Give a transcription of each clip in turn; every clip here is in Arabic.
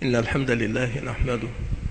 إن الحمد لله نحمده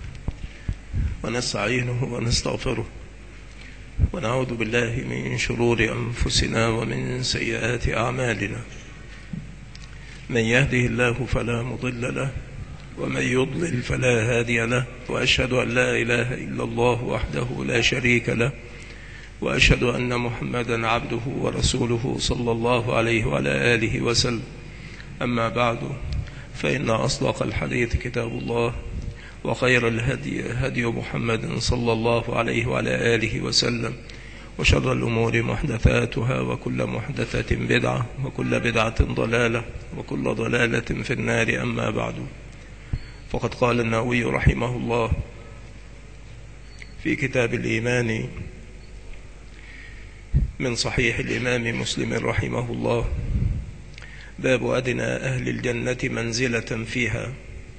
ونستعينه ونستغفره ونعوذ بالله من شرور أنفسنا ومن سيئات أعمالنا. من يهده الله فلا مضل له ومن يضلل فلا هادي له، وأشهد أن لا إله إلا الله وحده لا شريك له، وأشهد أن محمدا عبده ورسوله صلى الله عليه وعلى آله وسلم. أما بعد، فإن أصدق الحديث كتاب الله، وخير الهدي هدي محمد صلى الله عليه وعلى آله وسلم، وشر الأمور محدثاتها، وكل محدثة بدعة، وكل بدعة ضلالة، وكل ضلالة في النار. أما بعد، فقد قال النووي رحمه الله في كتاب الإيمان من صحيح الإمام مسلم رحمه الله: باب أدنى أهل الجنة منزلة فيها.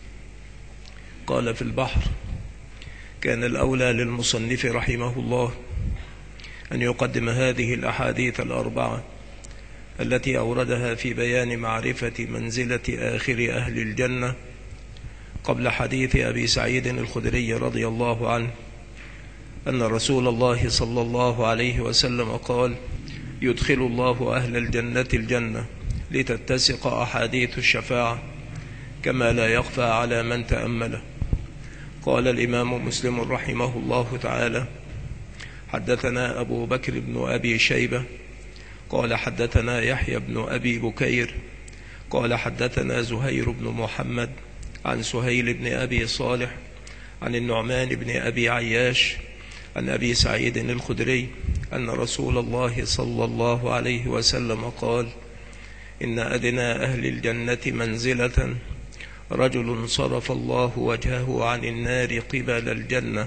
قال في البحر: كان الأولى للمصنف رحمه الله أن يقدم هذه الأحاديث الأربعة التي أوردها في بيان معرفة منزلة آخر أهل الجنة قبل حديث أبي سعيد الخدري رضي الله عنه أن رسول الله صلى الله عليه وسلم قال: يدخل الله أهل الجنة الجنة لتتسق أحاديث الشفاعة كما لا يخفى على من تأمله. قال الإمام مسلم رحمه الله تعالى: حدثنا أبو بكر بن أبي شيبة قال حدثنا يحيى بن أبي بكير قال حدثنا زهير بن محمد عن سهيل بن أبي صالح عن النعمان بن أبي عياش عن أبي سعيد الخدري أن رسول الله صلى الله عليه وسلم قال: إن أدنى أهل الجنة منزلة رجل صرف الله وجهه عن النار قبل الجنة،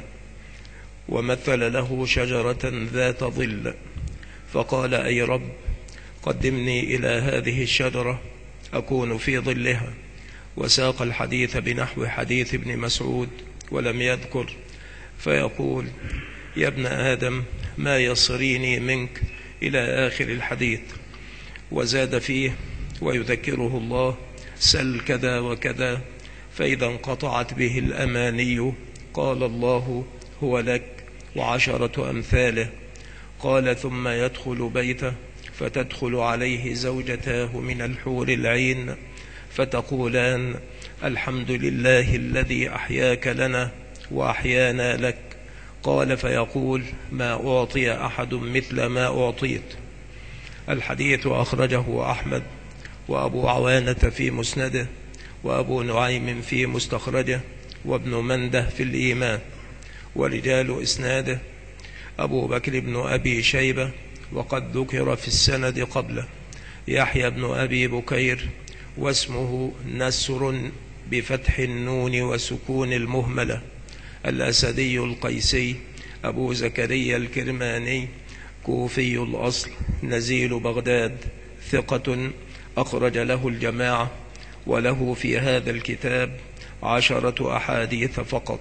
ومثل له شجرة ذات ظل، فقال: أي رب، قدمني إلى هذه الشجرة أكون في ظلها. وساق الحديث بنحو حديث ابن مسعود ولم يذكر، فيقول: يا ابن آدم، ما يصريني منك إلى آخر الحديث. وزاد فيه: ويذكره الله: سل كذا وكذا، فإذا انقطعت به الأماني قال الله: هو لك وعشرة أمثاله. قال: ثم يدخل بيته فتدخل عليه زوجتاه من الحور العين فتقولان: الحمد لله الذي أحياك لنا وأحيانا لك. قال: فيقول: ما أعطي أحد مثل ما أعطيت. الحديث أخرجه أحمد وأبو عوانة في مسنده، وأبو نعيم في مستخرجه، وابن منده في الإيمان. ورجال إسناده أبو بكر بن أبي شيبة، وقد ذكر في السند قبله يحيى بن أبي بكير، واسمه نسر بفتح النون وسكون المهملة، الأسدي القيسي، أبو زكريا الكرماني، كوفي الأصل، نزيل بغداد، ثقة، أخرج له الجماعة، وله في هذا الكتاب 10 أحاديث فقط.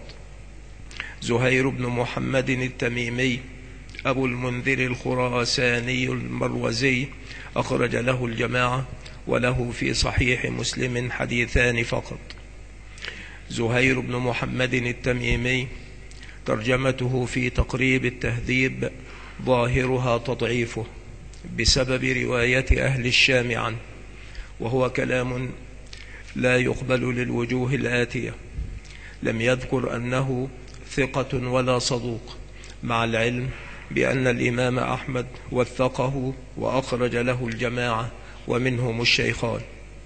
زهير بن محمد التميمي أبو المنذر الخراساني المروزي، أخرج له الجماعة، وله في صحيح مسلم حديثان فقط. زهير بن محمد التميمي ترجمته في تقريب التهذيب ظاهرها تضعيفه بسبب رواية أهل الشام عنه، وهو كلام لا يقبل للوجوه الآتية. لم يذكر أنه ثقة ولا صدوق، مع العلم بأن الإمام أحمد وثقه وأخرج له الجماعة ومنهم الشيخان.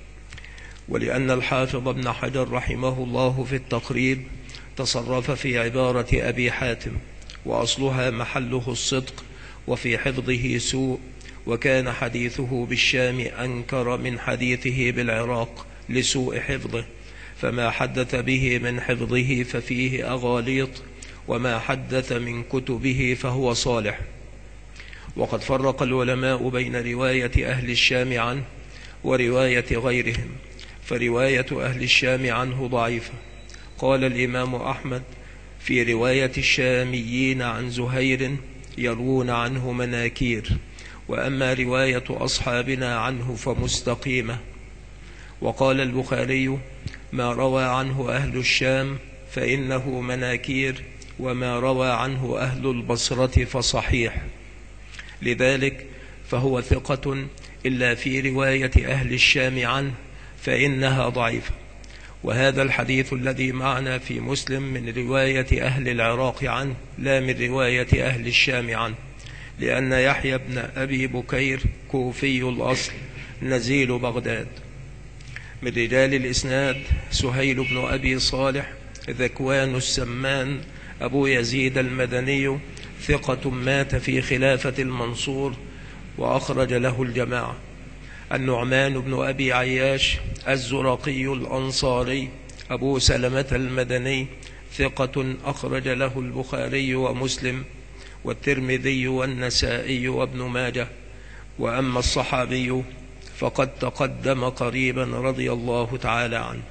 ولأن الحافظ ابن حجر رحمه الله في التقريب تصرف في عبارة أبي حاتم، وأصلها محله الصدق، وفي حفظه سوء، وكان حديثه بالشام أنكر من حديثه بالعراق لسوء حفظه، فما حدث به من حفظه ففيه أغاليط، وما حدث من كتبه فهو صالح. وقد فرق العلماء بين رواية أهل الشام عنه ورواية غيرهم، فرواية أهل الشام عنه ضعيفة. قال الإمام أحمد: في رواية الشاميين عن زهير يروون عنه مناكير، وأما رواية أصحابنا عنه فمستقيمة. وقال البخاري: ما روى عنه أهل الشام فإنه مناكير، وما روى عنه أهل البصرة فصحيح. لذلك فهو ثقة، إلا في رواية أهل الشام عنه فإنها ضعيفة. وهذا الحديث الذي معنا في مسلم من رواية أهل العراق عنه، لا من رواية أهل الشام عنه، لأن يحيى بن أبي بكير كوفي الأصل نزيل بغداد. من رجال الإسناد سهيل بن أبي صالح ذكوان السمان أبو يزيد المدني، ثقة مات في خلافة المنصور وأخرج له الجماعة. النعمان بن أبي عياش الزرقي الأنصاري أبو سلمة المدني، ثقة أخرج له البخاري ومسلم والترمذي والنسائي وابن ماجه. وأما الصحابي فقد تقدم قريبا رضي الله تعالى عنه.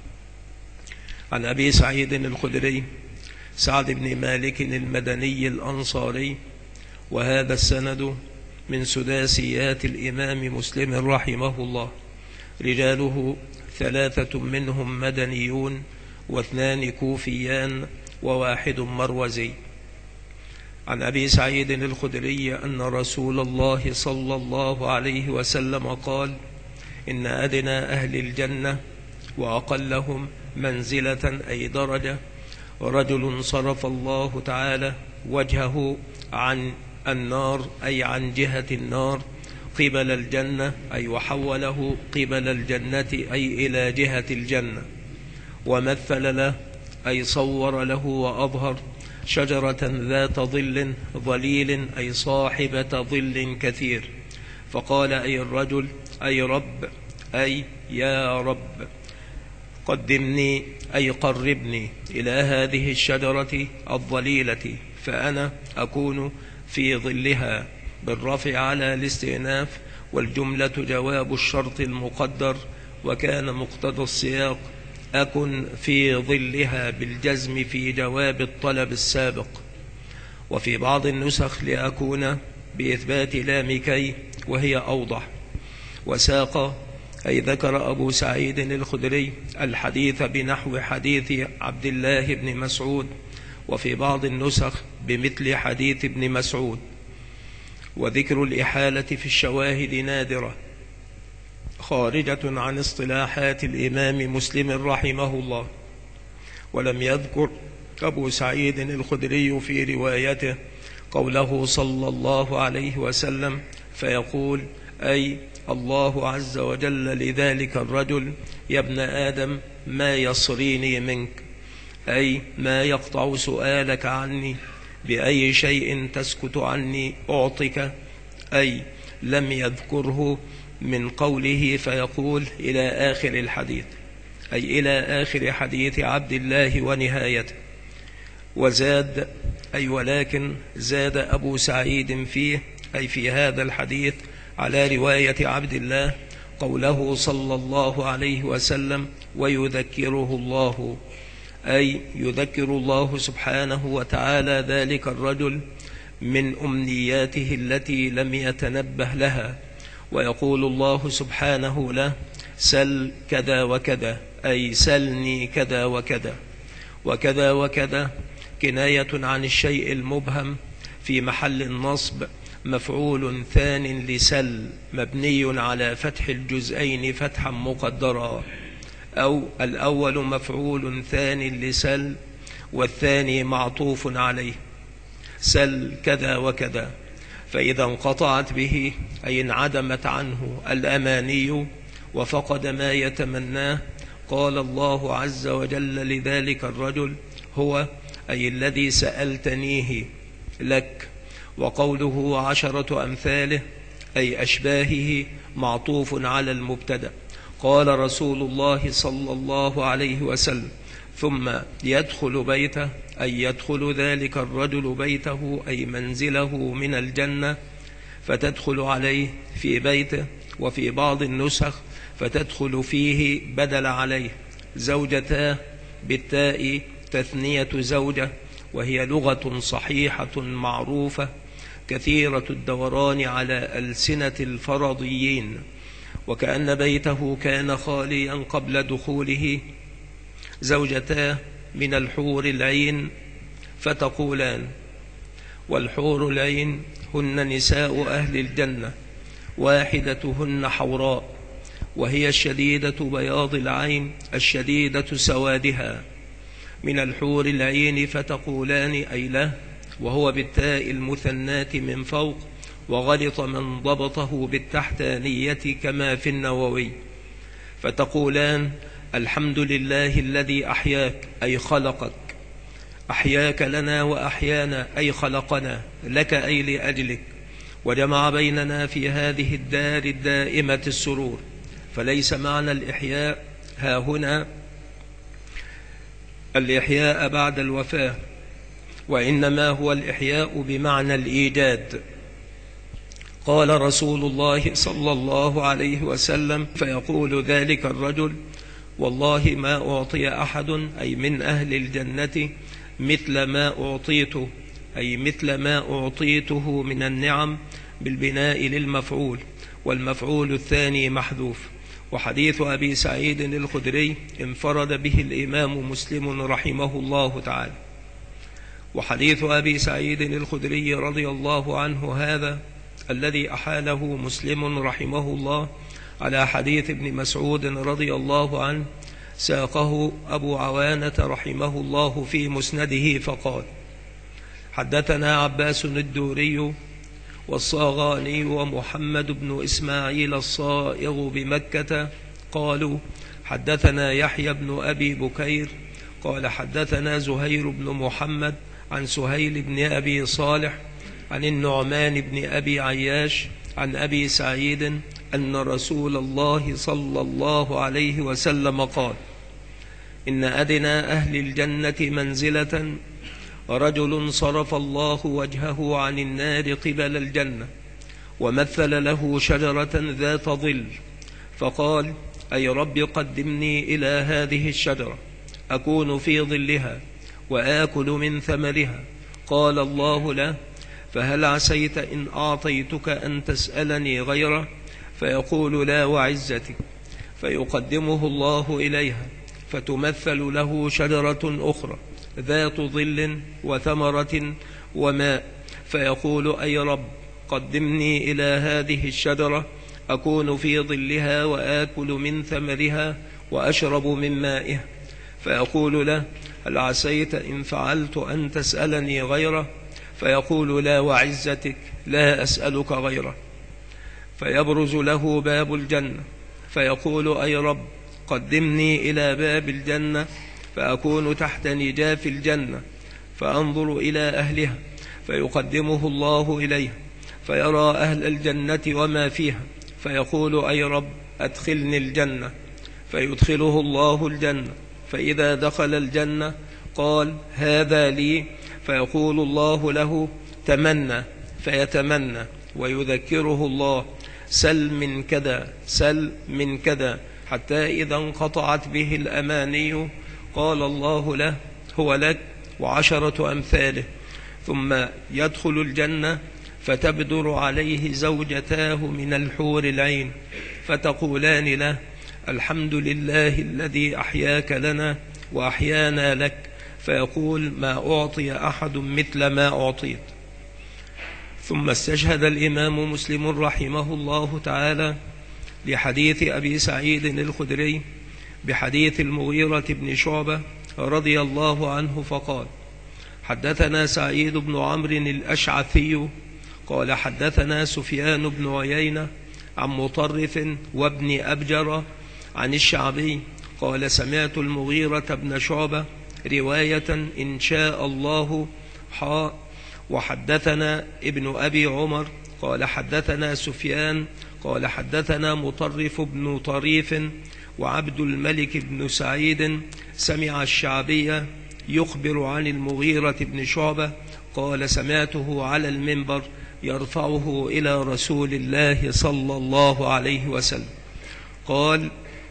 عن أبي سعيد الخدري سعد بن مالك المدني الأنصاري، وهذا السند من سداسيات الإمام مسلم رحمه الله، رجاله 3 منهم مدنيون و2 كوفيان و1 مروزي. عن أبي سعيد الخدري أن رسول الله صلى الله عليه وسلم قال: إن أدنى أهل الجنة وأقلهم منزلة أي درجة رجل صرف الله تعالى وجهه عن النار أي عن جهة النار قبل الجنة، أي وحوله قبل الجنة أي إلى جهة الجنة، ومثل له أي صور له وأظهر شجرة ذات ظل ظليل أي صاحبة ظل كثير، فقال أي الرجل أي رب أي يا رب قدمني أي قربني إلى هذه الشجرة الظليلة فأنا أكون في ظلها، بالرفع على الاستئناف، والجملة جواب الشرط المقدر، وكان مقتضى السياق أكن في ظلها بالجزم في جواب الطلب السابق. وفي بعض النسخ لأكون بإثبات لام كي وهي أوضح. وساق أي ذكر أبو سعيد الخدري الحديث بنحو حديث عبد الله بن مسعود، وفي بعض النسخ بمثل حديث ابن مسعود. وذكر الإحالة في الشواهد نادرة خارجة عن اصطلاحات الإمام مسلم رحمه الله. ولم يذكر أبو سعيد الخدري في روايته قوله صلى الله عليه وسلم فيقول أي الله عز وجل لذلك الرجل: يا ابن آدم ما يصريني منك، أي ما يقطع سؤالك عني، بأي شيء تسكت عني أعطك، أي لم يذكره من قوله فيقول إلى آخر الحديث، أي إلى آخر حديث عبد الله ونهايته. وزاد أي ولكن زاد أبو سعيد فيه أي في هذا الحديث على رواية عبد الله قوله صلى الله عليه وسلم ويذكره الله، أي يذكر الله سبحانه وتعالى ذلك الرجل من أمنياته التي لم يتنبه لها، ويقول الله سبحانه له سل كذا وكذا، أي سلني كذا وكذا. وكذا وكذا كناية عن الشيء المبهم في محل النصب، مفعول ثان لسل مبني على فتح الجزئين فتحا مقدرا، أو الأول مفعول ثان لسل والثاني معطوف عليه، سل كذا وكذا. فإذا انقطعت به أي انعدمت عنه الأماني وفقد ما يتمناه، قال الله عز وجل لذلك الرجل هو أي الذي سألتنيه لك. وقوله 10 أمثاله أي أشباهه معطوف على المبتدأ. قال رسول الله صلى الله عليه وسلم ثم يدخل بيته أي يدخل ذلك الرجل بيته أي منزله من الجنة، فتدخل عليه في بيته. وفي بعض النسخ فتدخل فيه بدل عليه. زوجتاه بالتاء تثنية زوجة، وهي لغة صحيحة معروفة كثيرة الدوران على ألسنة الفرضيين، وكأن بيته كان خاليا قبل دخوله زوجتاه من الحور العين فتقولان: والحور العين هن نساء أهل الجنة، واحدتهن حوراء، وهي الشديدة بياض العين الشديدة سوادها. من الحور العين فتقولان أي له، وهو بالتاء المثناة من فوق، وغلط من ضبطه بالتحتانية كما في النووي. فتقولان: الحمد لله الذي أحياك أي خلقك، أحياك لنا وأحيانا أي خلقنا لك أي لأجلك، وجمع بيننا في هذه الدار الدائمة السرور. فليس معنى الإحياء ها هنا الإحياء بعد الوفاة، وإنما هو الإحياء بمعنى الإيجاد. قال رسول الله صلى الله عليه وسلم: فيقول ذلك الرجل: والله ما أعطي أحد أي من أهل الجنة مثل ما أعطيته، أي مثل ما أعطيته من النعم، بالبناء للمفعول، والمفعول الثاني محذوف. وحديث أبي سعيد الخدري انفرد به الإمام مسلم رحمه الله تعالى. وحديث أبي سعيد الخدري رضي الله عنه هذا الذي أحاله مسلم رحمه الله على حديث ابن مسعود رضي الله عنه، ساقه أبو عوانة رحمه الله في مسنده فقال: حدثنا عباس الدوري والصاغاني ومحمد بن إسماعيل الصائغ بمكة قالوا: حدثنا يحيى بن أبي بكير قال: حدثنا زهير بن محمد عن سهيل بن أبي صالح عن النعمان بن أبي عياش عن أبي سعيد أن رسول الله صلى الله عليه وسلم قال: إن أدنى أهل الجنة منزلة رجل صرف الله وجهه عن النار قبل الجنة، ومثل له شجرة ذات ظل، فقال: أي رب قدمني إلى هذه الشجرة أكون في ظلها وآكل من ثمرها. قال الله له: فهل عسيت إن أعطيتك أن تسألني غيره؟ فيقول: لا وعزتك. فيقدمه الله إليها، فتمثل له شجرة أخرى ذات ظل وثمرة وماء، فيقول: أي رب قدمني إلى هذه الشجرة أكون في ظلها وآكل من ثمرها وأشرب من مائها. فيقول له: هل عسيت إن فعلت أن تسألني غيره؟ فيقول: لا وعزتك لا أسألك غيره. فيبرز له باب الجنة، فيقول: أي رب قدمني إلى باب الجنة فأكون تحت نجاف الجنة، فأنظر إلى أهلها، فيقدمه الله إليها، فيرى أهل الجنة وما فيها، فيقول: أي رب أدخلني الجنة. فيدخله الله الجنة، فإذا دخل الجنة قال: هذا لي. فيقول الله له: تمنى، فيتمنى، ويذكره الله: سل من كذا، سل من كذا، حتى إذا انقطعت به الأماني قال الله له: هو لك وعشرة أمثاله. ثم يدخل الجنة، فتبدر عليه زوجتاه من الحور العين، فتقولان له: الحمد لله الذي أحياك لنا وأحيانا لك. فيقول: ما أعطي أحد مثل ما أعطيت. ثم استشهد الإمام مسلم رحمه الله تعالى لحديث أبي سعيد الخدري بحديث المغيرة بن شعبة رضي الله عنه فقال: حدثنا سعيد بن عمرو الأشعثي قال: حدثنا سفيان بن عيينة عن مطرف وابن أبجر عن الشعبي قال: سمعت المغيرة بن شعبة رواية إن شاء الله وحدثنا ابن أبي عمر قال: حدثنا سفيان قال: حدثنا مطرف بن طريف وعبد الملك بن سعيد سمع الشعبي يخبر عن المغيرة بن شعبة قال: سمعته على المنبر يرفعه إلى رسول الله صلى الله عليه وسلم. قال: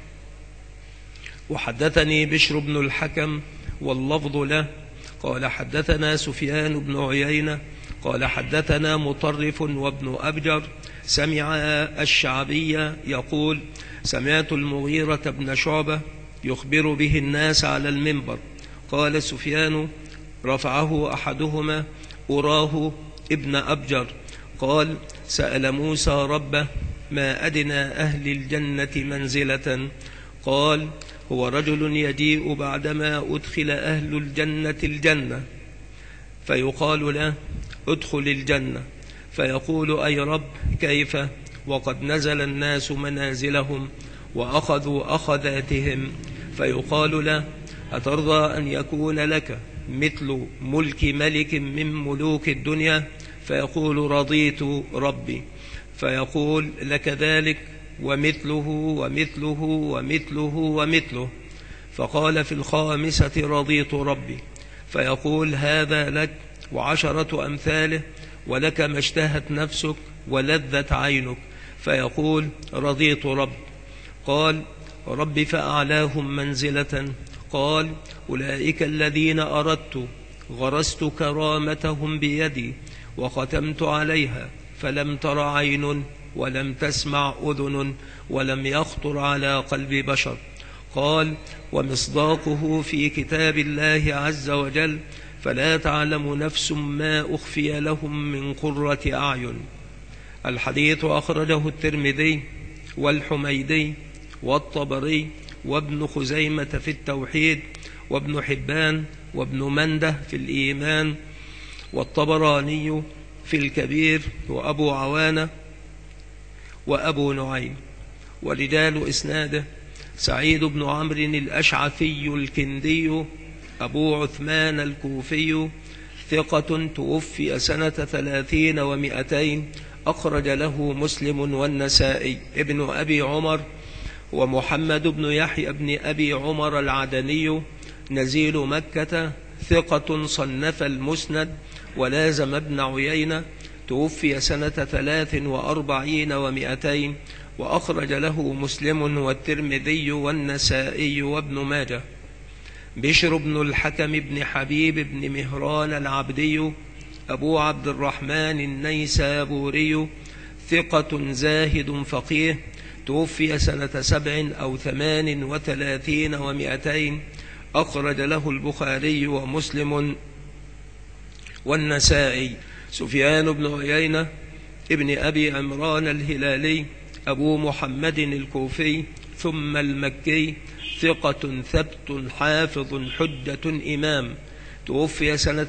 وحدثني بشر بن الحكم واللفظ له قال: حدثنا سفيان بن عيينة قال: حدثنا مطرف وابن أبجر سمع الشعبي يقول: سمعت المغيرة بن شعبة يخبر به الناس على المنبر. قال سفيان: رفعه أحدهما أراه ابن أبجر قال: سأل موسى ربه: ما أدنى أهل الجنة منزلة؟ قال: هو رجل يجيء بعدما أدخل أهل الجنة الجنة فيقال له: ادخل الجنة، فيقول: أي رب كيف وقد نزل الناس منازلهم وأخذوا أخذاتهم؟ فيقال له: أترضى أن يكون لك مثل ملك ملك من ملوك الدنيا؟ فيقول: رضيت ربي. فيقول: لك ذلك ومثله ومثله ومثله ومثله. فقال في الخامسة: رضيت ربي. فيقول: هذا لك وعشرة أمثاله، ولك ما اشتهت نفسك ولذت عينك. فيقول: رضيت رب. قال: رب فأعلاهم منزلة. قال: أولئك الذين أردت غرست كرامتهم بيدي وختمت عليها، فلم تر عين ولم تسمع أذن ولم يخطر على قلب بشر. قال: ومصداقه في كتاب الله عز وجل: فلا تعلم نفس ما أخفي لهم من قرة أعين. الحديث أخرجه الترمذي والحميدي والطبري وابن خزيمة في التوحيد، وابن حبان وابن منده في الإيمان، والطبراني في الكبير، وأبو عوانة وأبو نعيم. ورجال إسناده: سعيد بن عمرو الأشعثي الكندي أبو عثمان الكوفي، ثقة، توفي سنة 30 و200، أخرج له مسلم والنسائي. ابن أبي عمر ومحمد بن يحيى بن أبي عمر العدني نزيل مكة، ثقة، صنف المسند ولازم ابن عيينة، توفي سنة 43 و200، وأخرج له مسلم والترمذي والنسائي وابن ماجه. بشر بن الحكم بن حبيب بن مهران العبدي أبو عبد الرحمن النيسابوري، ثقة، زاهد، فقيه، توفي سنة 7 أو 38 و200، أخرج له البخاري ومسلم والنسائي. سفيان بن عيينة ابن أبي عمران الهلالي أبو محمد الكوفي ثم المكي، ثقة، ثبت، حافظ، حجة، إمام، توفي سنة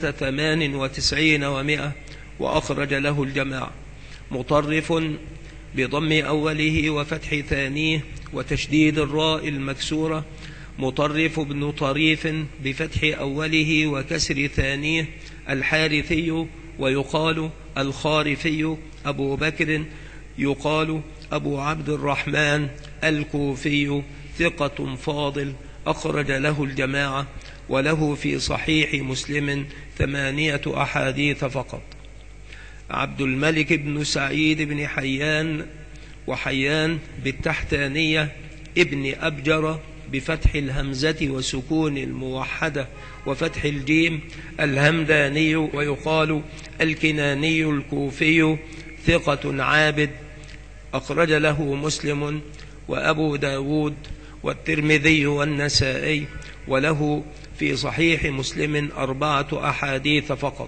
98 و100، وأخرج له الجماعة. مطرف بضم أوله وفتح ثانيه وتشديد الراء المكسورة، مطرف بن طريف بفتح أوله وكسر ثانيه، الحارثي، ويقال الخارفي، أبو بكر، يقال أبو عبد الرحمن الكوفي، ثقة، فاضل، أخرج له الجماعة، وله في صحيح مسلم 8 أحاديث فقط. عبد الملك بن سعيد بن حيان، وحيان بالتحتانية، ابن أبجر بفتح الهمزة وسكون الموحدة وفتح الجيم، الهمداني، ويقال الكناني الكوفي، ثقة، عابد، أخرج له مسلم وأبو داود والترمذي والنسائي، وله في صحيح مسلم 4 أحاديث فقط.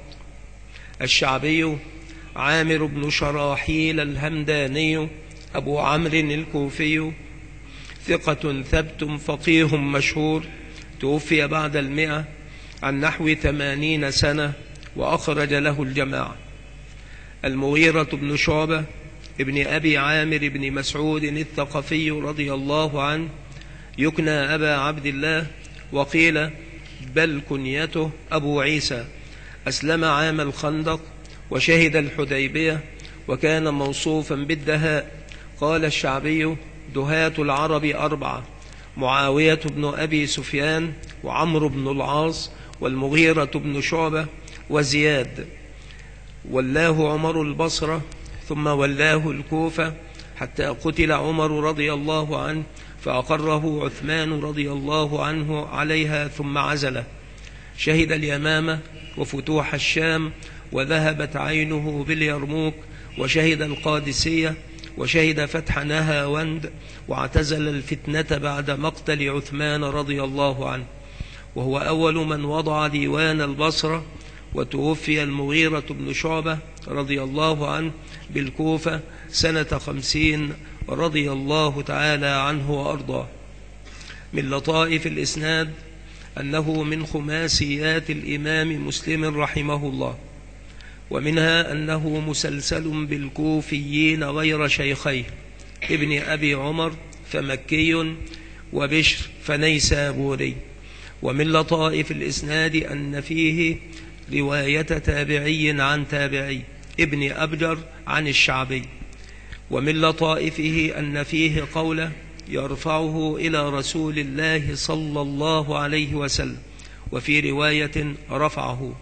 الشعبي عامر بن شراحيل الهمداني أبو عمرو الكوفي، ثقة، ثبت، فقيه مشهور، توفي بعد 100 عن نحو 80 سنة، وأخرج له الجماعة. المغيرة بن شعبة ابن أبي عامر بن مسعود الثقفي رضي الله عنه، يكنى أبا عبد الله، وقيل بل كنيته أبو عيسى، أسلم عام الخندق وشهد الحديبية، وكان موصوفا بالدهاء. قال الشعبي: دهاة العرب 4: معاوية بن أبي سفيان، وعمرو بن العاص، والمغيرة بن شعبة، وزياد. ولاه عمر البصرة ثم ولاه الكوفة حتى قتل عمر رضي الله عنه، فأقره عثمان رضي الله عنه عليها ثم عزله. شهد اليمامة وفتوح الشام، وذهبت عينه باليرموك، وشهد القادسية، وشهد فتح نهاوند، واعتزل الفتنة بعد مقتل عثمان رضي الله عنه، وهو أول من وضع ديوان البصرة. وتوفي المغيرة بن شعبة رضي الله عنه بالكوفة سنة 50 رضي الله تعالى عنه وأرضاه. من لطائف الإسناد أنه من خماسيات الإمام مسلم رحمه الله، ومنها أنه مسلسل بالكوفيين غير شيخيه، ابن أبي عمر فمكي، وبشر فنيسابوري. ومن لطائف الإسناد أن فيه رواية تابعي عن تابعي، ابن أبجر عن الشعبي. ومن لطائفه أن فيه قوله يرفعه إلى رسول الله صلى الله عليه وسلم، وفي رواية رفعه.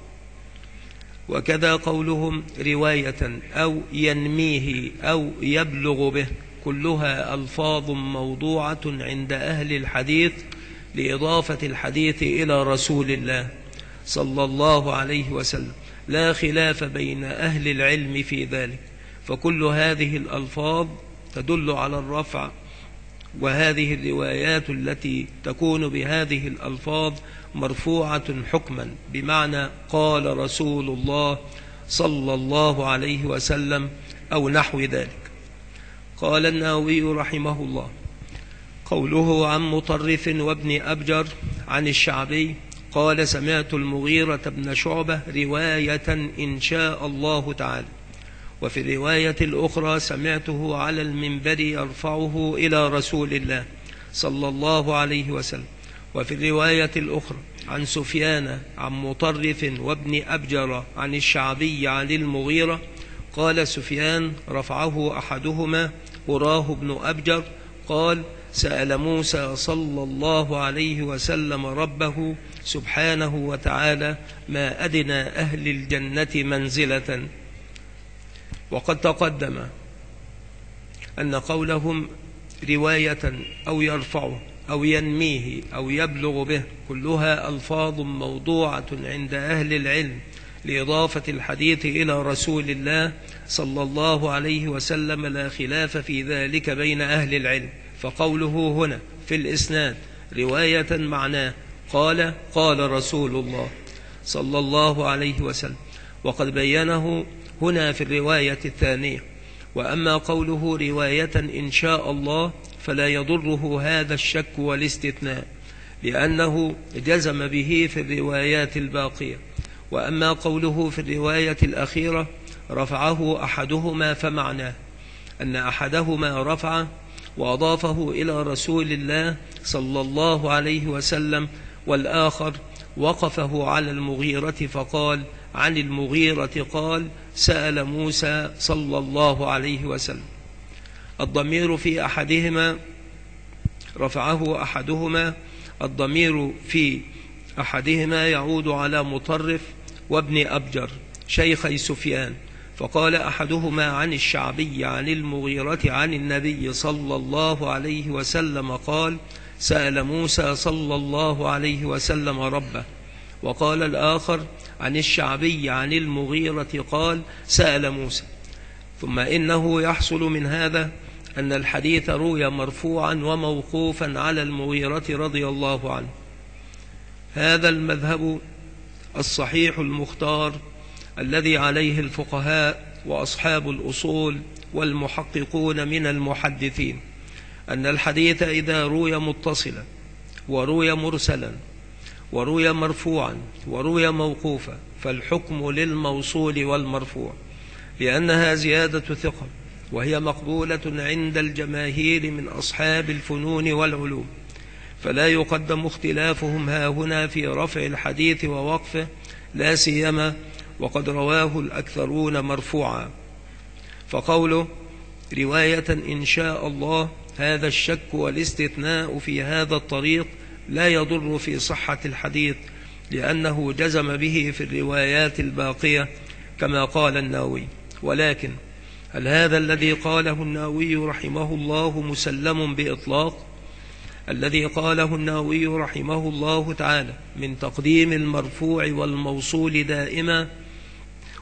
وكذا قولهم رواية أو ينميه أو يبلغ به، كلها ألفاظ موضوعة عند أهل الحديث لإضافة الحديث إلى رسول الله صلى الله عليه وسلم، لا خلاف بين أهل العلم في ذلك. فكل هذه الألفاظ تدل على الرفع، وهذه الروايات التي تكون بهذه الألفاظ مرفوعة حكما، بمعنى قال رسول الله صلى الله عليه وسلم أو نحو ذلك. قال النووي رحمه الله: قوله عن مطرف وابن أبجر عن الشعبي قال سمعت المغيرة بن شعبة رواية إن شاء الله تعالى. وفي الرواية الأخرى سمعته على المنبر يرفعه إلى رسول الله صلى الله عليه وسلم. وفي الرواية الأخرى عن سفيان عن مطرف وابن أبجر عن الشعبي عن المغيرة قال سفيان رفعه أحدهما أراه بن أبجر قال سأل موسى صلى الله عليه وسلم ربه سبحانه وتعالى ما أدنى أهل الجنة منزلة. وقد تقدم أن قولهم رواية أو يرفعه أو ينميه أو يبلغ به كلها ألفاظ موضوعة عند أهل العلم لإضافة الحديث إلى رسول الله صلى الله عليه وسلم، لا خلاف في ذلك بين أهل العلم. فقوله هنا في الإسناد رواية معناه قال رسول الله صلى الله عليه وسلم، وقد بينه هنا في الرواية الثانية. وأما قوله رواية إن شاء الله فلا يضره هذا الشك والاستثناء، لأنه جزم به في الروايات الباقية. وأما قوله في الرواية الأخيرة رفعه أحدهما فمعناه أن أحدهما رفعه وأضافه إلى رسول الله صلى الله عليه وسلم، والآخر وقفه على المغيرة فقال عن المغيرة قال سأل موسى صلى الله عليه وسلم. الضمير في أحدهما رفعه أحدهما، الضمير في أحدهما يعود على مطرف وابن أبجر شيخي سفيان. فقال أحدهما عن الشعبي عن المغيرة عن النبي صلى الله عليه وسلم قال سأل موسى صلى الله عليه وسلم ربه. وقال الآخر عن الشعبي عن المغيرة قال سأل موسى. ثم إنه يحصل من هذا أن الحديث روي مرفوعا وموقوفا على المغيرة رضي الله عنه. هذا المذهب الصحيح المختار الذي عليه الفقهاء وأصحاب الأصول والمحققون من المحدثين، أن الحديث إذا روي متصلا وروي مرسلا وروي مرفوعا وروي موقوفا فالحكم للموصول والمرفوع، لأنها زيادة ثقة وهي مقبولة عند الجماهير من أصحاب الفنون والعلوم، فلا يقدم اختلافهم هاهنا في رفع الحديث ووقفه، لا سيما وقد رواه الأكثرون مرفوعا. فقوله رواية إن شاء الله هذا الشك والاستثناء في هذا الطريق لا يضر في صحة الحديث، لأنه جزم به في الروايات الباقية كما قال النووي. ولكن هل هذا الذي قاله النووي رحمه الله مسلم بإطلاق؟ الذي قاله النووي رحمه الله تعالى من تقديم المرفوع والموصول دائما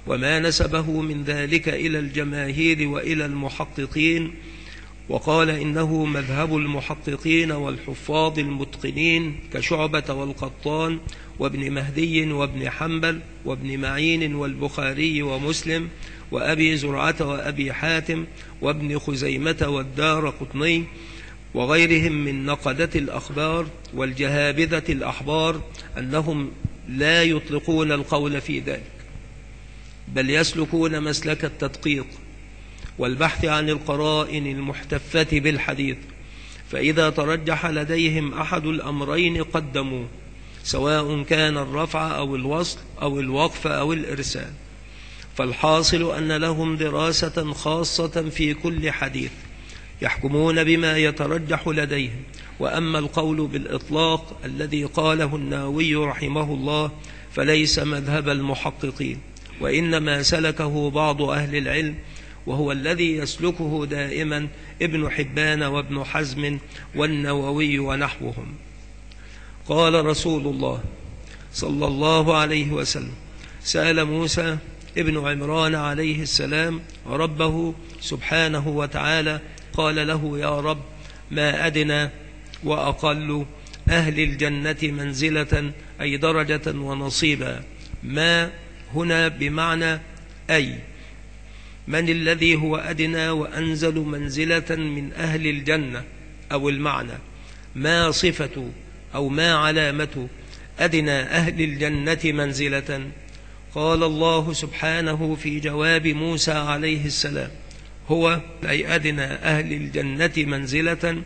وما نسبه من ذلك إلى الجماهير وإلى المحققين، وقال إنه مذهب المحققين والحفاظ المتقنين كشعبة والقطان وابن مهدي وابن حنبل وابن معين والبخاري ومسلم وأبي زرعة وأبي حاتم وابن خزيمة والدارقطني وغيرهم من نقدة الأخبار والجهابذة الأحبار، أنهم لا يطلقون القول في ذلك، بل يسلكون مسلك التدقيق والبحث عن القرائن المحتفة بالحديث، فإذا ترجح لديهم أحد الأمرين قدموه، سواء كان الرفع أو الوصل أو الوقف أو الإرسال. فالحاصل أن لهم دراسة خاصة في كل حديث يحكمون بما يترجح لديهم. وأما القول بالإطلاق الذي قاله النووي رحمه الله فليس مذهب المحققين، وإنما سلكه بعض أهل العلم، وهو الذي يسلكه دائما ابن حبان وابن حزم والنووي ونحوهم. قال رسول الله صلى الله عليه وسلم: سأل موسى ابن عمران عليه السلام ربه سبحانه وتعالى، قال له: يا رب، ما أدنى وأقل أهل الجنة منزلة، أي درجة ونصيبا. ما هنا بمعنى أي، من الذي هو أدنى وأنزل منزلة من أهل الجنة، أو المعنى ما صفة أو ما علامة أدنى أهل الجنة منزلة. قال الله سبحانه في جواب موسى عليه السلام: هو أي أدنى أهل الجنة منزلة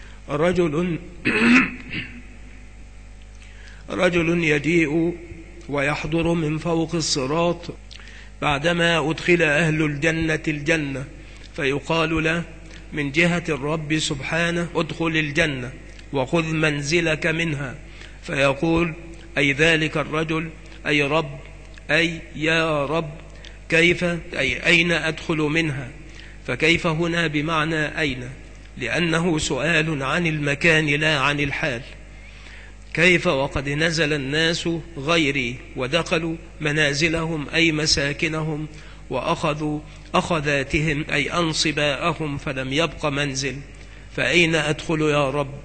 رجل يجيء ويحضر من فوق الصراط بعدما أدخل أهل الجنة الجنة، فيقال له من جهة الرب سبحانه: ادخل الجنة وخذ منزلك منها، فيقول أي ذلك الرجل: أي رب، أي يا رب، كيف، أي أين أدخل منها؟ فكيف هنا بمعنى أين، لأنه سؤال عن المكان لا عن الحال. كيف وقد نزل الناس غيري ودخلوا منازلهم أي مساكنهم وأخذوا أخذاتهم أي أنصباءهم فلم يبق منزل، فأين أدخل يا رب؟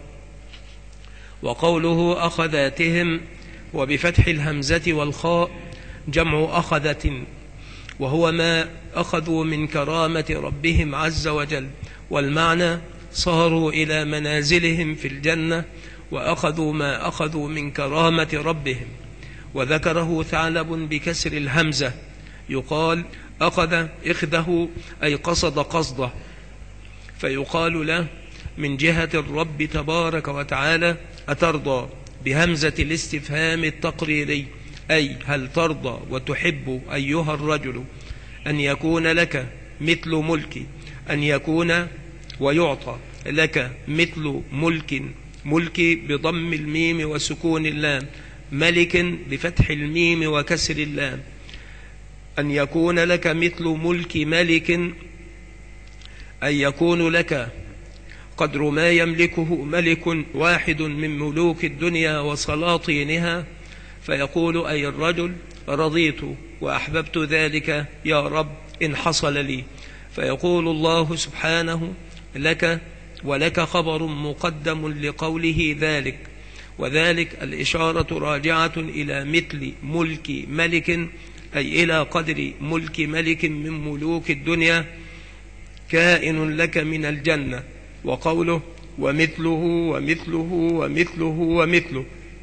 وقوله أخذاتهم وبفتح الهمزة والخاء جمع أخذة، وهو ما أخذوا من كرامة ربهم عز وجل، والمعنى صاروا إلى منازلهم في الجنة وأخذوا ما أخذوا من كرامة ربهم. وذكره ثعلب بكسر الهمزة، يقال أخذ إخذه أي قصد قصده، فيقال له من جهة الرب تبارك وتعالى: أترضى، بهمزة الاستفهام التقريري، أي هل ترضى وتحب أيها الرجل أن يكون لك مثل ملكي، أن يكون ويعطى لك مثل ملك بضم الميم وسكون اللام، ملك بفتح الميم وكسر اللام، أن يكون لك مثل ملك ملك، أن يكون لك قدر ما يملكه ملك واحد من ملوك الدنيا وسلاطينها. فيقول أي الرجل: رضيت وأحببت ذلك يا رب إن حصل لي. فيقول الله سبحانه: لك ولك خبر مقدم لقوله ذلك، وذلك الإشارة راجعة إلى مثل ملك ملك، أي إلى قدر ملك ملك من ملوك الدنيا كائن لك من الجنة. وقوله ومثله ومثله ومثله ومثله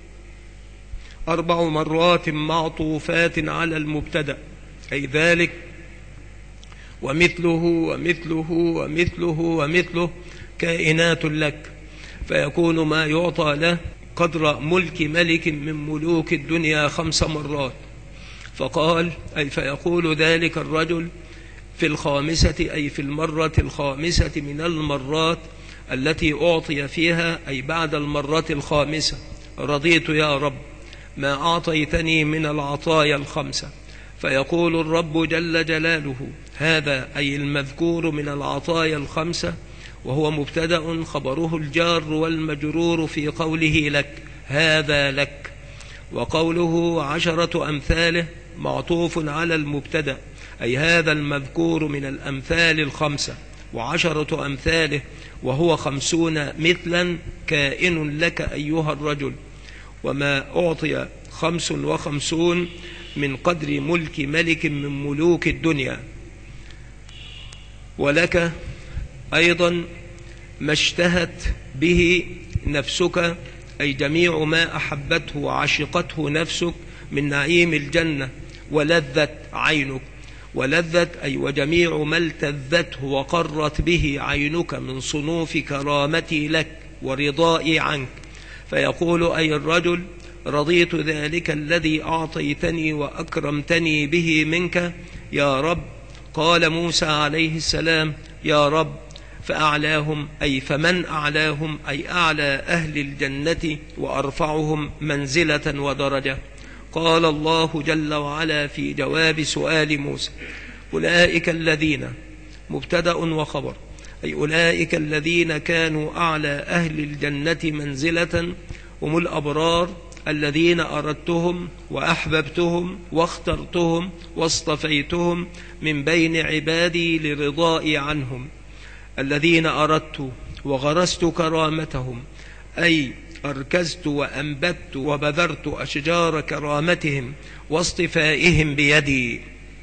4 مرات معطوفات على المبتدأ، أي ذلك ومثله ومثله ومثله ومثله كائنات لك، فيكون ما يعطى له قدر ملك ملك من ملوك الدنيا 5 مرات. فقال أي فيقول ذلك الرجل في الخامسة، أي في المرة الخامسة من المرات التي أعطي فيها، أي بعد المرة الخامسة: رضيت يا رب ما أعطيتني من العطايا 5. فيقول الرب جل جلاله: هذا أي المذكور من العطايا 5، وهو مبتدأ خبره الجار والمجرور في قوله لك، هذا لك. وقوله 10 أمثاله معطوف على المبتدأ، أي هذا المذكور من الأمثال 5 و10 أمثاله، وهو 50 مثلا كائن لك أيها الرجل، وما أعطي 55 من قدر ملك ملك من ملوك الدنيا. ولك أيضا ما اشتهت به نفسك، أي جميع ما أحبته وعشقته نفسك من نعيم الجنة، ولذت عينك. ولذت أي وجميع ما التذته وقرت به عينك من صنوف كرامتي لك ورضائي عنك. فيقول أي الرجل: رضيت ذلك الذي أعطيتني وأكرمتني به منك يا رب. قال موسى عليه السلام: يا رب. فأعلاهم أي فمن أعلاهم، أي أعلى أهل الجنة وأرفعهم منزلة ودرجة. قال الله جل وعلا في جواب سؤال موسى: أولئك الذين، مبتدأ وخبر، أي أولئك الذين كانوا أعلى أهل الجنة منزلة هم الأبرار الذين أردتهم وأحببتهم واخترتهم واصطفيتهم من بين عبادي لرضائي عنهم، الذين أردت وغرست كرامتهم، أي أركزت وأنبت وبذرت أشجار كرامتهم واصطفائهم بيدي.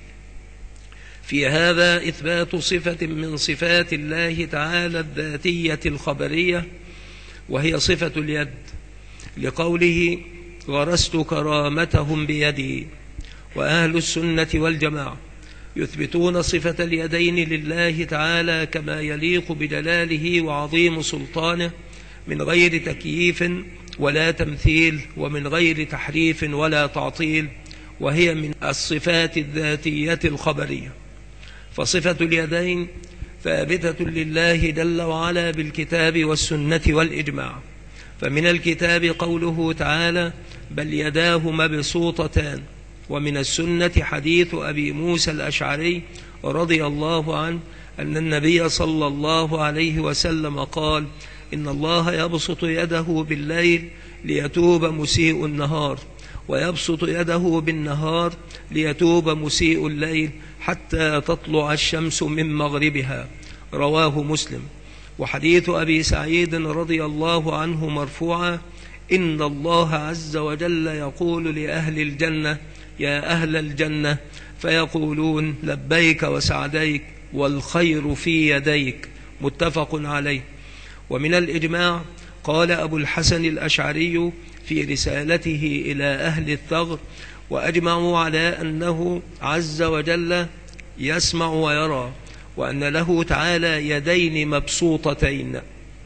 في هذا إثبات صفة من صفات الله تعالى الذاتية الخبرية، وهي صفة اليد، لقوله: غرست كرامتهم بيدي. وأهل السنة والجماعة يثبتون صفة اليدين لله تعالى كما يليق بجلاله وعظيم سلطانه، من غير تكييف ولا تمثيل، ومن غير تحريف ولا تعطيل، وهي من الصفات الذاتية الخبرية. فصفة اليدين ثابتة لله جل وعلا بالكتاب والسنة والإجماع. فمن الكتاب قوله تعالى: بل يداه مبسوطتان. ومن السنة حديث أبي موسى الأشعري رضي الله عنه أن النبي صلى الله عليه وسلم قال: إن الله يبسط يده بالليل ليتوب مسيء النهار، ويبسط يده بالنهار ليتوب مسيء الليل حتى تطلع الشمس من مغربها. رواه مسلم. وحديث أبي سعيد رضي الله عنه مرفوعا: إن الله عز وجل يقول لأهل الجنة: يا أهل الجنة، فيقولون: لبيك وسعديك والخير في يديك. متفق عليه. ومن الإجماع قال أبو الحسن الأشعري في رسالته إلى أهل الثغر: وأجمعوا على أنه عز وجل يسمع ويرى، وأن له تعالى يدين مبسوطتين.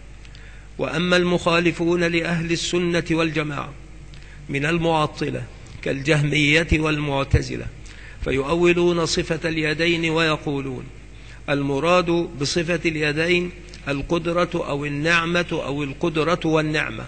وأما المخالفون لأهل السنة والجماعة من المعطلة كالجهمية والمعتزلة فيؤولون صفة اليدين ويقولون: المراد بصفة اليدين القدرة أو النعمة أو القدرة والنعمة.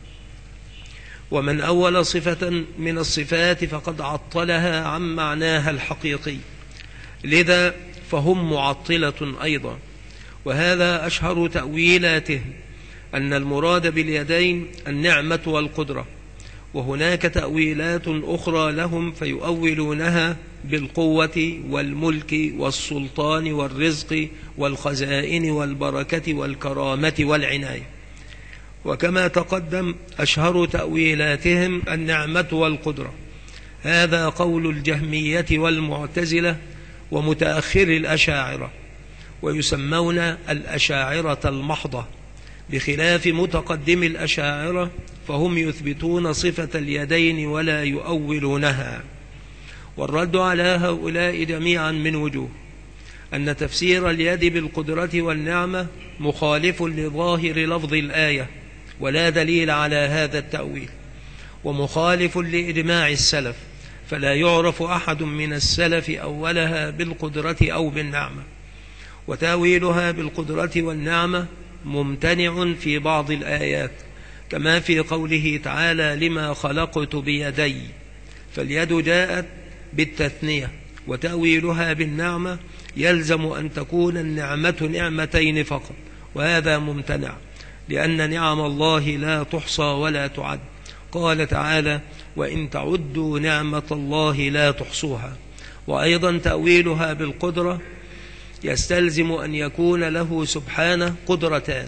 ومن أول صفة من الصفات فقد عطلها عن معناها الحقيقي، لذا فهم معطلة أيضا. وهذا أشهر تأويلاتهم أن المراد باليدين النعمة والقدرة. وهناك تأويلات أخرى لهم فيؤولونها بالقوة والملك والسلطان والرزق والخزائن والبركة والكرامة والعناية. وكما تقدم أشهر تأويلاتهم النعمة والقدرة. هذا قول الجهمية والمعتزلة ومتأخر الأشاعرة، ويسمون الأشاعرة المحضة، بخلاف متقدم الأشاعرة فهم يثبتون صفة اليدين ولا يؤولونها. والرد على هؤلاء جميعا من وجوه: أن تفسير اليد بالقدرة والنعمة مخالف لظاهر لفظ الآية، ولا دليل على هذا التأويل، ومخالف لإجماع السلف، فلا يعرف أحد من السلف أولها بالقدرة أو بالنعمة. وتأويلها بالقدرة والنعمة ممتنع في بعض الآيات، كما في قوله تعالى: لما خلقت بيدي، فاليد جاءت بالتثنية. وتأويلها بالنعمة يلزم أن تكون النعمة نعمتين فقط، وهذا ممتنع، لأن نعم الله لا تحصى ولا تعد. قال تعالى: وإن تعدوا نعمة الله لا تحصوها. وأيضا تأويلها بالقدرة يستلزم أن يكون له سبحانه قدرتان،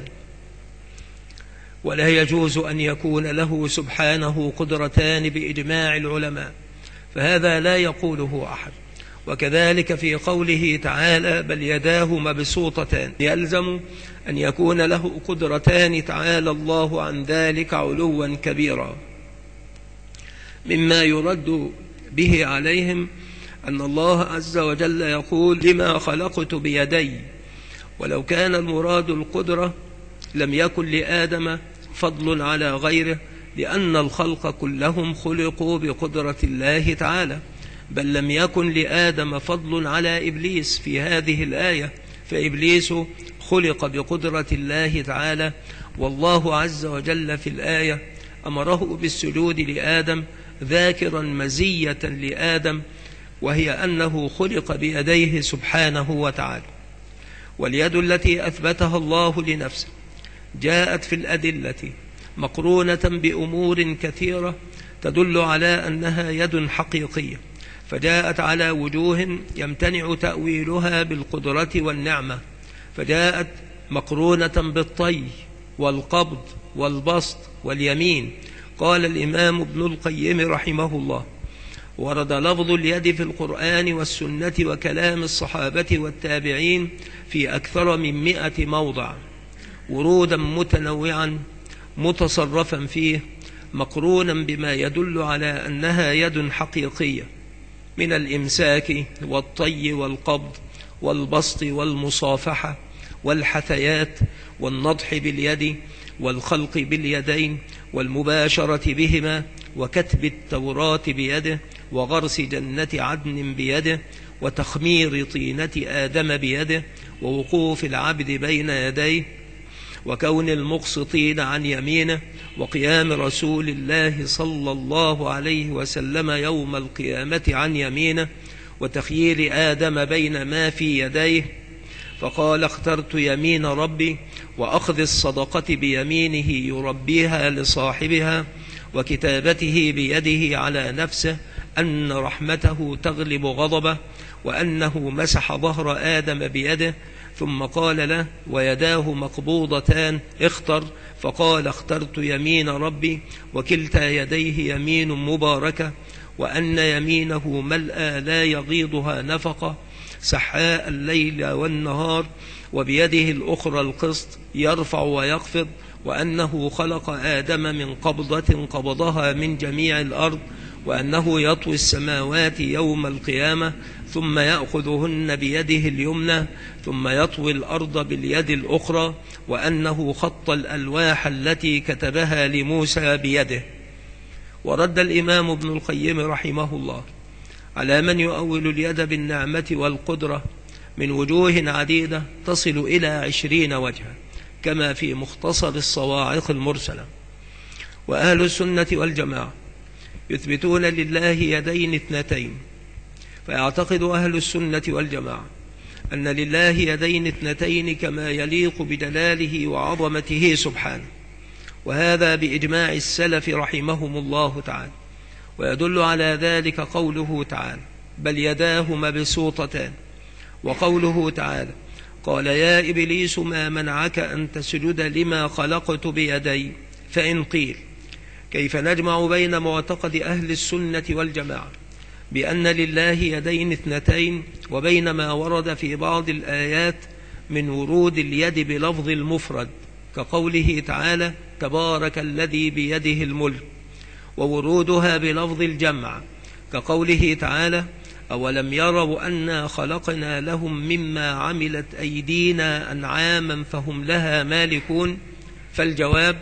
ولا يجوز أن يكون له سبحانه قدرتان بإجماع العلماء، فهذا لا يقوله أحد. وكذلك في قوله تعالى بل يداه مبسوطتان، يلزم أن يكون له قدرتان تعالى الله عن ذلك علوا كبيرا. مما يرد به عليهم أن الله عز وجل يقول لما خلقت بيدي، ولو كان المراد القدرة لم يكن لآدم فضل على غيره، لأن الخلق كلهم خلقوا بقدرة الله تعالى، بل لم يكن لآدم فضل على إبليس في هذه الآية، فإبليس خلق بقدرة الله تعالى، والله عز وجل في الآية أمره بالسجود لآدم ذاكرا مزية لآدم، وهي أنه خلق بيديه سبحانه وتعالى. واليد التي أثبتها الله لنفسه جاءت في الأدلة مقرونة بأمور كثيرة تدل على أنها يد حقيقية، فجاءت على وجوه يمتنع تأويلها بالقدرة والنعمة، فجاءت مقرونة بالطي والقبض والبسط واليمين. قال الإمام ابن القيم رحمه الله: ورد لفظ اليد في القرآن والسنة وكلام الصحابة والتابعين في أكثر من 100 موضع، ورودا متنوعا متصرفا فيه، مقرونا بما يدل على أنها يد حقيقية، من الإمساك والطي والقبض والبسط والمصافحة والحثيات والنضح باليد والخلق باليدين والمباشرة بهما وكتب التوراة بيده وغرس جنة عدن بيده وتخمير طينة آدم بيده ووقوف العبد بين يديه وكون المقسطين عن يمينه وقيام رسول الله صلى الله عليه وسلم يوم القيامة عن يمينه وتخيير آدم بين ما في يديه فقال اخترت يمين ربي، وأخذ الصدقة بيمينه يربيها لصاحبها، وكتابته بيده على نفسه أن رحمته تغلب غضبه، وأنه مسح ظهر آدم بيده، ثم قال له ويداه مقبوضتان اختر، فقال اخترت يمين ربي، وكلتا يديه يمين مباركة، وأن يمينه ملأى لا يغيضها نفقة سحاء الليل والنهار، وبيده الأخرى القسط يرفع ويخفض، وأنه خلق آدم من قبضة قبضها من جميع الأرض، وأنه يطوي السماوات يوم القيامة ثم يأخذهن بيده اليمنى ثم يطوي الأرض باليد الأخرى، وأنه خط الألواح التي كتبها لموسى بيده. ورد الإمام ابن القيم رحمه الله على من يؤول اليد بالنعمة والقدرة من وجوه عديدة تصل إلى 20 وجها، كما في مختصر الصواعق المرسلة. وأهل السنة والجماعة يثبتون لله يدين اثنتين، فيعتقد أهل السنة والجماعة أن لله يدين اثنتين كما يليق بجلاله وعظمته سبحانه، وهذا بإجماع السلف رحمهم الله تعالى. ويدل على ذلك قوله تعالى بل يداه مبسوطتان، وقوله تعالى قال يا إبليس ما منعك أن تسجد لما خلقت بيدي. فإن قيل كيف نجمع بين معتقد أهل السنة والجماعة بأن لله يدين اثنتين وبين ما ورد في بعض الآيات من ورود اليد بلفظ المفرد كقوله تعالى تبارك الذي بيده الملك، وورودها بلفظ الجمع كقوله تعالى أولم يروا أنا خلقنا لهم مما عملت أيدينا أنعاما فهم لها مالكون؟ فالجواب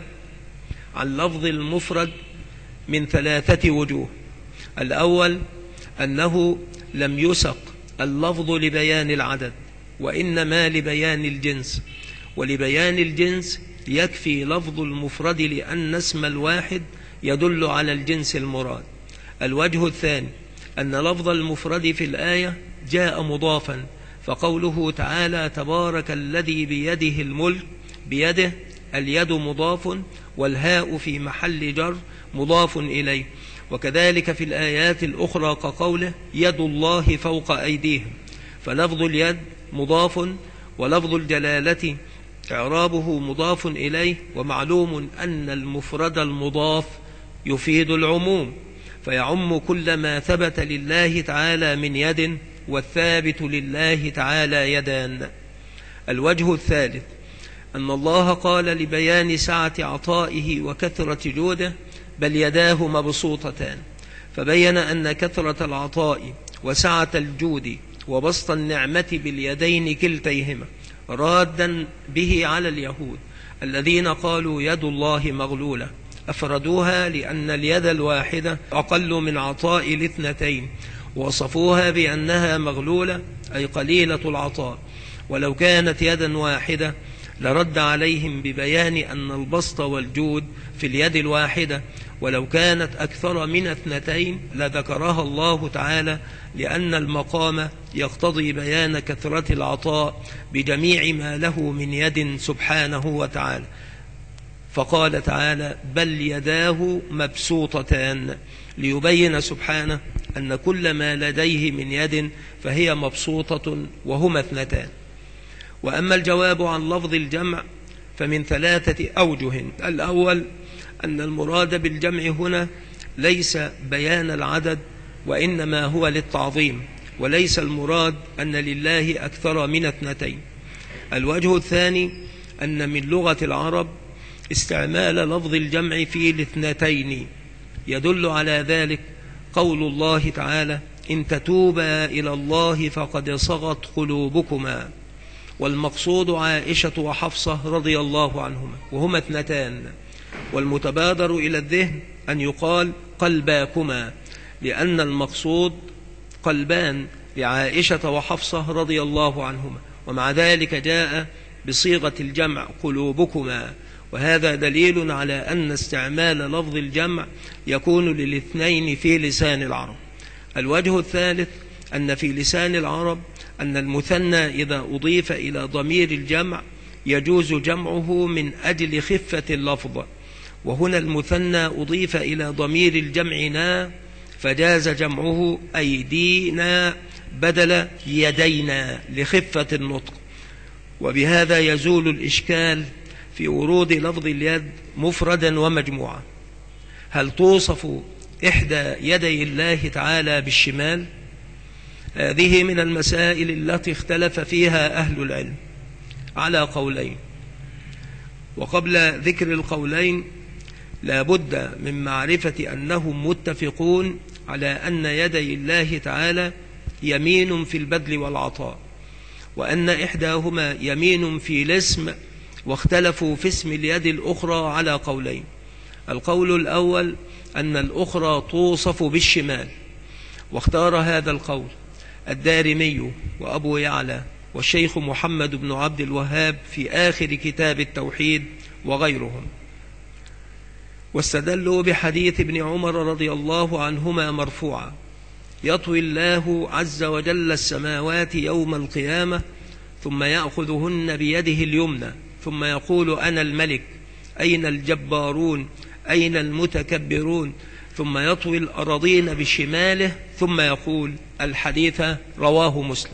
عن لفظ المفرد من 3 وجوه. الأول أنه لم يسق اللفظ لبيان العدد، وإنما لبيان الجنس، ولبيان الجنس يكفي لفظ المفرد لأن اسم الواحد يدل على الجنس المراد. الوجه الثاني أن لفظ المفرد في الآية جاء مضافا، فقوله تعالى تبارك الذي بيده الملك، بيده اليد مضاف والهاء في محل جر مضاف إليه، وكذلك في الآيات الأخرى كقوله يد الله فوق أيديهم، فلفظ اليد مضاف، ولفظ الجلالة إعرابه مضاف إليه، ومعلوم أن المفرد المضاف يفيد العموم، فيعم كل ما ثبت لله تعالى من يد، والثابت لله تعالى يدان. الوجه الثالث أن الله قال لبيان سعة عطائه وكثرة جوده بل يداه مبسوطتان، فبين أن كثرة العطاء وسعة الجود وبسط النعمة باليدين كلتيهما رادا به على اليهود الذين قالوا يد الله مغلولة، أفردوها لأن اليد الواحدة أقل من عطاء الاثنتين، وصفوها بأنها مغلولة أي قليلة العطاء، ولو كانت يدا واحدة لرد عليهم ببيان أن البسط والجود في اليد الواحدة، ولو كانت أكثر من اثنتين لذكرها الله تعالى، لأن المقام يقتضي بيان كثرة العطاء بجميع ما له من يد سبحانه وتعالى، فقال تعالى بل يداه مبسوطتان، ليبين سبحانه أن كل ما لديه من يد فهي مبسوطة وهما اثنتان. وأما الجواب عن لفظ الجمع فمن 3 أوجه. الأول أن المراد بالجمع هنا ليس بيان العدد، وإنما هو للتعظيم، وليس المراد أن لله أكثر من 2. الوجه الثاني أن من لغة العرب استعمال لفظ الجمع في الاثنتين، يدل على ذلك قول الله تعالى إن تتوبا إلى الله فقد صغت قلوبكما، والمقصود عائشة وحفصة رضي الله عنهما وهما 2، والمتبادر إلى الذهن أن يقال قلباكما، لأن المقصود قلبان لعائشة وحفصة رضي الله عنهما، ومع ذلك جاء بصيغة الجمع قلوبكما، وهذا دليل على أن استعمال لفظ الجمع يكون للاثنين في لسان العرب. الوجه الثالث أن في لسان العرب أن المثنى إذا أضيف إلى ضمير الجمع يجوز جمعه من أجل خفة اللفظ، وهنا المثنى أضيف إلى ضمير الجمعنا فجاز جمعه أيدينا بدل يدينا لخفة النطق، وبهذا يزول الإشكال في ورود لفظ اليد مفردا ومجموعا. هل توصف إحدى يدي الله تعالى بالشمال؟ هذه من المسائل التي اختلف فيها أهل العلم على قولين، وقبل ذكر القولين لا بد من معرفة أنهم متفقون على أن يدي الله تعالى يمين في البذل والعطاء، وأن إحداهما يمين في الاسم، واختلفوا في اسم اليد الأخرى على قولين. القول الأول أن الأخرى توصف بالشمال، واختار هذا القول الدارمي وأبو يعلى والشيخ محمد بن عبد الوهاب في آخر كتاب التوحيد وغيرهم، واستدلوا بحديث ابن عمر رضي الله عنهما مرفوعا يطوي الله عز وجل السماوات يوم القيامة ثم يأخذهن بيده اليمنى ثم يقول أنا الملك أين الجبارون أين المتكبرون، ثم يطوي الأراضين بشماله ثم يقول. الحديث رواه مسلم.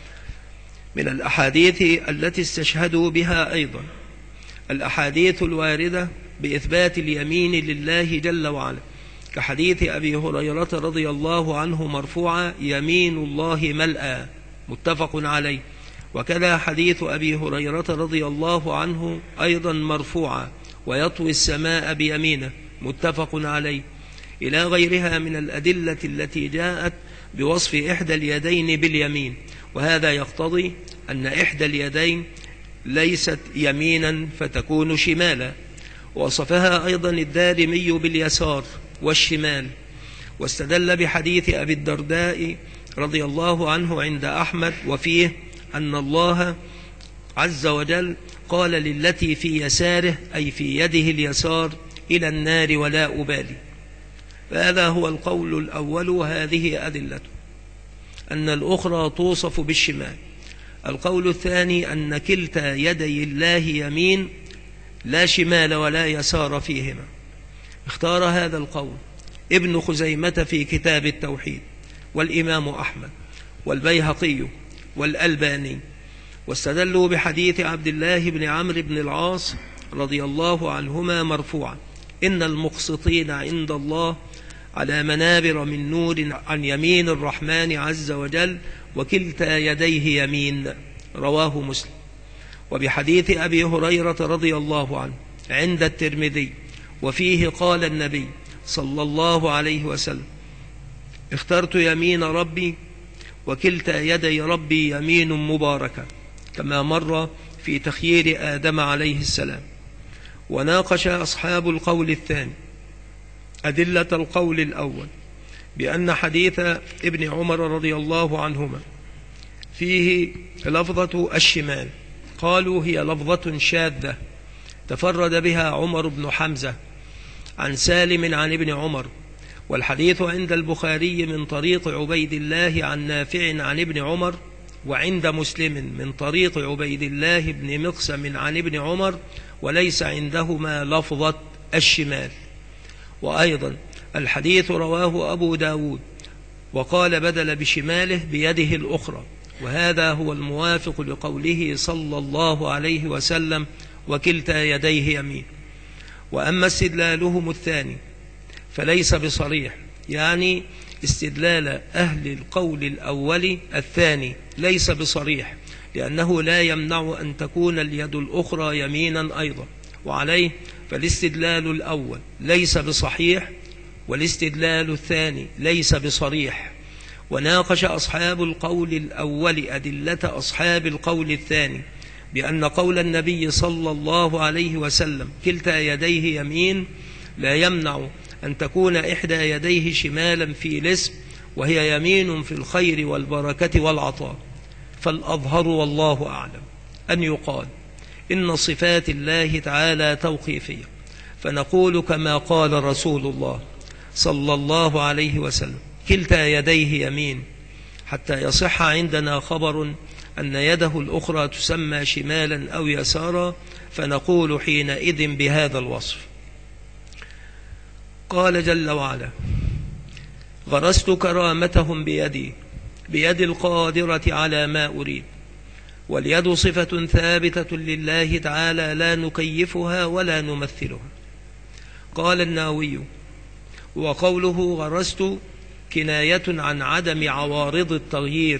من الأحاديث التي استشهدوا بها أيضا الأحاديث الواردة بإثبات اليمين لله جل وعلا، كحديث أبي هريرة رضي الله عنه مرفوعا يمين الله ملأى متفق عليه، وكذا حديث أبي هريرة رضي الله عنه أيضا مرفوعا ويطوي السماء بيمينه متفق عليه، إلى غيرها من الأدلة التي جاءت بوصف إحدى اليدين باليمين، وهذا يقتضي أن إحدى اليدين ليست يمينا فتكون شمالا. وصفها أيضا الدارمي باليسار والشمال، واستدل بحديث أبي الدرداء رضي الله عنه عند أحمد وفيه أن الله عز وجل قال للتي في يساره أي في يده اليسار إلى النار ولا أبالي. فهذا هو القول الأول، وهذه أدلته أن الأخرى توصف بالشمال. القول الثاني أن كلتا يدي الله يمين لا شمال ولا يسار فيهما. اختار هذا القول ابن خزيمة في كتاب التوحيد، والإمام أحمد، والبيهقي، والألباني. واستدلوا بحديث عبد الله بن عمرو بن العاص رضي الله عنهما مرفوعا: إن المقسطين عند الله على منابر من نور عن يمين الرحمن عز وجل، وكلتا يديه يمين. رواه مسلم. وبحديث أبي هريرة رضي الله عنه عند الترمذي، وفيه قال النبي صلى الله عليه وسلم: اخترت يمين ربي، وكلتا يدي ربي يمين مباركة، كما مر في تخيير آدم عليه السلام. وناقش أصحاب القول الثاني أدلة القول الأول بأن حديث ابن عمر رضي الله عنهما فيه لفظة الشمال، قالوا هي لفظة شاذة تفرد بها عمر بن حمزة عن سالم عن ابن عمر، والحديث عند البخاري من طريق عبيد الله عن نافع عن ابن عمر، وعند مسلم من طريق عبيد الله بن مقسم عن ابن عمر، وليس عندهما لفظة الشمال. وأيضا الحديث رواه أبو داود وقال بدل بشماله بيده الأخرى، وهذا هو الموافق لقوله صلى الله عليه وسلم: وكلتا يديه يمين. وأما استدلالهم الثاني فليس بصريح، يعني استدلال أهل القول الأول الثاني ليس بصريح، لأنه لا يمنع أن تكون اليد الأخرى يمينا أيضا، وعليه فالاستدلال الأول ليس بصحيح، والاستدلال الثاني ليس بصريح. وناقش أصحاب القول الأول أدلة أصحاب القول الثاني بأن قول النبي صلى الله عليه وسلم: كلتا يديه يمين، لا يمنع أن تكون إحدى يديه شمالا في الاسم، وهي يمين في الخير والبركة والعطاء. فالأظهر والله أعلم أن يقال إن صفات الله تعالى توقيفية، فنقول كما قال رسول الله صلى الله عليه وسلم: كلتا يديه يمين، حتى يصح عندنا خبر أن يده الأخرى تسمى شمالا أو يسارا، فنقول حينئذ بهذا الوصف. قال جل وعلا: غرست كرامتهم بيد القادرة على ما أريد. واليد صفة ثابتة لله تعالى لا نكيفها ولا نمثلها. قال الناوي: وقوله غرست كناية عن عدم عوارض التغيير،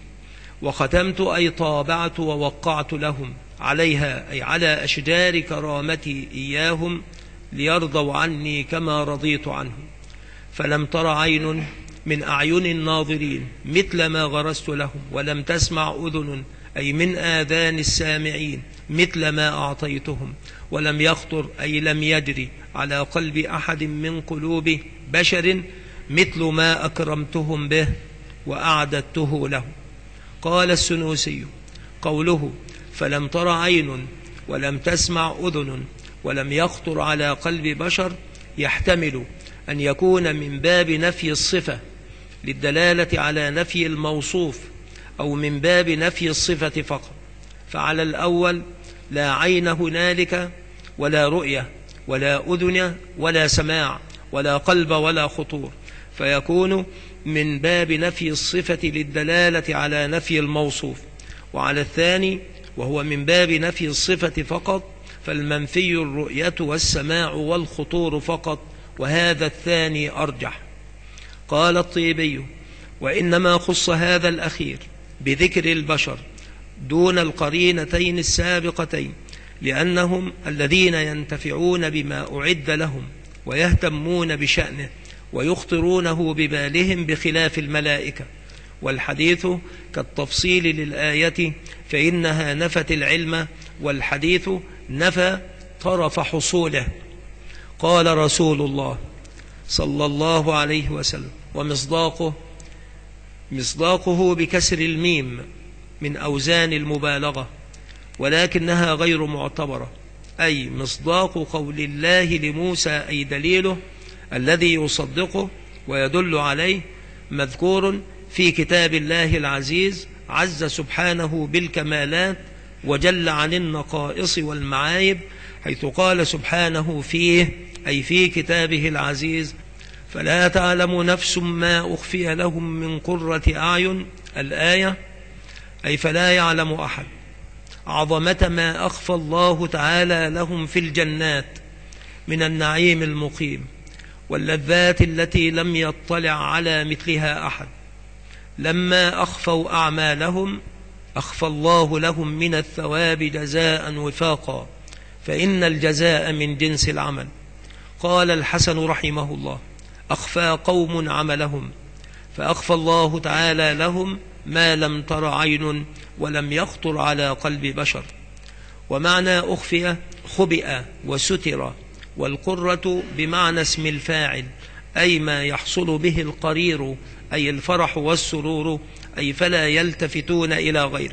وختمت أي طابعت ووقعت لهم عليها، أي على أشجار كرامتي إياهم، ليرضوا عني كما رضيت عنهم. فلم تر عين من أعين الناظرين مثل ما غرست لهم، ولم تسمع أذن أي من آذان السامعين مثل ما أعطيتهم، ولم يخطر أي لم يجري على قلب أحد من قلوب بشر مثل ما أكرمتهم به وأعددته لهم. قال السنوسي: قوله فلم تر عين ولم تسمع أذن ولم يخطر على قلب بشر يحتمل أن يكون من باب نفي الصفة للدلالة على نفي الموصوف، أو من باب نفي الصفة فقط. فعلى الأول لا عين هنالك، ولا رؤية، ولا أذن، ولا سماع، ولا قلب، ولا خطور، فيكون من باب نفي الصفة للدلالة على نفي الموصوف. وعلى الثاني وهو من باب نفي الصفة فقط، فالمنفي الرؤية والسماع والخطور فقط، وهذا الثاني أرجح. قال الطيبي: وإنما خص هذا الأخير بذكر البشر دون القرينتين السابقتين، لأنهم الذين ينتفعون بما أعد لهم ويهتمون بشأنه ويخطرونه ببالهم، بخلاف الملائكة. والحديث كالتفصيل للآية، فإنها نفت العلم، والحديث نفى طرف حصوله. قال رسول الله صلى الله عليه وسلم: مصداقه بكسر الميم من أوزان المبالغة، ولكنها غير معتبرة، أي مصداق قول الله لموسى، أي دليله الذي يصدقه ويدل عليه، مذكور في كتاب الله العزيز، عز سبحانه بالكمالات وجل عن النقائص والمعايب، حيث قال سبحانه فيه، أي في كتابه العزيز: فلا تعلم نفس ما أخفي لهم من قرة أعين. الآية أي فلا يعلم أحد عظمة ما أخفى الله تعالى لهم في الجنات من النعيم المقيم واللذات التي لم يطلع على مثلها أحد. لما أخفوا أعمالهم أخفى الله لهم من الثواب جزاء وفاقا، فإن الجزاء من جنس العمل. قال الحسن رحمه الله: أخفى قوم عملهم فأخفى الله تعالى لهم ما لم تر عين ولم يخطر على قلب بشر. ومعنى أخفي خبئ وستر، والقرة بمعنى اسم الفاعل، أي ما يحصل به القرير، أي الفرح والسرور، أي فلا يلتفتون إلى غيره.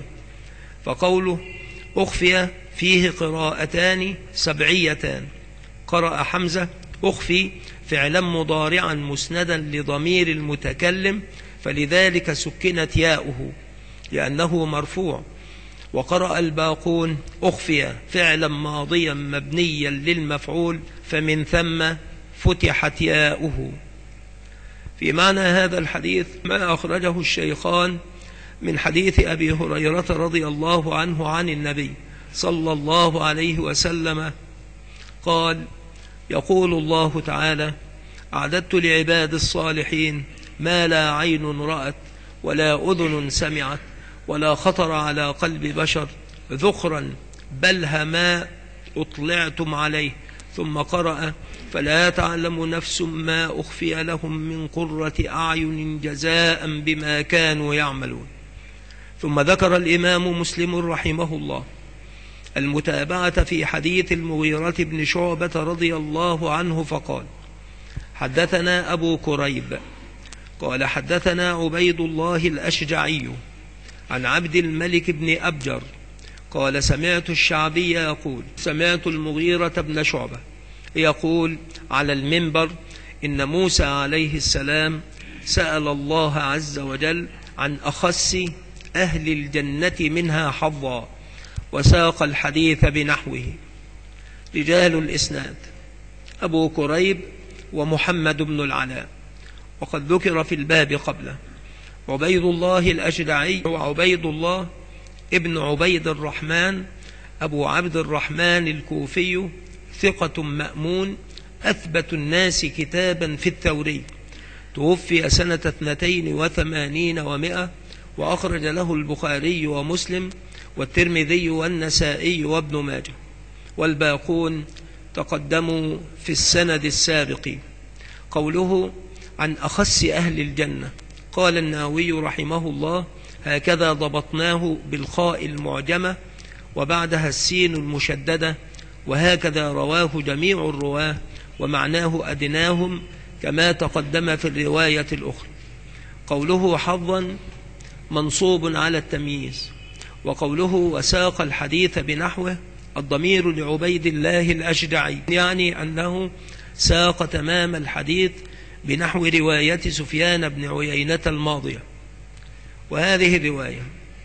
فقوله أخفي فيه قراءتان سبعيتان. قرأ حمزة أخفي فعلا مضارعا مسندا لضمير المتكلم، فلذلك سكنت ياؤه لأنه مرفوع. وقرأ الباقون أخفي فعلا ماضيا مبنيا للمفعول، فمن ثم فتحت ياؤه. في معنى هذا الحديث ما أخرجه الشيخان من حديث أبي هريرة رضي الله عنه عن النبي صلى الله عليه وسلم قال: يقول الله تعالى: أعددت لعباد الصالحين ما لا عين رأت ولا أذن سمعت ولا خطر على قلب بشر، ذخرا بل هما أطلعتم عليه. ثم قرأ: فلا تعلم نفس ما أخفي لهم من قرة أعين جزاء بما كانوا يعملون. ثم ذكر الإمام مسلم رحمه الله المتابعة في حديث المغيرة بن شعبة رضي الله عنه فقال: حدثنا أبو كريب قال حدثنا عبيد الله الأشجعي عن عبد الملك بن أبجر قال: سمعت الشعبي يقول: سمعت المغيرة بن شعبة يقول على المنبر: إن موسى عليه السلام سأل الله عز وجل عن أخس أهل الجنة منها حظا، وساق الحديث بنحوه. رجال الإسناد: أبو كريب ومحمد بن العلاء، وقد ذكر في الباب قبله عبيد الله الأشجعي وعبيد الله ابن عبيد الرحمن أبو عبد الرحمن الكوفي، ثقة مأمون، أثبت الناس كتابا في الثوري، توفي سنة 82 و100، وأخرج له البخاري ومسلم والترمذي والنسائي وابن ماجه، والباقون تقدموا في السند السابق. قوله عن أخس أهل الجنة، قال النووي رحمه الله: هكذا ضبطناه بالخاء المعجمة وبعدها السين المشددة، وهكذا رواه جميع الرواه، ومعناه أدناهم كما تقدم في الرواية الأخرى. قوله حظا منصوب على التمييز. وقوله وساق الحديث بنحوه، الضمير لعبيد الله الأشجعي، يعني أنه ساق تمام الحديث بنحو رواية سفيان بن عيينة الماضية. وهذه الرواية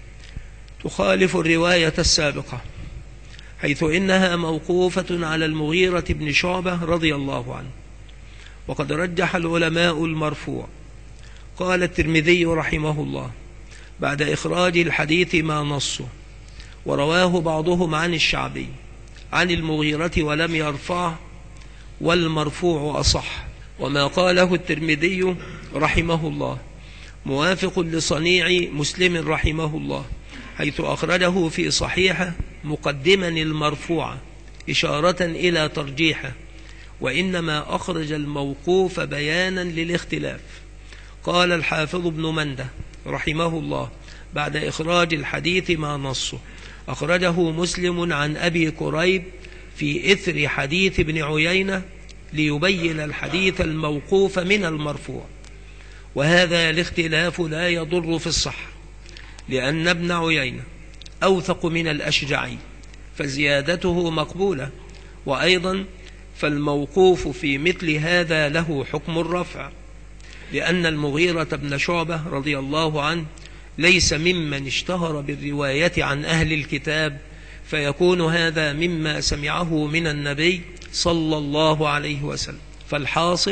تخالف الرواية السابقة، حيث إنها موقوفة على المغيرة بن شعبة رضي الله عنه، وقد رجح العلماء المرفوع. قال الترمذي رحمه الله بعد إخراج الحديث ما نصه: ورواه بعضهم عن الشعبي عن المغيرة ولم يرفعه، والمرفوع أصح. وما قاله الترمذي رحمه الله موافق لصنيع مسلم رحمه الله، حيث أخرجه في صحيحه مقدما المرفوع إشارة إلى ترجيحه، وإنما أخرج الموقوف بيانا للاختلاف. قال الحافظ ابن منده رحمه الله بعد إخراج الحديث ما نصه: أخرجه مسلم عن أبي كريب في إثر حديث ابن عيينة ليبين الحديث الموقوف من المرفوع. وهذا الاختلاف لا يضر في الصحة، لأن ابن عيينة أوثق من الأشجعي فزيادته مقبولة، وأيضا فالموقوف في مثل هذا له حكم الرفع، لأن المغيرة بن شعبة رضي الله عنه ليس ممن اشتهر بالرواية عن أهل الكتاب، فيكون هذا مما سمعه من النبي صلى الله عليه وسلم. فالحاصل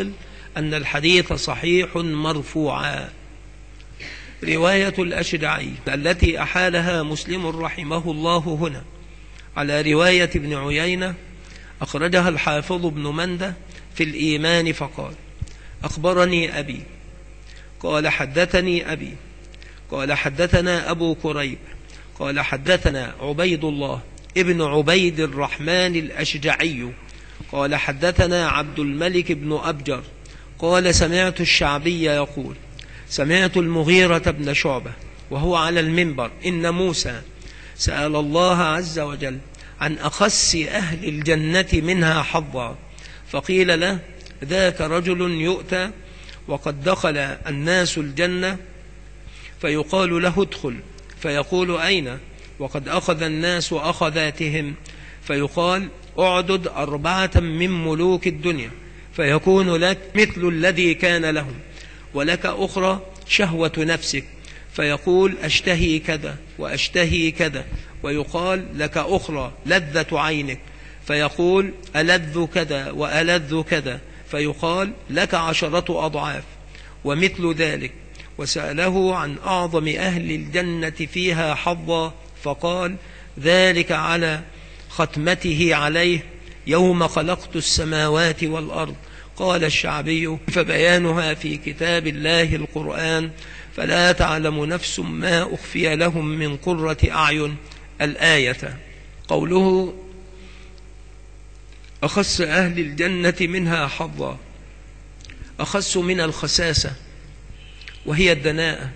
أن الحديث صحيح مرفوعا. رواية الأشجعي التي أحالها مسلم رحمه الله هنا على رواية ابن عيينة أخرجها الحافظ ابن مندة في الإيمان فقال: أخبرني أبي قال حدثني أبي قال حدثنا أبو كريب قال حدثنا عبيد الله ابن عبيد الرحمن الأشجعي قال حدثنا عبد الملك بن أبجر قال: سمعت الشعبي يقول: سمعت المغيرة بن شعبة وهو على المنبر: إن موسى سأل الله عز وجل عن أخس أهل الجنة منها حظا، فقيل له: ذاك رجل يؤتى وقد دخل الناس الجنة فيقال له: ادخل، فيقول: أين؟ وقد أخذ الناس أخذاتهم، فيقال: اعدد 4 من ملوك الدنيا، فيكون لك مثل الذي كان لهم، ولك أخرى شهوة نفسك، فيقول: أشتهي كذا وأشتهي كذا، ويقال: لك أخرى لذة عينك، فيقول: ألذ كذا وألذ كذا، فيقال: لك 10 أضعاف ومثل ذلك. وسأله عن أعظم أهل الجنة فيها حظا، فقال: ذلك على ختمته عليه يوم خلقت السماوات والأرض. قال الشعبي: فبيانها في كتاب الله القرآن، فلا تعلم نفس ما أخفي لهم من قرة أعين. الآية. قوله: أخس أهل الجنة منها حظا، أخس من الخساسة وهي الدناءة.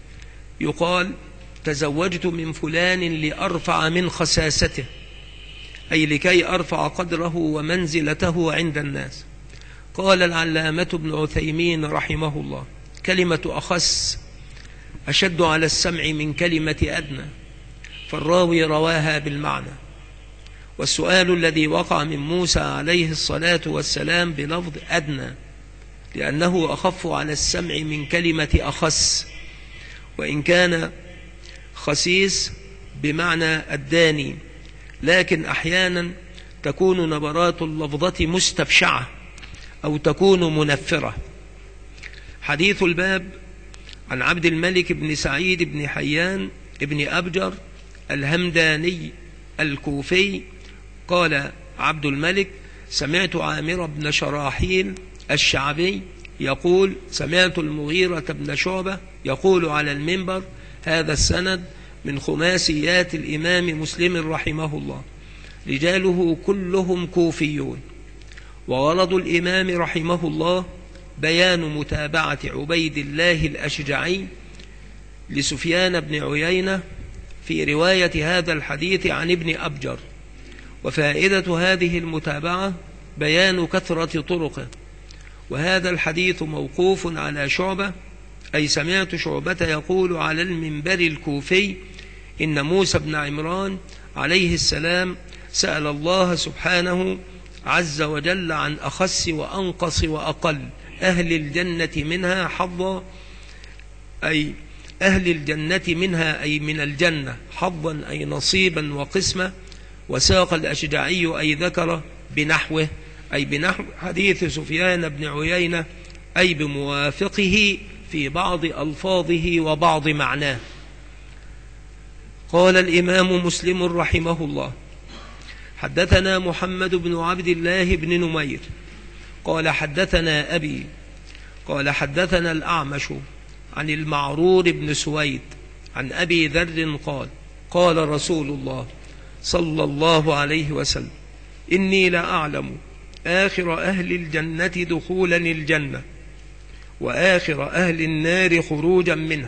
يقال: تزوجت من فلان لأرفع من خساسته، أي لكي أرفع قدره ومنزلته عند الناس. قال العلامة ابن عثيمين رحمه الله: كلمة أخس أشد على السمع من كلمة أدنى، فالراوي رواها بالمعنى. والسؤال الذي وقع من موسى عليه الصلاة والسلام بلفظ أدنى، لأنه أخف على السمع من كلمة أخس، وإن كان خسيس بمعنى الداني، لكن أحيانا تكون نبرات اللفظة مستبشعة أو تكون منفرة. حديث الباب عن عبد الملك بن سعيد بن حيان بن أبجر الهمداني الكوفي قال عبد الملك: سمعت عامر بن شراحيل الشعبي يقول: سمعت المغيرة بن شعبة يقول على المنبر. هذا السند من خماسيات الإمام مسلم رحمه الله، رجاله كلهم كوفيون. وغرض الإمام رحمه الله بيان متابعة عبيد الله الأشجعي لسفيان بن عيينة في رواية هذا الحديث عن ابن أبجر. وفائدة هذه المتابعة بيان كثرة طرقه. وهذا الحديث موقوف على شعبة، أي سمعت شعبة يقول على المنبر الكوفي: إن موسى بن عمران عليه السلام سأل الله سبحانه عز وجل عن أخس وأنقص وأقل أهل الجنة منها حظا، أي أهل الجنة منها أي من الجنة حظا أي نصيبا وقسمة. وساق الأشجعي أي ذكر بنحوه، أي بنحو حديث سفيان بن عيينة، أي بموافقه في بعض ألفاظه وبعض معناه. قال الإمام مسلم رحمه الله: حدثنا محمد بن عبد الله بن نمير قال حدثنا أبي قال حدثنا الأعمش عن المعرور بن سويد عن أبي ذر قال: قال رسول الله صلى الله عليه وسلم: إني لأعلم آخر أهل الجنة دخولا الجنة وآخر أهل النار خروجا منها،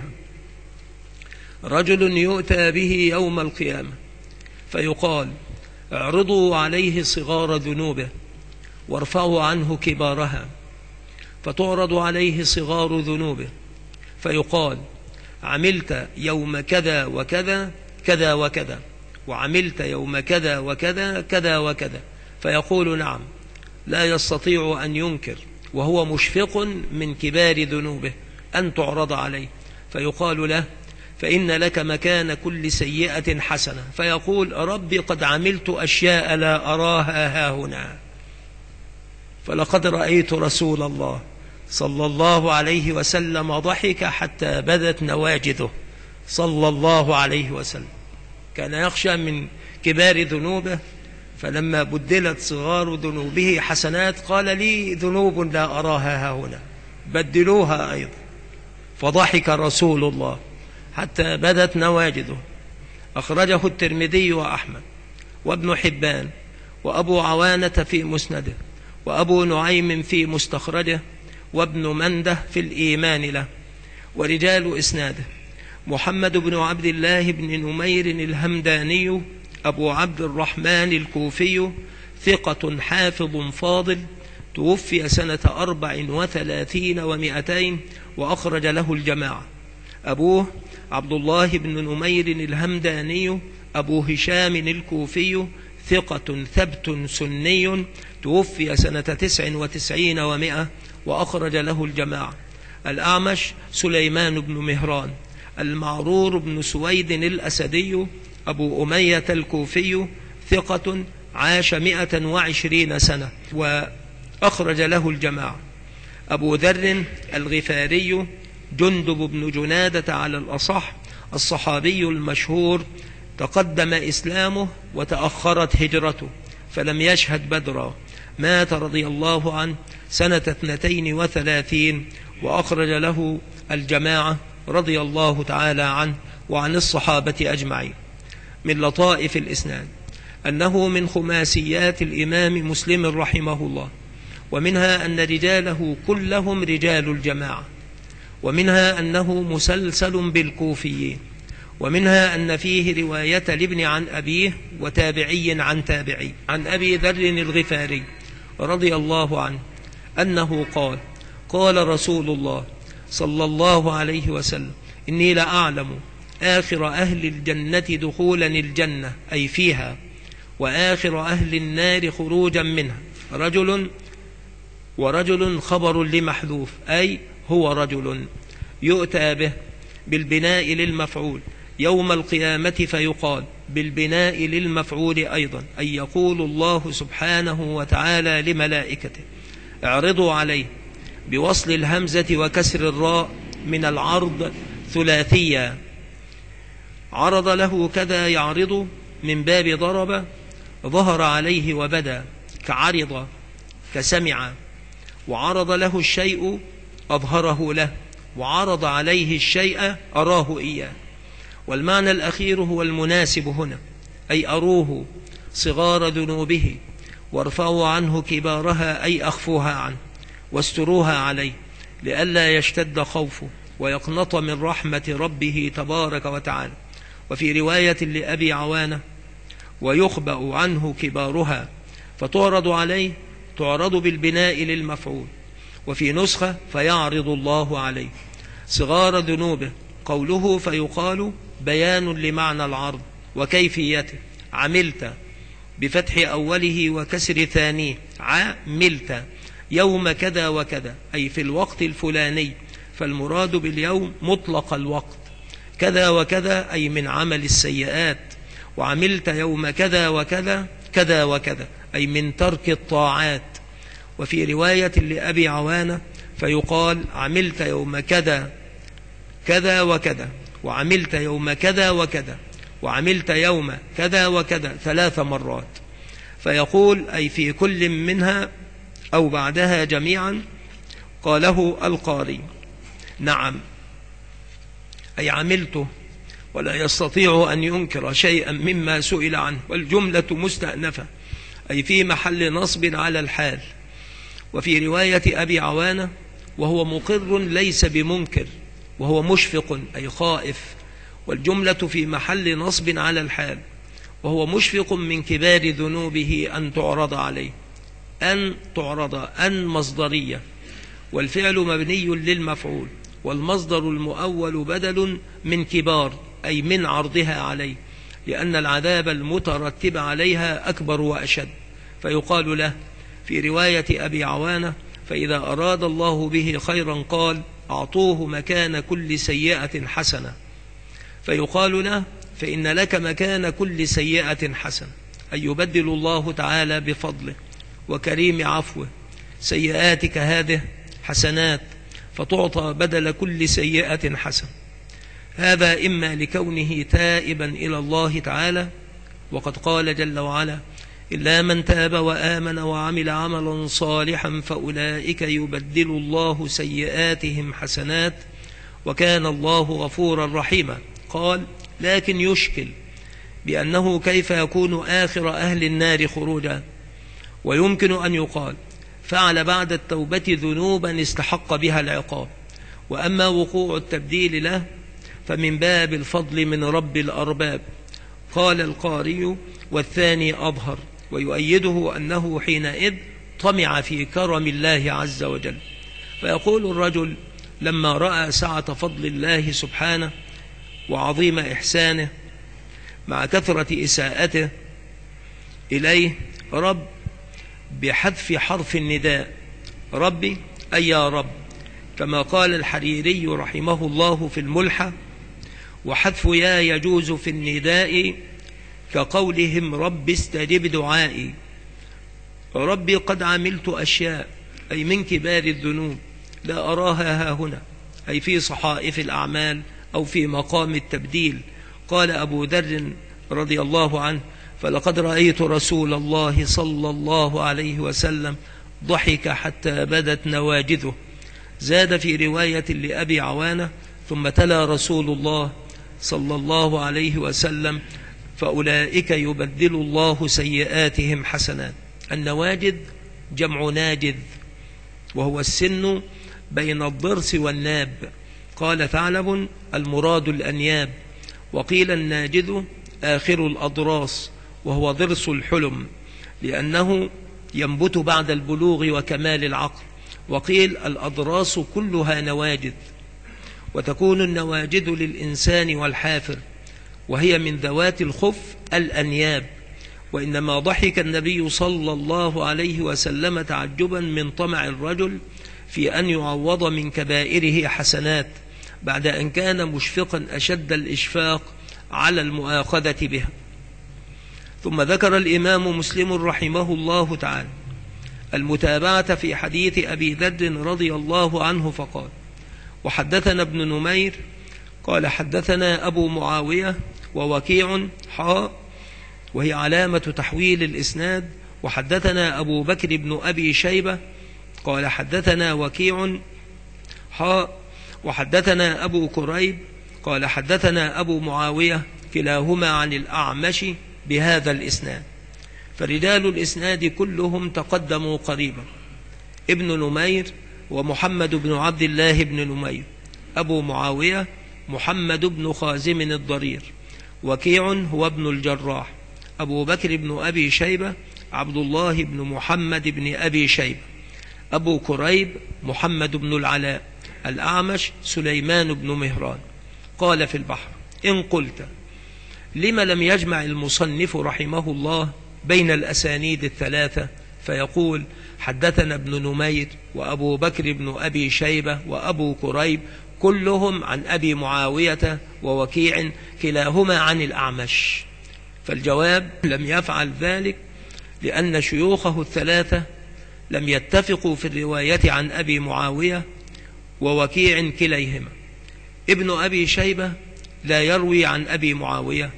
رجل يؤتى به يوم القيامة فيقال: اعرضوا عليه صغار ذنوبه وارفعوا عنه كبارها، فتعرض عليه صغار ذنوبه فيقال: عملت يوم كذا وكذا كذا وكذا، وعملت يوم كذا وكذا كذا وكذا، فيقول: نعم. لا يستطيع أن ينكر وهو مشفق من كبار ذنوبه أن تعرض عليه، فيقال له: فإن لك مكان كل سيئة حسنة، فيقول: ربي قد عملت أشياء لا أراها هاهنا، فلقد رأيت رسول الله صلى الله عليه وسلم ضحك حتى بدت نواجذه صلى الله عليه وسلم. كان يخشى من كبار ذنوبه، فلما بدلت صغار ذنوبه حسنات قال لي ذنوب لا أراها هنا بدلوها أيضا، فضحك رسول الله حتى بدت نواجذه. أخرجه الترمذي وأحمد وابن حبان وأبو عوانة في مسنده وأبو نعيم في مستخرجه وابن منده في الإيمان له. ورجال إسناده محمد بن عبد الله بن نمير الهمداني أبو عبد الرحمن الكوفي ثقة حافظ فاضل، توفي سنة 34 و200 وأخرج له الجماعة. أبوه عبد الله بن نمير الهمداني أبو هشام الكوفي ثقة ثبت سني، توفي سنة 99 و100 وأخرج له الجماعة. الأعمش سليمان بن مهران المعرور بن سويد الأسدي أبو أمية الكوفي ثقة عاش 120 سنة وأخرج له الجماعة. أبو ذر الغفاري جندب بن جنادة على الأصح الصحابي المشهور، تقدم إسلامه وتأخرت هجرته فلم يشهد بدرا، مات رضي الله عنه سنة 32 وأخرج له الجماعة رضي الله تعالى عنه وعن الصحابة أجمعين. من لطائف الإسناد أنه من خماسيات الإمام مسلم رحمه الله، ومنها أن رجاله كلهم رجال الجماعة، ومنها أنه مسلسل بالكوفيين، ومنها أن فيه رواية لابن عن أبيه وتابعي عن تابعي عن أبي ذر الغفاري رضي الله عنه أنه قال: قال رسول الله صلى الله عليه وسلم: إني لأعلم آخر أهل الجنة دخولا الجنة أي فيها، وآخر أهل النار خروجا منها، ورجل خبر لمحذوف أي هو رجل يؤتى به بالبناء للمفعول يوم القيامة فيقال بالبناء للمفعول أيضا، أي يقول الله سبحانه وتعالى لملائكته: اعرضوا عليه، بوصل الهمزة وكسر الراء من العرض ثلاثيا. عرض له كذا يعرض من باب ضرب، ظهر عليه وبدا، كعرض كسمع. وعرض له الشيء أظهره له، وعرض عليه الشيء أراه إياه. والمعنى الأخير هو المناسب هنا، أي أروه صغار ذنوبه وارفعوا عنه كبارها، أي أخفوها عنه واستروها عليه لئلا يشتد خوفه ويقنط من رحمة ربه تبارك وتعالى. وفي رواية لأبي عوانة: ويخبأ عنه كبارها، فتعرض عليه، تعرض بالبناء للمفعول. وفي نسخة: فيعرض الله عليه صغار ذنوبه. قوله فيقال بيان لمعنى العرض وكيفيته. عملت بفتح أوله وكسر ثانيه، عملت يوم كذا وكذا، أي في الوقت الفلاني، فالمراد باليوم مطلق الوقت. كذا وكذا أي من عمل السيئات. وعملت يوم كذا وكذا كذا وكذا، أي من ترك الطاعات. وفي رواية لأبي عوانة: فيقال عملت يوم كذا كذا وكذا، وعملت يوم كذا وكذا، وعملت يوم كذا وكذا 3 مرات. فيقول أي في كل منها أو بعدها جميعا. قاله القاري: نعم، أي عملته، ولا يستطيع أن ينكر شيئا مما سئل عنه، والجملة مستأنفة أي في محل نصب على الحال. وفي رواية أبي عوانة: وهو مقر ليس بمنكر، وهو مشفق أي خائف، والجملة في محل نصب على الحال. وهو مشفق من كبار ذنوبه أن تعرض عليه. أن تعرض، أن مصدرية، والفعل مبني للمفعول، والمصدر المؤول بدل من كبار أي من عرضها عليه، لأن العذاب المترتب عليها أكبر وأشد. فيقال له في رواية أبي عوانة: فإذا أراد الله به خيرا قال أعطوه مكان كل سيئة حسنة. فيقال له: فإن لك مكان كل سيئة حسنة، أي يبدل الله تعالى بفضله وكريم عفوه سيئاتك هذه حسنات، فتعطى بدل كل سيئة حسن. هذا إما لكونه تائبا إلى الله تعالى، وقد قال جل وعلا: إلا من تاب وآمن وعمل عملا صالحا فأولئك يبدل الله سيئاتهم حسنات وكان الله غفورا رحيما. قال: لكن يشكل بأنه كيف يكون آخر أهل النار خروجا؟ ويمكن أن يقال: فعل بعد التوبة ذنوبا استحق بها العقاب، وأما وقوع التبديل له فمن باب الفضل من رب الأرباب. قال القاري: والثاني أظهر، ويؤيده أنه حينئذ طمع في كرم الله عز وجل. فيقول الرجل لما رأى سعة فضل الله سبحانه وعظيم إحسانه مع كثرة إساءته إليه: رب، بحذف حرف النداء، ربي أي يا رب، كما قال الحريري رحمه الله في الملحة: وحذف يا يجوز في النداء كقولهم رب استجب دعائي. ربي قد عملت أشياء، أي من كبار الذنوب، لا أراها هنا، أي في صحائف الأعمال أو في مقام التبديل. قال أبو ذر رضي الله عنه: فلقد رأيت رسول الله صلى الله عليه وسلم ضحك حتى بدت نواجذه. زاد في رواية لأبي عوانة: ثم تلا رسول الله صلى الله عليه وسلم: فأولئك يبدل الله سيئاتهم حسنات. النواجذ جمع ناجذ، وهو السن بين الضرس والناب. قال ثعلب: المراد الأنياب. وقيل الناجذ آخر الأضراس، وهو ضرس الحلم، لأنه ينبت بعد البلوغ وكمال العقل. وقيل الأضراس كلها نواجذ، وتكون النواجذ للإنسان والحافر، وهي من ذوات الخف الأنياب. وإنما ضحك النبي صلى الله عليه وسلم تعجبا من طمع الرجل في أن يعوض من كبائره حسنات، بعد أن كان مشفقا أشد الإشفاق على المؤاخذة بها. ثم ذكر الإمام مسلم رحمه الله تعالى المتابعة في حديث أبي ذر رضي الله عنه فقال: وحدثنا ابن نمير قال حدثنا أبو معاوية ووكيع وهي علامة تحويل الإسناد. وحدثنا أبو بكر بن أبي شيبة قال حدثنا وكيع وحدثنا أبو كريب قال حدثنا أبو معاوية، كلاهما عن الأعمش بهذا الإسناد. فرجال الإسناد كلهم تقدموا قريبا: ابن نمير ومحمد بن عبد الله بن نمير، أبو معاوية محمد بن خازم الضرير، وكيع هو ابن الجراح، أبو بكر بن أبي شيبة عبد الله بن محمد بن أبي شيبة، أبو كريب محمد بن العلاء، الأعمش سليمان بن مهران. قال في البحر: إن قلت لما لم يجمع المصنف رحمه الله بين الأسانيد الثلاثة، فيقول: حدثنا ابن نمير وأبو بكر بن أبي شيبة وأبو كريب كلهم عن أبي معاوية ووكيع كلاهما عن الأعمش. فالجواب: لم يفعل ذلك لأن شيوخه الثلاثة لم يتفقوا في الرواية عن أبي معاوية ووكيع كليهما. ابن أبي شيبة لا يروي عن أبي معاوية،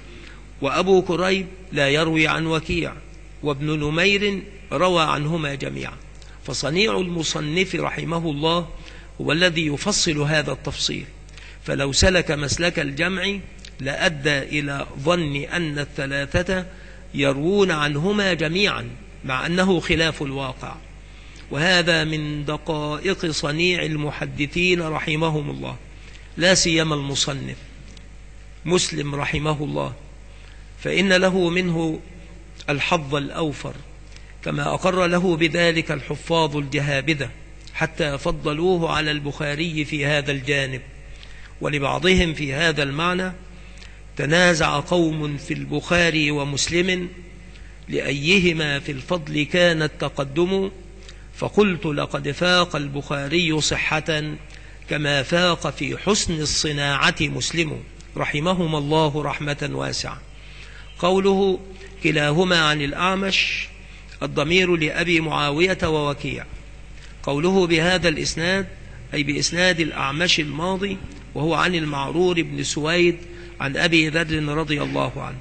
وأبو كريب لا يروي عن وكيع، وابن نمير روى عنهما جميعا. فصنيع المصنف رحمه الله هو الذي يفصل هذا التفصيل، فلو سلك مسلك الجمع لأدى إلى ظن أن الثلاثة يروون عنهما جميعا، مع أنه خلاف الواقع. وهذا من دقائق صنيع المحدثين رحمهم الله، لا سيما المصنف مسلم رحمه الله، فإن له منه الحظ الأوفر، كما أقر له بذلك الحفاظ الجهابذة، حتى فضلوه على البخاري في هذا الجانب. ولبعضهم في هذا المعنى تنازع قوم في البخاري ومسلم لأيهما في الفضل كان التقدم، فقلت: لقد فاق البخاري صحة كما فاق في حسن الصناعة مسلم، رحمهما الله رحمة واسعة. قوله كلاهما عن الأعمش، الضمير لأبي معاوية ووكيع، قوله بهذا الإسناد أي بإسناد الأعمش الماضي، وهو عن المعرور بن سويد عن أبي ذر رضي الله عنه.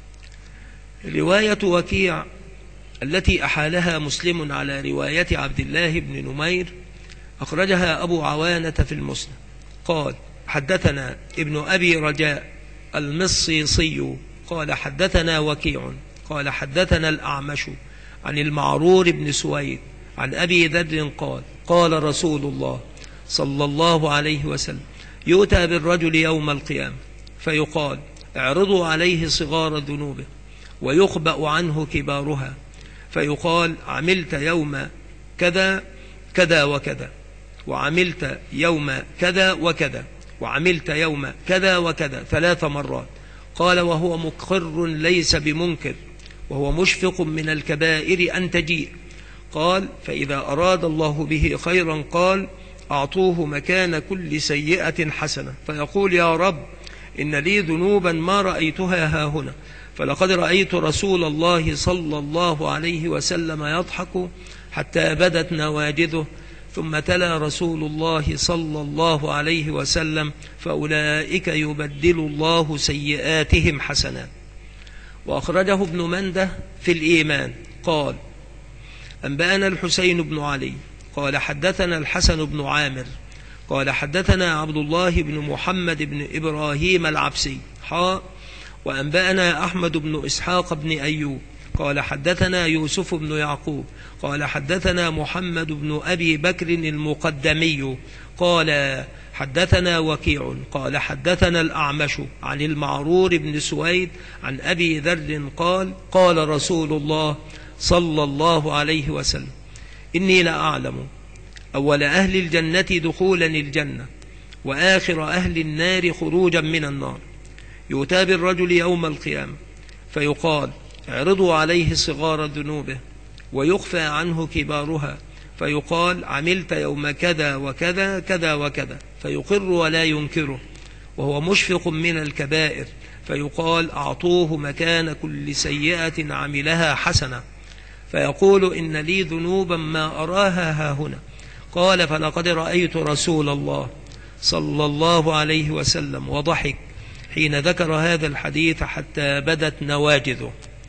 رواية وكيع التي أحالها مسلم على رواية عبد الله بن نمير أخرجها أبو عوانة في المسند. قال حدثنا ابن أبي رجاء المصيصي قال حدثنا وكيع قال حدثنا الأعمش عن المعرور بن سويد عن أبي ذر قال قال رسول الله صلى الله عليه وسلم: يؤتى بالرجل يوم القيامة فيقال: اعرضوا عليه صغار ذنوبه ويخبأ عنه كبارها، فيقال: عملت يوم كذا كذا وكذا، وعملت يوم كذا وكذا، وعملت يوم كذا وكذا 3 مرات. قال: وهو مقر ليس بمنكر، وهو مشفق من الكبائر أن تجيء. قال: فإذا أراد الله به خيرا قال: أعطوه مكان كل سيئة حسنة، فيقول: يا رب إن لي ذنوبا ما رأيتها هاهنا، فلقد رأيت رسول الله صلى الله عليه وسلم يضحك حتى بدت نواجذه، ثم تلا رسول الله صلى الله عليه وسلم: فأولئك يبدل الله سيئاتهم حسنات. وأخرجه ابن منده في الإيمان قال: أنبأنا الحسين بن علي قال حدثنا الحسن بن عامر قال حدثنا عبد الله بن محمد بن إبراهيم العبسي وأنبأنا أحمد بن إسحاق بن أيوب قال حدثنا يوسف بن يعقوب قال حدثنا محمد بن أبي بكر المقدمي قال حدثنا وكيع قال حدثنا الأعمش عن المعرور بن سويد عن أبي ذر قال قال رسول الله صلى الله عليه وسلم: إني لأعلم أول أهل الجنة دخولا الجنة وآخر أهل النار خروجا من النار. يؤتى بالرجل يوم القيامة فيقال: اعرضوا عليه صغار ذنوبه ويخفى عنه كبارها، فيقال: عملت يوم كذا وكذا كذا وكذا، فيقر ولا ينكره، وهو مشفق من الكبائر، فيقال: أعطوه مكان كل سيئة عملها حسنة، فيقول: إن لي ذنوبا ما أراها هاهنا. قال: فلقد رأيت رسول الله صلى الله عليه وسلم وضحك حين ذكر هذا الحديث حتى بدت نواجذه.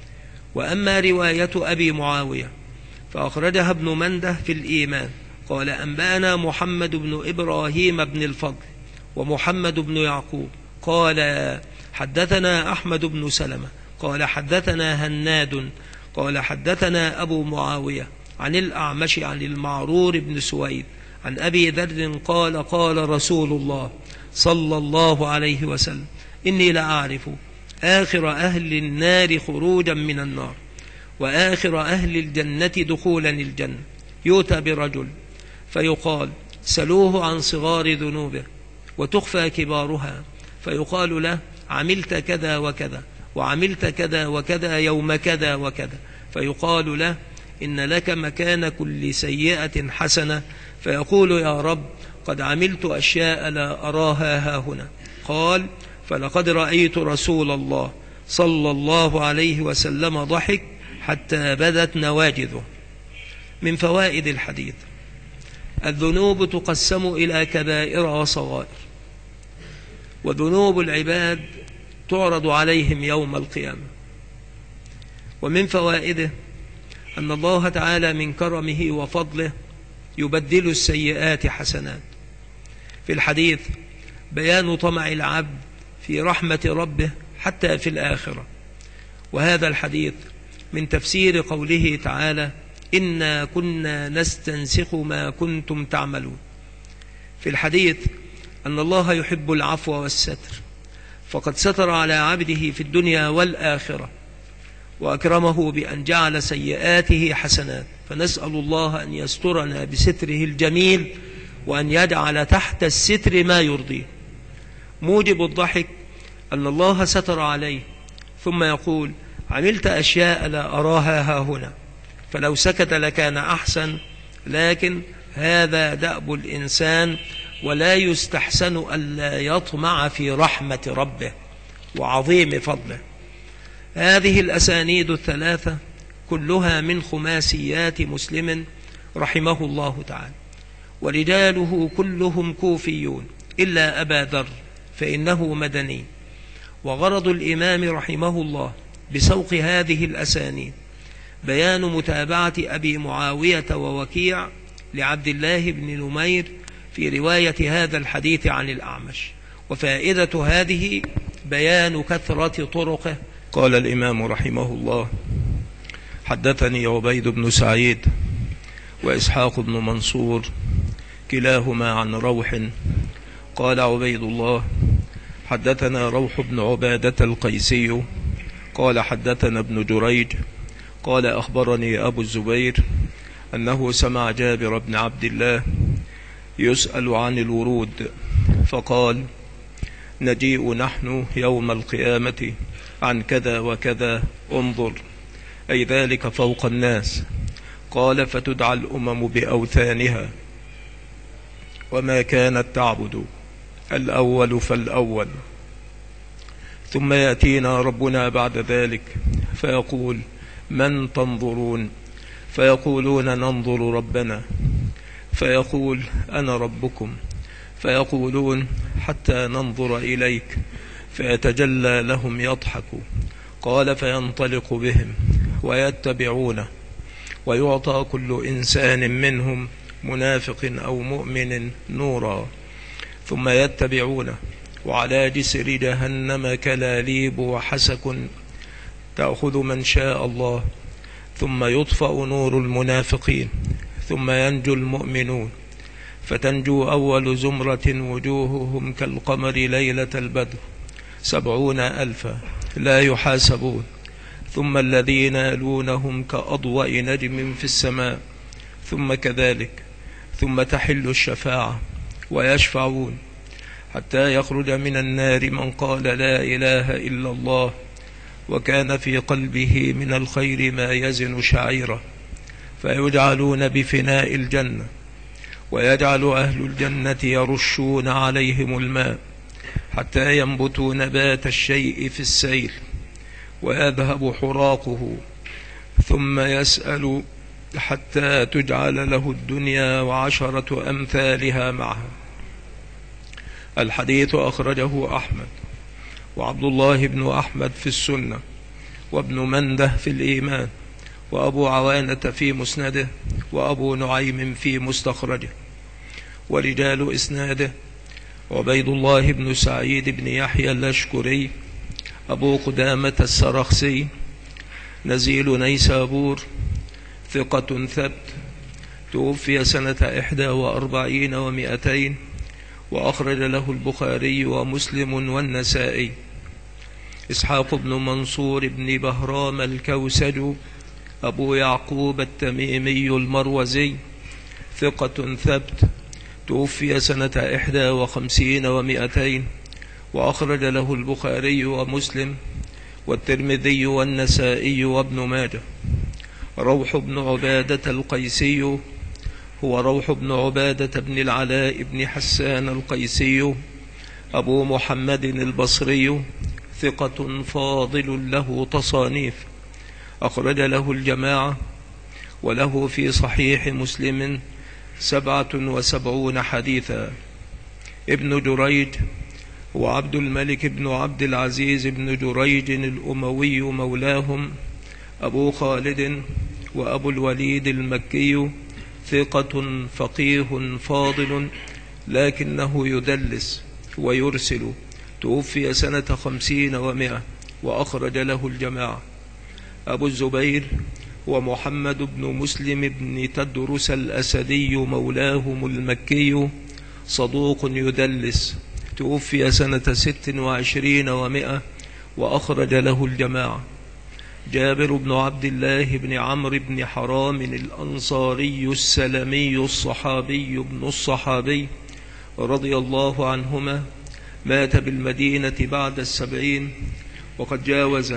وأما رواية أبي معاوية فأخرجها ابن منده في الإيمان قال: أنبأنا محمد بن إبراهيم بن الفضل ومحمد بن يعقوب قال حدثنا أحمد بن سلمة قال حدثنا هناد قال حدثنا أبو معاوية عن الأعمش عن المعرور بن سويد عن أبي ذر قال قال رسول الله صلى الله عليه وسلم: إني لأعرف آخر أهل النار خروجا من النار وآخر أهل الجنة دخولا الجنة. يؤتى برجل فيقال: سلوه عن صغار ذنوبه وتخفى كبارها، فيقال له: عملت كذا وكذا وعملت كذا وكذا يوم كذا وكذا، فيقال له: إن لك مكان كل سيئة حسنة، فيقول: يا رب قد عملت أشياء لا أراها هاهنا. قال: فلقد رأيت رسول الله صلى الله عليه وسلم ضحك حتى بدت نواجذه. من فوائد الحديث: الذنوب تقسم إلى كبائر وصغائر، وذنوب العباد تعرض عليهم يوم القيامة. ومن فوائده أن الله تعالى من كرمه وفضله يبدل السيئات حسنات. في الحديث بيان طمع العبد في رحمة ربه حتى في الآخرة، وهذا الحديث من تفسير قوله تعالى: إنا كنا نستنسخ ما كنتم تعملون. في الحديث أن الله يحب العفو والستر، فقد ستر على عبده في الدنيا والآخرة وأكرمه بأن جعل سيئاته حسنات، فنسأل الله أن يسترنا بستره الجميل وأن يجعل تحت الستر ما يرضيه. موجب الضحك أن الله ستر عليه ثم يقول: عملت أشياء لا أراها هاهنا، فلو سكت لكان أحسن، لكن هذا دأب الإنسان، ولا يستحسن ألا يطمع في رحمة ربه وعظيم فضله. هذه الأسانيد الثلاثة كلها من خماسيات مسلم رحمه الله تعالى. ورجاله كلهم كوفيون إلا أبا ذر فإنه مدني. وغرض الإمام رحمه الله بسوق هذه الأسانيد بيان متابعة أبي معاوية ووكيع لعبد الله بن نمير في رواية هذا الحديث عن الأعمش. وفائدة هذه بيان كثرة طرقه. قال الإمام رحمه الله: حدثني عبيد بن سعيد وإسحاق بن منصور كلاهما عن روح. قال عبيد الله: حدثنا روح بن عبادة القيسي قال حدثنا ابن جريج قال أخبرني أبو الزبير أنه سمع جابر بن عبد الله يسأل عن الورود فقال: نجيء نحن يوم القيامة عن كذا وكذا، انظر، أي ذلك فوق الناس. قال: فتدعى الأمم بأوثانها وما كانت تعبد، الأول فالأول. ثم يأتينا ربنا بعد ذلك فيقول: من تنظرون؟ فيقولون: ننظر ربنا. فيقول: أنا ربكم. فيقولون: حتى ننظر إليك. فيتجلى لهم يضحك. قال: فينطلق بهم ويتبعونه، ويعطى كل إنسان منهم منافق أو مؤمن نورا، ثم يتبعونه، وعلى جسر جهنم كلاليب وحسك تأخذ من شاء الله، ثم يطفأ نور المنافقين، ثم ينجو المؤمنون، فتنجو أول زمرة وجوههم كالقمر ليلة البدر 70,000 لا يحاسبون، ثم الذين يلونهم كأضواء نجم في السماء، ثم كذلك، ثم تحل الشفاعة ويشفعون حتى يخرج من النار من قال لا إله إلا الله وكان في قلبه من الخير ما يزن شعيرة، فيجعلون بفناء الجنة، ويجعل أهل الجنة يرشون عليهم الماء حتى ينبتوا نبات الشيء في السيل ويذهب حراقه، ثم يسأل حتى تجعل له الدنيا وعشرة أمثالها معها. الحديث أخرجه أحمد وعبد الله بن أحمد في السنة، وابن منده في الإيمان، وأبو عوانة في مسنده، وأبو نعيم في مستخرجه. ورجال إسناده: عبيد الله بن سعيد بن يحيى الأشكري، أبو قدامة السرخسي، نزيل نيسابور، ثقة ثبت، توفي سنة 41 و200، وأخرج له البخاري ومسلم والنسائي. إسحاق بن منصور بن بهرام الكوسج، أبو يعقوب التميمي المروزي، ثقة ثبت، توفي سنة 51 و200، وأخرج له البخاري ومسلم والترمذي والنسائي وابن ماجه. روح بن عبادة القيسي هو روح بن عبادة بن العلاء بن حسان القيسي، أبو محمد البصري، ثقة فاضل له تصانيف، أخرج له الجماعة، وله في صحيح مسلم 77 حديثا. ابن جريج هو عبد الملك بن عبد العزيز بن جريج الأموي مولاهم، أبو خالد وأبو الوليد المكي، ثقة فقيه فاضل، لكنه يدلس ويرسل، توفي سنة 50 و100، وأخرج له الجماعة. أبو الزبير ومحمد بن مسلم بن تدرس الأسدي مولاهم المكي، صدوق يدلس، توفي سنة 26 و100، وأخرج له الجماعة. جابر بن عبد الله بن عمرو بن حرام الأنصاري السلمي الصحابي ابن الصحابي رضي الله عنهما، مات بالمدينة بعد 70، وقد جاوز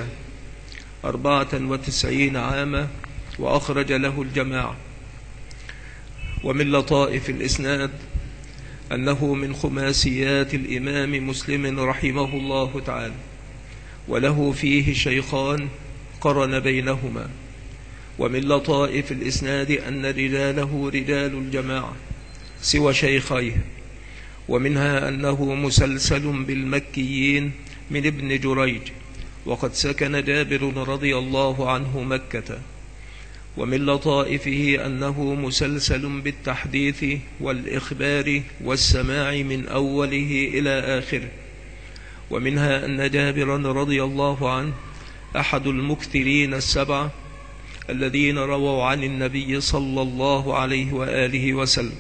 94 عاما، وأخرج له الجماعة. ومن لطائف الإسناد أنه من خماسيات الإمام مسلم رحمه الله تعالى، وله فيه شيخان قرن بينهما. ومن لطائف الإسناد أن رجاله رجال الجماعة، سوى شيخيه، ومنها أنه مسلسل بالمكيين من ابن جريج، وقد سكن جابر رضي الله عنه مكة. ومن لطائفه أنه مسلسل بالتحديث والإخبار والسماع من أوله إلى آخره. ومنها أن جابرا رضي الله عنه أحد المكثرين السبعة الذين رووا عن النبي صلى الله عليه وآله وسلم.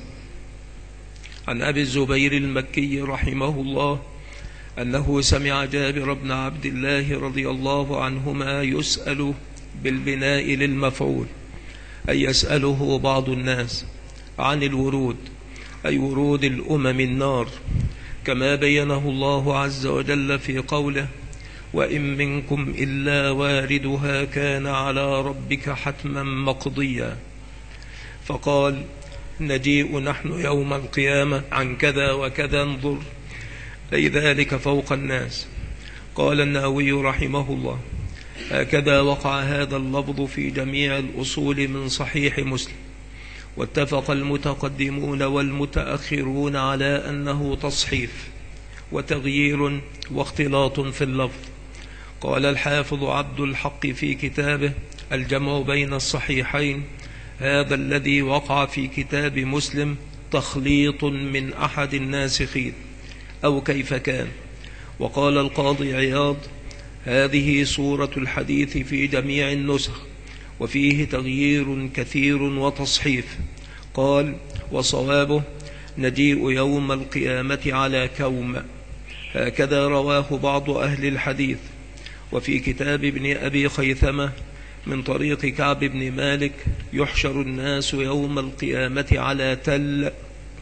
عن أبي الزبير المكي رحمه الله أنه سمع جابر بن عبد الله رضي الله عنهما يسأل بالبناء للمفعول، أي يسأله بعض الناس عن الورود، أي ورود الأمم النار، كما بينه الله عز وجل في قوله: وإن منكم إلا واردها كان على ربك حتما مقضيا. فقال: نجيء نحن يوم القيامة عن كذا وكذا انظر، أي ذلك فوق الناس. قال النووي رحمه الله: هكذا وقع هذا اللفظ في جميع الأصول من صحيح مسلم، واتفق المتقدمون والمتأخرون على أنه تصحيف وتغيير واختلاط في اللفظ. قال الحافظ عبد الحق في كتابه الجمع بين الصحيحين: هذا الذي وقع في كتاب مسلم تخليط من أحد الناسخين أو كيف كان. وقال القاضي عياض: هذه صورة الحديث في جميع النسخ، وفيه تغيير كثير وتصحيف. قال: وصوابه نجيء يوم القيامة على كوم. هكذا رواه بعض أهل الحديث. وفي كتاب ابن أبي خيثمة من طريق كعب بن مالك: يحشر الناس يوم القيامة على تل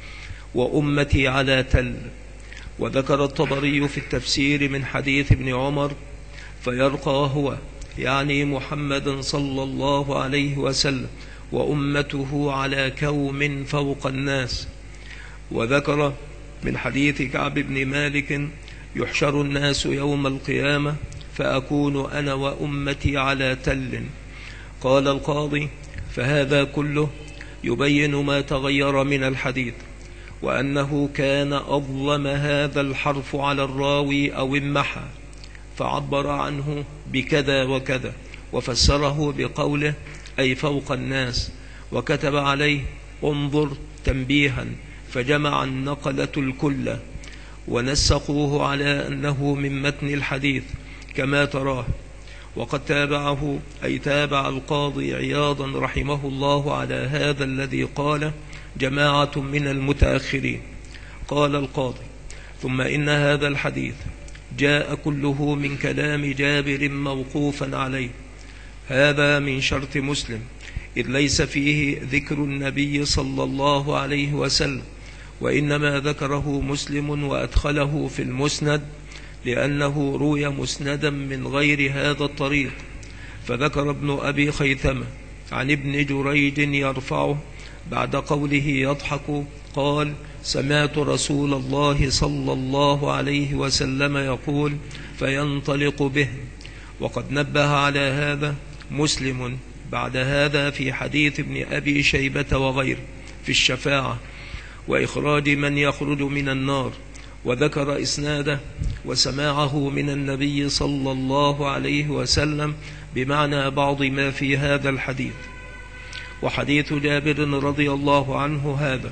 وأمتي على تل. وذكر الطبري في التفسير من حديث ابن عمر: فيرقى هو، يعني محمد صلى الله عليه وسلم، وأمته على كوم فوق الناس. وذكر من حديث كعب بن مالك: يحشر الناس يوم القيامة فأكون أنا وأمتي على تل. قال القاضي: فهذا كله يبين ما تغير من الحديث، وأنه كان أظلم هذا الحرف على الراوي أو امحى، فعبر عنه بكذا وكذا، وفسره بقوله أي فوق الناس، وكتب عليه انظر تنبيها، فجمع النقلة الكل ونسقوه على أنه من متن الحديث كما تراه. وقد تابعه، أي تابع القاضي عياضا رحمه الله على هذا الذي قال جماعة من المتأخرين. قال القاضي: ثم إن هذا الحديث جاء كله من كلام جابر موقوفا عليه. هذا من شرط مسلم، إذ ليس فيه ذكر النبي صلى الله عليه وسلم، وإنما ذكره مسلم وأدخله في المسند لأنه روي مسندا من غير هذا الطريق. فذكر ابن أبي خيثمة عن ابن جريج يرفعه بعد قوله يضحك، قال: سمعت رسول الله صلى الله عليه وسلم يقول فينطلق به. وقد نبه على هذا مسلم بعد هذا في حديث ابن أبي شيبة وغيره في الشفاعة وإخراج من يخرج من النار، وذكر إسناده وسماعه من النبي صلى الله عليه وسلم بمعنى بعض ما في هذا الحديث. وحديث جابر رضي الله عنه هذا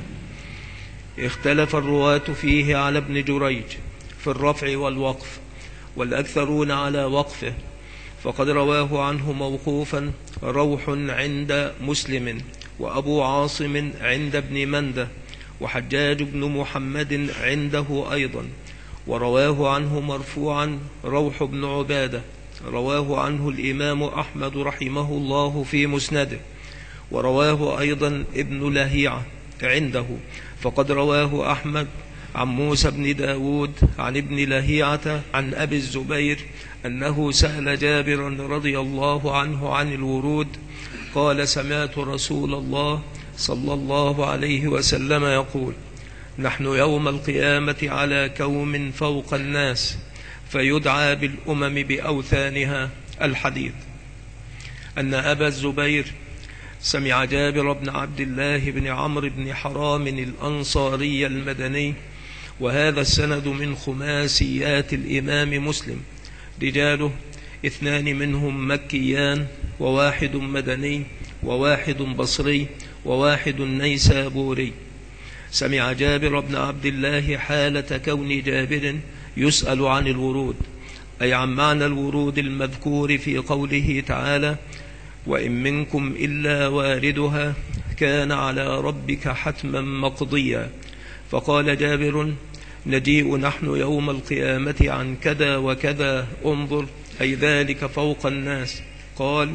اختلف الرواة فيه على ابن جريج في الرفع والوقف، والأكثرون على وقفه، فقد رواه عنه موقوفا روح عند مسلم، وأبو عاصم عند ابن مندة، وحجاج بن محمد عنده أيضا. ورواه عنه مرفوعا روح بن عبادة، رواه عنه الإمام أحمد رحمه الله في مسنده. ورواه أيضا ابن لهيعة عنده، فقد رواه أحمد عن موسى بن داود عن ابن لهيعة عن أبي الزبير أنه سأل جابرا رضي الله عنه عن الورود، قال: سمعت رسول الله صلى الله عليه وسلم يقول: نحن يوم القيامة على كوم فوق الناس، فيدعى بالأمم بأوثانها. الحديث أن أبا الزبير سمع جابر بن عبد الله بن عمرو بن حرام الأنصاري المدني، وهذا السند من خماسيات الإمام مسلم، رجاله 2 منهم مكيان، و1 مدني، و1 بصري، و1 نيسابوري. سمع جابر بن عبد الله حالة كون جابر يسأل عن الورود، أي عن معنى الورود المذكور في قوله تعالى: وإن منكم إلا واردها كان على ربك حتما مقضيا. فقال جابر: نجيء نحن يوم القيامة عن كذا وكذا، انظر، أي ذلك فوق الناس. قال: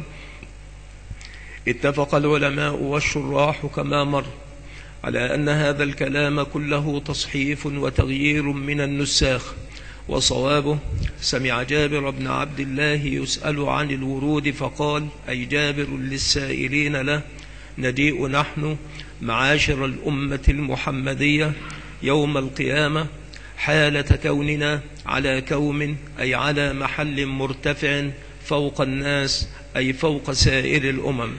اتفق العلماء والشراح كما مر على أن هذا الكلام كله تصحيف وتغيير من النساخ، وصوابه: سمع جابر بن عبد الله يسأل عن الورود فقال، أي جابر للسائلين له: نجيء نحن معاشر الأمة المحمدية يوم القيامة حالة كوننا على كوم، أي على محل مرتفع فوق الناس، أي فوق سائر الأمم.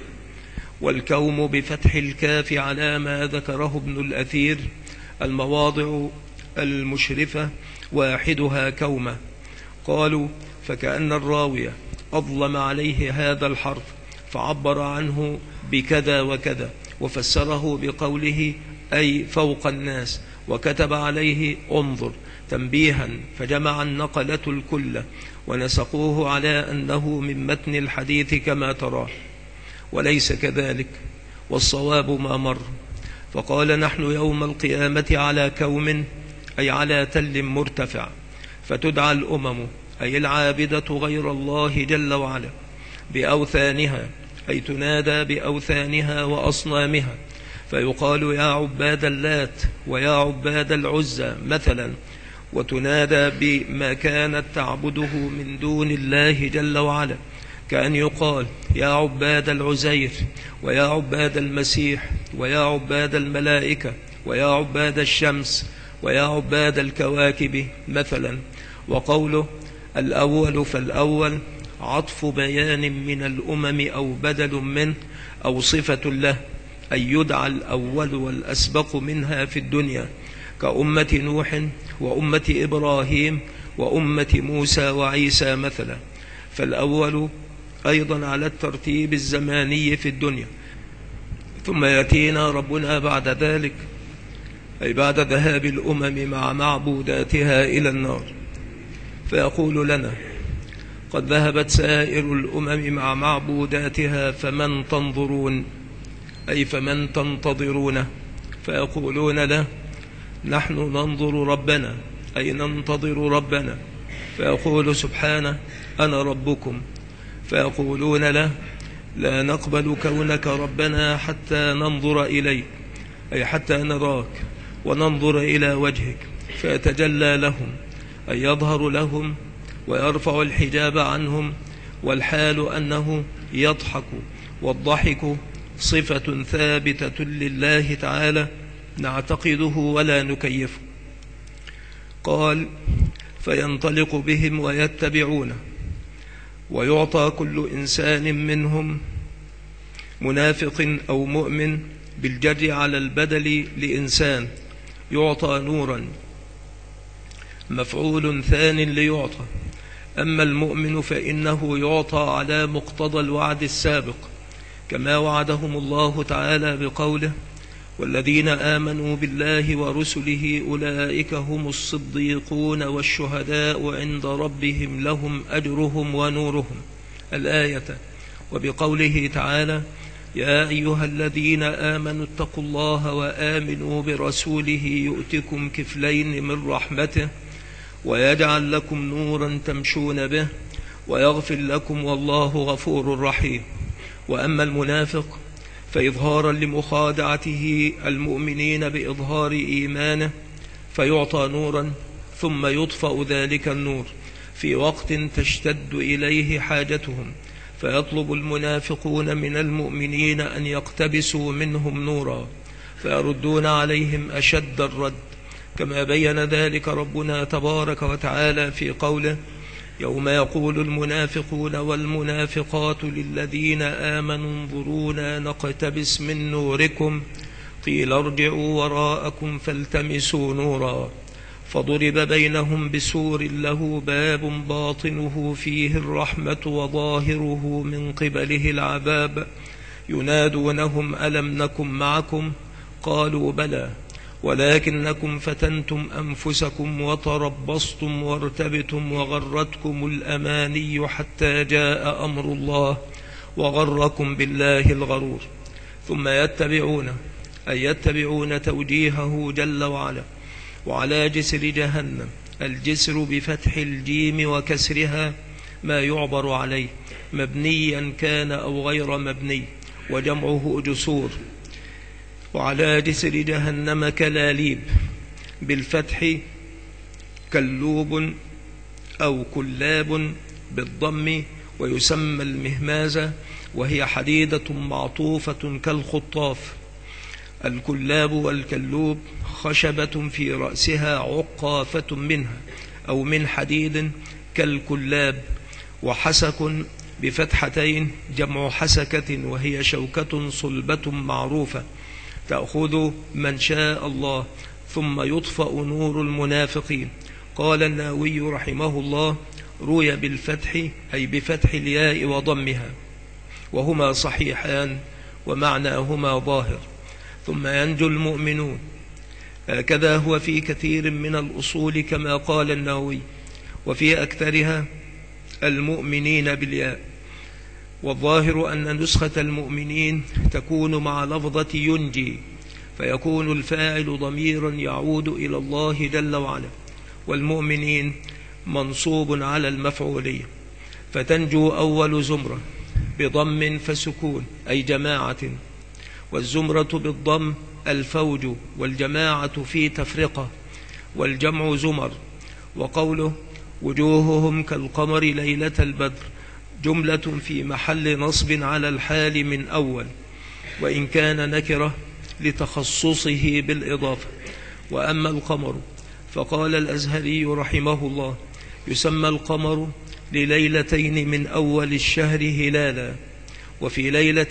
والكوم بفتح الكاف على ما ذكره ابن الأثير المواضع المشرفة واحدها كومة. قالوا: فكأن الراوية أظلم عليه هذا الحرف فعبر عنه بكذا وكذا، وفسره بقوله أي فوق الناس، وكتب عليه انظر تنبيها، فجمع النقلة الكل ونسقوه على أنه من متن الحديث كما تراه، وليس كذلك، والصواب ما مر. فقال: نحن يوم القيامة على كوم، أي على تل مرتفع، فتدعى الأمم، أي العابدة غير الله جل وعلا، بأوثانها، أي تنادى بأوثانها وأصنامها، فيقال: يا عباد اللات ويا عباد العزى مثلا، وتنادى بما كانت تعبده من دون الله جل وعلا، كأن يقال: يا عباد العزير ويا عباد المسيح ويا عباد الملائكة ويا عباد الشمس ويا عباد الكواكب مثلا. وقوله الأول فالأول عطف بيان من الأمم أو بدل منه أو صفة له، أي يدعى الأول والأسبق منها في الدنيا، كأمة نوح وأمة إبراهيم وأمة موسى وعيسى مثلا. فالأول أيضا على الترتيب الزماني في الدنيا. ثم يأتينا ربنا بعد ذلك، أي بعد ذهاب الأمم مع معبوداتها إلى النار، فيقول لنا: قد ذهبت سائر الأمم مع معبوداتها، فمن تنظرون، أي فمن تنتظرونه؟ فيقولون له: نحن ننظر ربنا، أي ننتظر ربنا. فيقول سبحانه: أنا ربكم. فيقولون له: لا نقبل كونك ربنا حتى ننظر إليك، أي حتى نراك وننظر إلى وجهك. فيتجلى لهم، أي يظهر لهم ويرفع الحجاب عنهم، والحال أنه يضحك، والضحك صفة ثابتة لله تعالى نعتقده ولا نكيفه. قال: فينطلق بهم ويتبعونه، ويعطى كل إنسان منهم منافق أو مؤمن بالجر على البدل لإنسان يعطى نورا، مفعول ثان ليعطى. أما المؤمن فإنه يعطى على مقتضى الوعد السابق، كما وعدهم الله تعالى بقوله: والذين آمنوا بالله ورسله أولئك هم الصديقون والشهداء عند ربهم لهم أجرهم ونورهم، الآية. وبقوله تعالى: يا أيها الذين آمنوا اتقوا الله وآمنوا برسوله يؤتكم كفلين من رحمته ويجعل لكم نورا تمشون به ويغفر لكم والله غفور رحيم. وأما المنافق فإظهارا لمخادعته المؤمنين بإظهار إيمانه، فيعطى نورا ثم يطفأ ذلك النور في وقت تشتد إليه حاجتهم، فيطلب المنافقون من المؤمنين أن يقتبسوا منهم نورا، فيردون عليهم أشد الرد، كما بين ذلك ربنا تبارك وتعالى في قوله: يوم يقول المنافقون والمنافقات للذين آمنوا انظرونا نقتبس من نوركم قيل ارجعوا وراءكم فالتمسوا نورا فضرب بينهم بسور له باب باطنه فيه الرحمة وظاهره من قبله العذاب ينادونهم ألم نكن معكم قالوا بلى ولكنكم فتنتم أنفسكم وتربصتم وارتبتم وغرتكم الأماني حتى جاء أمر الله وغركم بالله الغرور ثم يتبعون توجيهه جل وعلا وعلى جسر جهنم الجسر بفتح الجيم وكسرها ما يعبر عليه مبنيا كان أو غير مبني وجمعه جسور وعلى جسر جهنم كلاليب بالفتح كلوب أو كلاب بالضم ويسمى المهمازة وهي حديدة معطوفة كالخطاف. الكلاب والكلوب خشبة في رأسها عقافة منها أو من حديد كالكلاب. وحسك بفتحتين جمع حسكة وهي شوكة صلبة معروفة تأخذ من شاء الله ثم يطفأ نور المنافقين. قال النووي رحمه الله روي بالفتح أي بفتح الياء وضمها وهما صحيحان ومعناهما ظاهر. ثم ينجو المؤمنون هكذا هو في كثير من الأصول كما قال النووي وفي أكثرها المؤمنين بالياء. والظاهر أن نسخة المؤمنين تكون مع لفظة ينجي فيكون الفاعل ضميرا يعود إلى الله جل وعلا والمؤمنين منصوب على المفعولية. فتنجو أول زمرة بضم فسكون أي جماعة والزمرة بالضم الفوج والجماعة في تفرقة والجمع زمر. وقوله وجوههم كالقمر ليلة البدر جملة في محل نصب على الحال من أول وإن كان نكرة لتخصصه بالإضافة. وأما القمر فقال الأزهري رحمه الله يسمى القمر لليلتين من أول الشهر هلالا وفي ليلة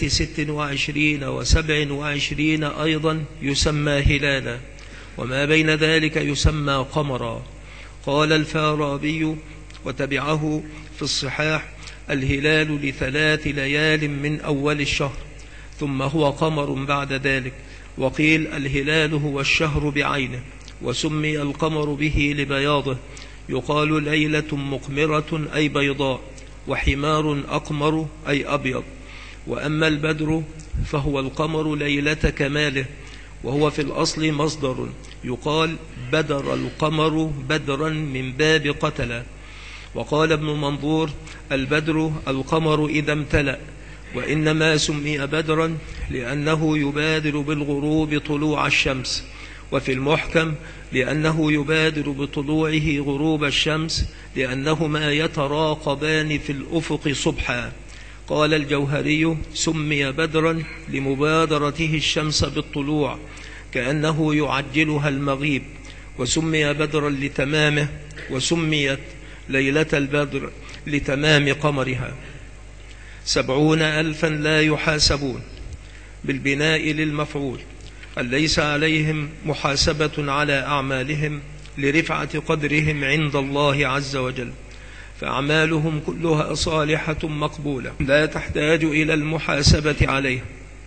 26 و27 أيضا يسمى هلالا وما بين ذلك يسمى قمرا. قال الفارابي وتبعه في الصحاح الهلال ل3 ليال من أول الشهر ثم هو قمر بعد ذلك. وقيل الهلال هو الشهر بعينه وسمي القمر به لبياضه يقال ليلة مقمرة أي بيضاء وحمار أقمر أي أبيض. وأما البدر فهو القمر ليلة كماله وهو في الأصل مصدر يقال بدر القمر بدرا من باب قتل. وقال ابن منظور البدر القمر إذا امتلأ وإنما سمي بدرا لأنه يبادر بالغروب طلوع الشمس وفي المحكم لأنه يبادر بطلوعه غروب الشمس لأنهما يتراقبان في الأفق صبحا. قال الجوهري سمي بدرا لمبادرته الشمس بالطلوع كأنه يعجلها المغيب وسمي بدرا لتمامه وسميت ليلة البدر لتمام قمرها. 70,000 لا يحاسبون بالبناء للمفعول ليس عليهم محاسبة على أعمالهم لرفعة قدرهم عند الله عز وجل فأعمالهم كلها صالحة مقبولة لا تحتاج إلى المحاسبة عليها.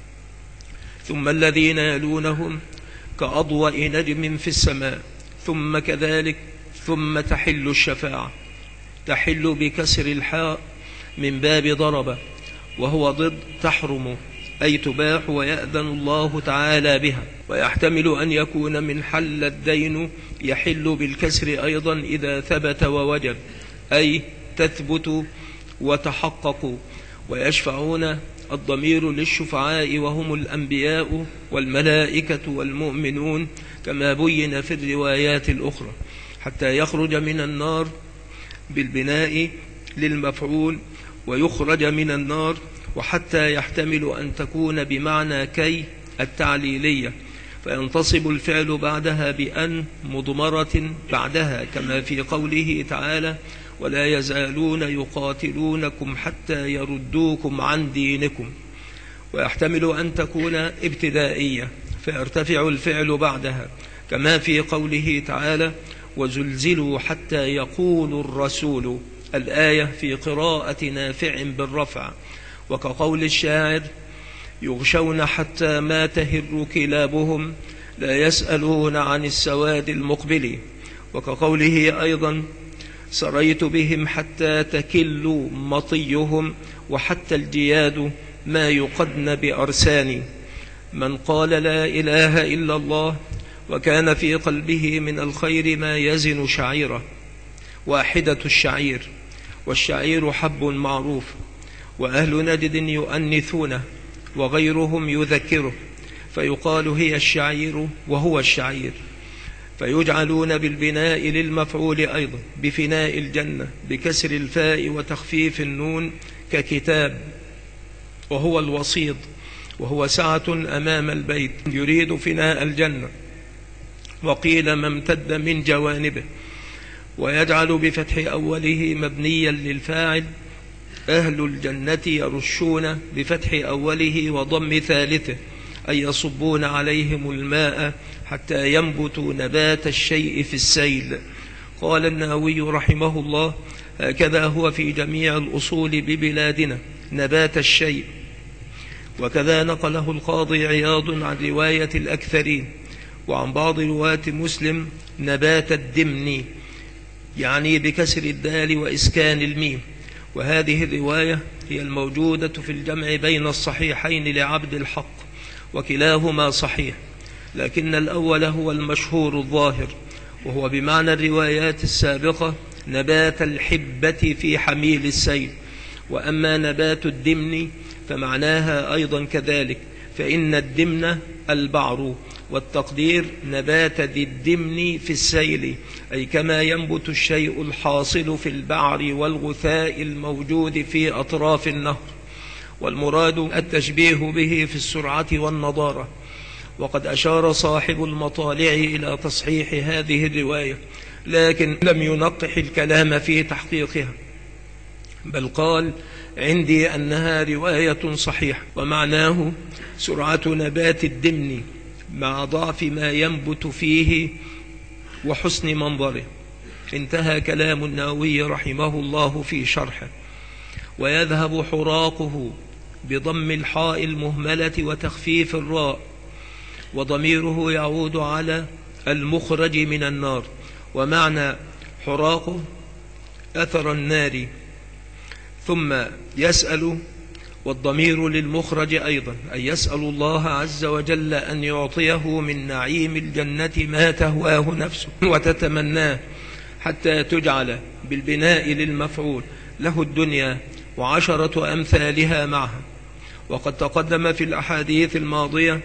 ثم الذين يلونهم كأضواء نجم في السماء ثم كذلك ثم تحل الشفاعة تحل بكسر الحاء من باب ضرب وهو ضد تحرم أي تباح ويأذن الله تعالى بها. ويحتمل أن يكون من حل الدين يحل بالكسر أيضا إذا ثبت ووجب أي تثبت وتحقق. ويشفعون الضمير للشفعاء وهم الأنبياء والملائكة والمؤمنون كما بين في الروايات الأخرى حتى يخرج من النار بالبناء للمفعول ويخرج من النار وحتى يحتمل أن تكون بمعنى كي التعليلية فينتصب الفعل بعدها بأن مضمرة بعدها كما في قوله تعالى ولا يزالون يقاتلونكم حتى يردوكم عن دينكم. ويحتمل أن تكون ابتدائية فيرتفع الفعل بعدها، كما في قوله تعالى: وزلزلوا حتى يقول الرسول، الآية في قراءة نافع بالرفع. وكقول الشاعر: يغشون حتى ما تهر كلابهم لا يسألون عن السواد المقبل. وكقوله أيضا: سريت بهم حتى تكل مطيهم وحتى الجياد ما يقدن بأرسان. من قال لا إله إلا الله وكان في قلبه من الخير ما يزن شعيرة، واحدة الشعير، والشعير حب معروف، وأهل نجد يؤنثونه وغيرهم يذكره، فيقال هي الشعير وهو الشعير. فيجعلون بالبناء للمفعول أيضا بفناء الجنة بكسر الفاء وتخفيف النون، ككتاب، وهو الوسيط، وهو سعة أمام البيت يريد فناء الجنة. وقيل ما امتد من جوانبه. ويجعل بفتح أوله مبنيا للفاعل أهل الجنة يرشون بفتح أوله وضم ثالثه، أي يصبون عليهم الماء حتى ينبتوا نبات الشيء في السيل. قال النووي رحمه الله: هكذا هو في جميع الأصول ببلادنا، نبات الشيء. وكذا نقله القاضي عياض عن رواية الأكثرين وعن بعض رواة مسلم نبات الدمن، يعني بكسر الدال وإسكان الميم. وهذه الرواية هي الموجودة في الجمع بين الصحيحين لعبد الحق، وكلاهما صحيح، لكن الأول هو المشهور الظاهر، وهو بمعنى الروايات السابقة نبات الحبة في حميل السيل. وأما نبات الدمن فمعناها أيضا كذلك، فإن الدمن البعر، والتقدير نبات ذي الدمن في السيل، أي كما ينبت الشيء الحاصل في البعر والغثاء الموجود في أطراف النهر. والمراد التشبيه به في السرعة والنضارة. وقد أشار صاحب المطالع إلى تصحيح هذه الرواية، لكن لم ينقح الكلام في تحقيقها، بل قال: عندي أنها رواية صحيحة، ومعناه سرعة نبات الدمن مع ضعف ما ينبت فيه وحسن منظره. انتهى كلام النووي رحمه الله في شرحه. ويذهب حراقه بضم الحاء المهملة وتخفيف الراء، وضميره يعود على المخرج من النار، ومعنى حراقه أثر النار. ثم يسأل، والضمير للمخرج أيضا، أي يسأل الله عز وجل أن يعطيه من نعيم الجنة ما تهواه نفسه وتتمناه، حتى تجعل بالبناء للمفعول له الدنيا وعشرة أمثالها معها. وقد تقدم في الأحاديث الماضية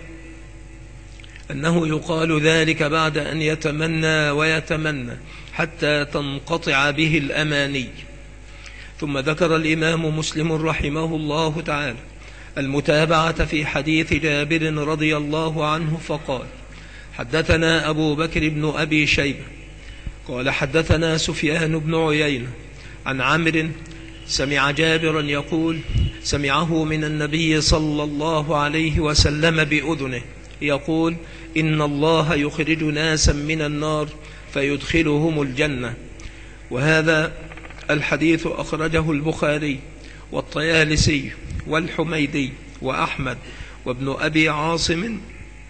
أنه يقال ذلك بعد أن يتمنى ويتمنى حتى تنقطع به الأماني. ثم ذكر الإمام مسلم رحمه الله تعالى المتابعة في حديث جابر رضي الله عنه فقال: حدثنا أبو بكر بن أبي شيبة قال حدثنا سفيان بن عيينة عن عمرو سمع جابرا يقول: سمعه من النبي صلى الله عليه وسلم بأذنه يقول: إن الله يخرج ناسا من النار فيدخلهم الجنة. وهذا الحديث أخرجه البخاري والطيالسي والحميدي وأحمد وابن أبي عاصم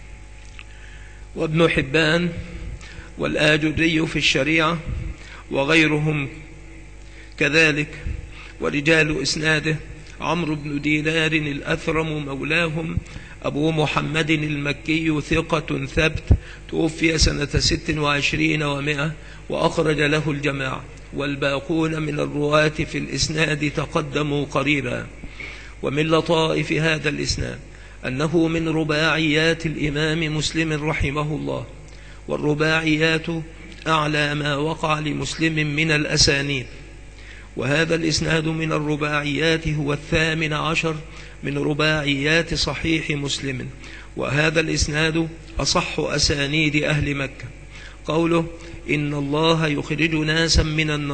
وابن حبان والآجري في الشريعة وغيرهم كذلك. ورجال إسناده عمرو بن دينار الأثرم مولاهم أبو محمد المكي ثقة ثبت، توفي سنة 26 و100، وأخرج له الجماعة، والباقون من الرواة في الإسناد تقدموا قريبا. ومن لطائف هذا الإسناد أنه من رباعيات الإمام مسلم رحمه الله، والرباعيات أعلى ما وقع لمسلم من الأسانيد. وهذا الإسناد من الرباعيات هو 18 من رباعيات صحيح مسلم، وهذا الإسناد أصح أسانيد أهل مكة. قوله: إن الله يخرج ناسا من النار،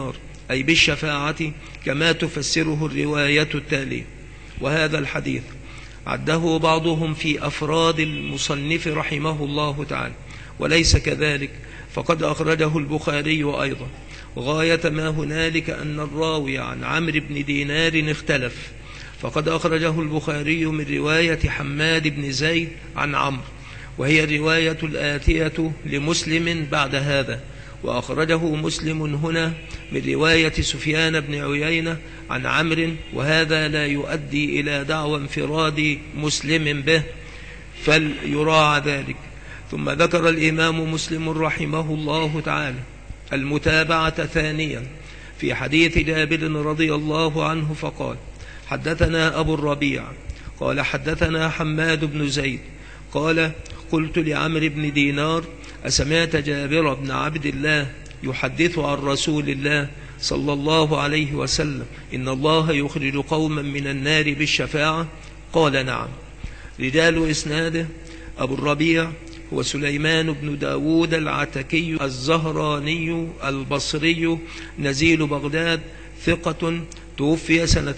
أي بالشفاعة كما تفسره الرواية التالية. وهذا الحديث عده بعضهم في أفراد المصنف رحمه الله تعالى، وليس كذلك، فقد أخرجه البخاري أيضا. غاية ما هنالك أن الراوي عن عمرو بن دينار اختلف، فقد أخرجه البخاري من رواية حماد بن زيد عن عمرو، وهي الرواية الآتية لمسلم بعد هذا، وأخرجه مسلم هنا من رواية سفيان بن عيينة عن عمرو، وهذا لا يؤدي إلى دعوى انفراد مسلم به، فليراعى ذلك. ثم ذكر الإمام مسلم رحمه الله تعالى المتابعة ثانيا في حديث جابر رضي الله عنه، فقال: حدثنا أبو الربيع قال حدثنا حماد بن زيد قال: قلت لعمرو بن دينار: أسمعت جابر بن عبد الله يحدث عن رسول الله صلى الله عليه وسلم إن الله يخرج قوما من النار بالشفاعة؟ قال: نعم. رجال إسناده: أبو الربيع هو سليمان بن داود العتكي الزهراني البصري نزيل بغداد، ثقة، توفي سنة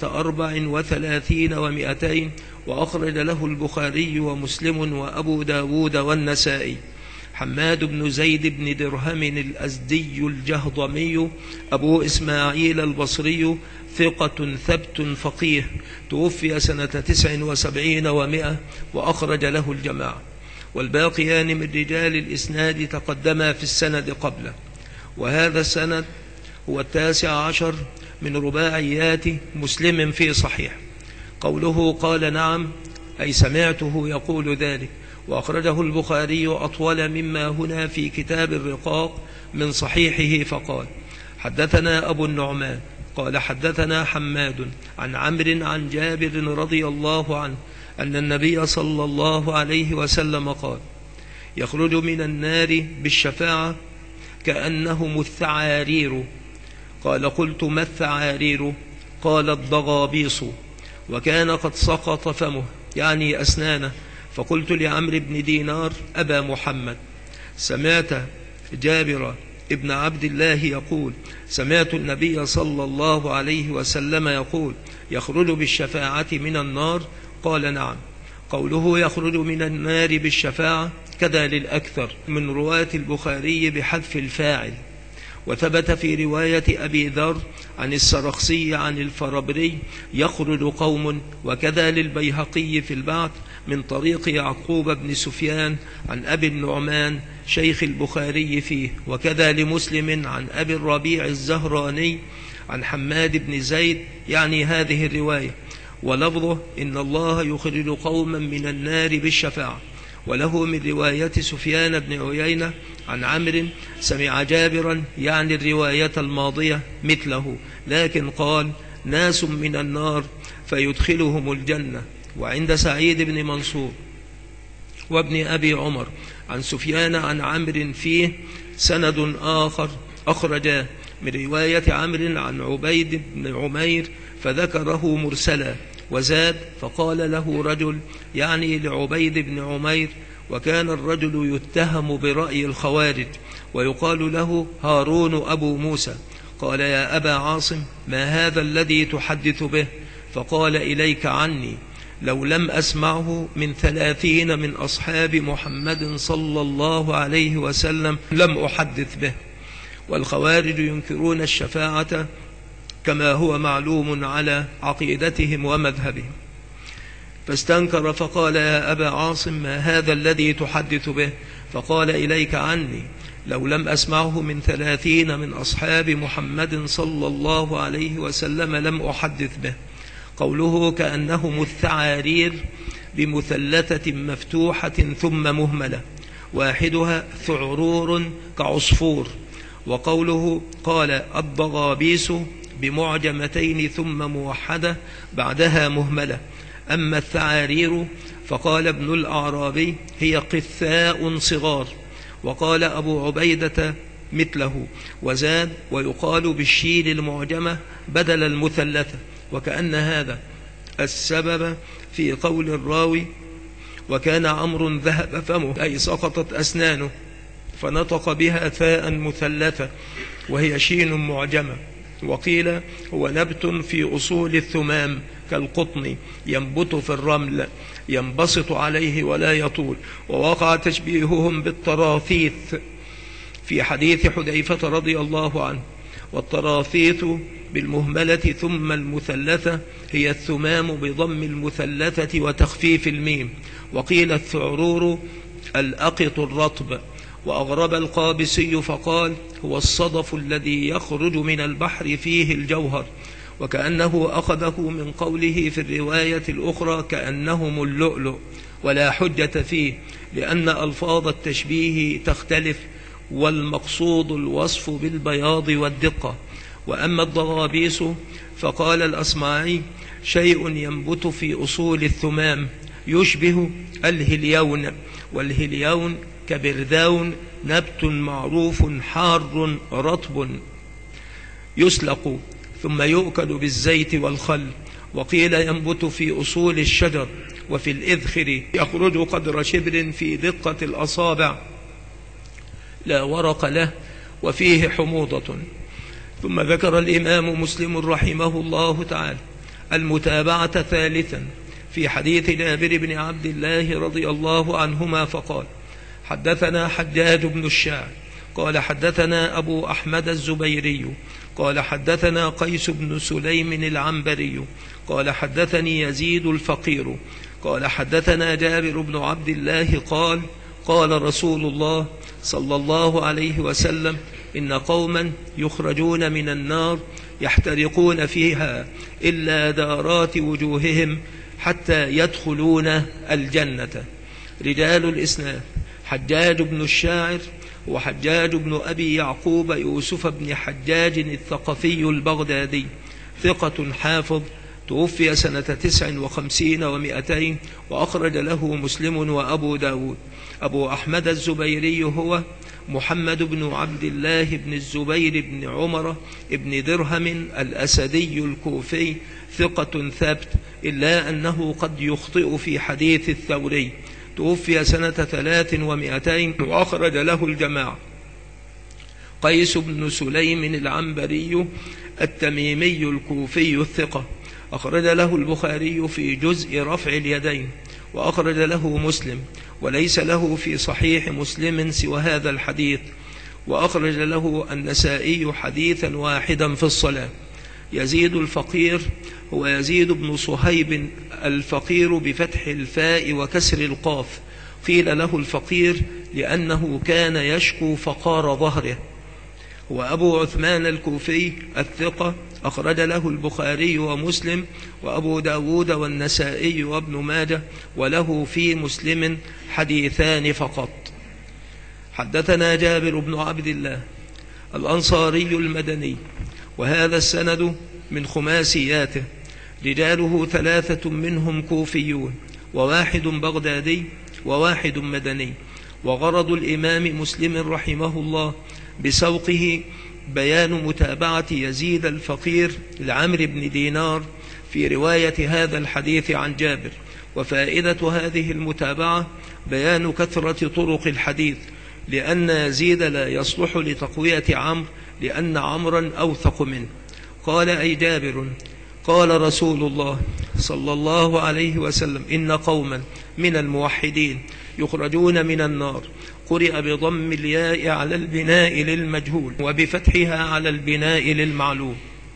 34 و200، وأخرج له البخاري ومسلم وأبو داود والنسائي. حماد بن زيد بن درهم الأزدي الجهضمي أبو إسماعيل البصري، ثقة ثبت فقيه، توفي سنة 79 و100، وأخرج له الجماعة. والباقيان من رجال الإسناد تقدما في السند قبله. وهذا السند هو 19 من رباعيات مسلم في صحيح. قوله قال نعم أي سمعته يقول ذلك، وأخرجه البخاري أطول مما هنا في كتاب الرقاق من صحيحه، فقال: حدثنا أبو النعمان قال حدثنا حماد عن عمرو عن جابر رضي الله عنه أن النبي صلى الله عليه وسلم قال: يخرج من النار بالشفاعة كأنهم الثعارير. قال: قلت: ما الثعارير؟ قال: الضغابيص. وكان قد سقط فمه، يعني أسنانه. فقلت لعمرو بن دينار: أبا محمد، سمعت جابر ابن عبد الله يقول: سمعت النبي صلى الله عليه وسلم يقول: يخرج بالشفاعة من النار؟ قال: نعم. قوله يخرج من النار بالشفاعة كذا للأكثر من رواة البخاري بحذف الفاعل. وثبت في رواية أبي ذر عن السرخسي عن الفربري: يخرج قوم. وكذا للبيهقي في البعث من طريق يعقوب بن سفيان عن أبي النعمان شيخ البخاري فيه. وكذا لمسلم عن أبي الربيع الزهراني عن حماد بن زيد، يعني هذه الرواية، ولفظه: إن الله يخرج قوما من النار بالشفاعة. وله من رواية سفيان بن عيينة عن عمرو سمع جابرا، يعني الرواية الماضية، مثله، لكن قال: ناس من النار فيدخلهم الجنة. وعند سعيد بن منصور وابن أبي عمر عن سفيان عن عمرو فيه سند آخر أخرجاه من رواية عمرو عن عبيد بن عمير فذكره مرسلا، وزاد: فقال له رجل، يعني لعبيد بن عمير، وكان الرجل يتهم برأي الخوارج ويقال له هارون أبو موسى، قال: يا أبا عاصم، ما هذا الذي تحدث به؟ فقال: إليك عني، لو لم أسمعه من 30 من أصحاب محمد صلى الله عليه وسلم لم أحدث به. والخوارج ينكرون الشفاعة كما هو معلوم على عقيدتهم ومذهبهم. فاستنكر فقال: يا أبا عاصم، ما هذا الذي تحدث به؟ فقال: إليك عني، لو لم أسمعه من 30 من أصحاب محمد صلى الله عليه وسلم لم أحدث به. قوله كأنهم الثعارير بمثلثة مفتوحة ثم مهملة، واحدها ثعرور كعصفور. وقوله قال الضغابيس بمعجمتين ثم موحدة بعدها مهملة. أما الثعارير فقال ابن الأعرابي: هي قثاء صغار. وقال أبو عبيدة مثله، وزاد: ويقال بالشين المعجمة بدل المثلثة. وكأن هذا السبب في قول الراوي: وكان عمرو ذهب فمه، أي سقطت أسنانه، فنطق بها ثاء مثلثة وهي شين معجمة. وقيل هو نبت في أصول الثمام كالقطن ينبت في الرمل ينبسط عليه ولا يطول. ووقع تشبيههم بالطراثيث في حديث حذيفة رضي الله عنه. والطراثيث بالمهملة ثم المثلثة هي الثمام بضم المثلثة وتخفيف الميم. وقيل الثعرور الأقط الرطب. وأغرب القابسي فقال هو الصدف الذي يخرج من البحر فيه الجوهر، وكأنه أخذه من قوله في الرواية الأخرى كأنهم اللؤلؤ، ولا حجة فيه لأن ألفاظ التشبيه تختلف، والمقصود الوصف بالبياض والدقة. وأما الضغابيس فقال الأصمعي شيء ينبت في أصول الثمام يشبه الهليون، والهليون كبرداون نبت معروف حار رطب يسلق ثم يؤكل بالزيت والخل. وقيل ينبت في أصول الشجر وفي الإذخر يخرج قدر شبر في دقة الأصابع لا ورق له وفيه حموضة. ثم ذكر الإمام مسلم رحمه الله تعالى المتابعة ثالثا في حديث جابر بن عبد الله رضي الله عنهما فقال حدثنا حجاج بن الشاعر قال حدثنا أبو أحمد الزبيري قال حدثنا قيس بن سليم العنبري قال حدثني يزيد الفقير قال حدثنا جابر بن عبد الله قال قال رسول الله صلى الله عليه وسلم إن قوما يخرجون من النار يحترقون فيها إلا دارات وجوههم حتى يدخلون الجنة. رجال الإسناد حجاج بن الشاعر وحجاج بن أبي يعقوب يوسف بن حجاج الثقفي البغدادي ثقة حافظ توفي سنة 59 و200 وأخرج له مسلم وأبو داود. أبو أحمد الزبيري هو محمد بن عبد الله بن الزبير بن عمر بن درهم الأسدي الكوفي ثقة ثابت، إلا أنه قد يخطئ في حديث الثوري. توفي سنة 300 وأخرج له الجماعة. قيس بن سليم العنبري التميمي الكوفي الثقة أخرج له البخاري في جزء رفع اليدين وأخرج له مسلم، وليس له في صحيح مسلم سوى هذا الحديث، وأخرج له النسائي حديثا واحدا في الصلاة. يزيد الفقير هو يزيد بن صهيب الفقير بفتح الفاء وكسر القاف. قيل له الفقير لأنه كان يشكو فقار ظهره. وأبو عثمان الكوفي الثقة أخرج له البخاري ومسلم وأبو داود والنسائي وابن ماجه، وله في مسلم حديثان فقط. حدثنا جابر بن عبد الله الأنصاري المدني، وهذا السند من خماسياته، رجاله 3 منهم كوفيون وواحد بغدادي وواحد مدني. وغرض الإمام مسلم رحمه الله بسوقه بيان متابعة يزيد الفقير لعمرو بن دينار في رواية هذا الحديث عن جابر. وفائدة هذه المتابعة بيان كثرة طرق الحديث، لأن يزيد لا يصلح لتقوية عمرو لأن عمرا أوثق منه. قال أي جابر قال رسول الله صلى الله عليه وسلم إن قوما من الموحدين يخرجون من النار، قرئ بضم الياء على البناء للمجهول وبفتحها على البناء للمعلوم،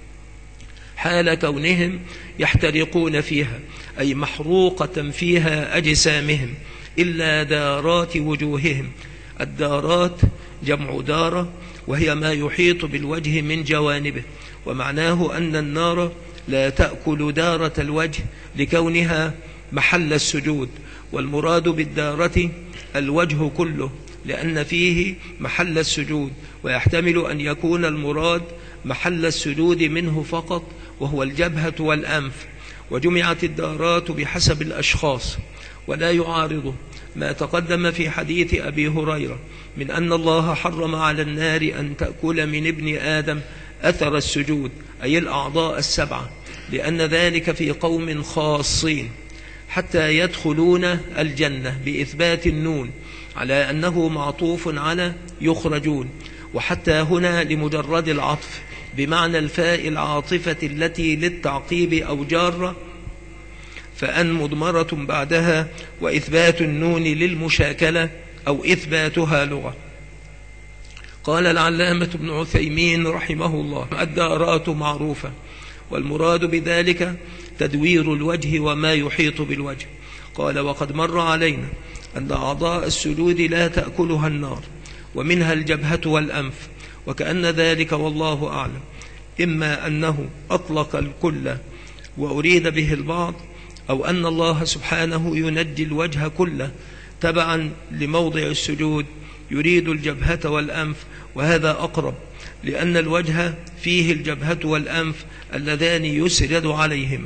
حال كونهم يحترقون فيها أي محروقة فيها أجسامهم إلا دارات وجوههم. الدارات جمع دارة، وهي ما يحيط بالوجه من جوانبه، ومعناه أن النار لا تأكل دارة الوجه لكونها محل السجود، والمراد بالدارة الوجه كله لأن فيه محل السجود، ويحتمل أن يكون المراد محل السجود منه فقط وهو الجبهة والأنف. وجمعت الدارات بحسب الأشخاص، ولا يعارض ما تقدم في حديث أبي هريرة من أن الله حرم على النار أن تأكل من ابن آدم أثر السجود أي الأعضاء 7، لأن ذلك في قوم خاصين حتى يدخلون الجنة بإثبات النون على أنه معطوف على يخرجون، وحتى هنا لمجرد العطف بمعنى الفاء العاطفة التي للتعقيب أو جارة، فأن مضمرة بعدها، وإثبات النون للمشاكلة أو إثباتها لغة. قال العلامة ابن عثيمين رحمه الله: الدارات معروفة، والمراد بذلك تدوير الوجه وما يحيط بالوجه. قال: وقد مر علينا أن أعضاء السجود لا تأكلها النار، ومنها الجبهة والأنف، وكأن ذلك والله أعلم إما أنه أطلق الكل وأريد به البعض، أو أن الله سبحانه ينجي الوجه كله تبعا لموضع السجود يريد الجبهة والأنف، وهذا أقرب، لأن الوجه فيه الجبهة والأنف اللذان يسجد عليهما.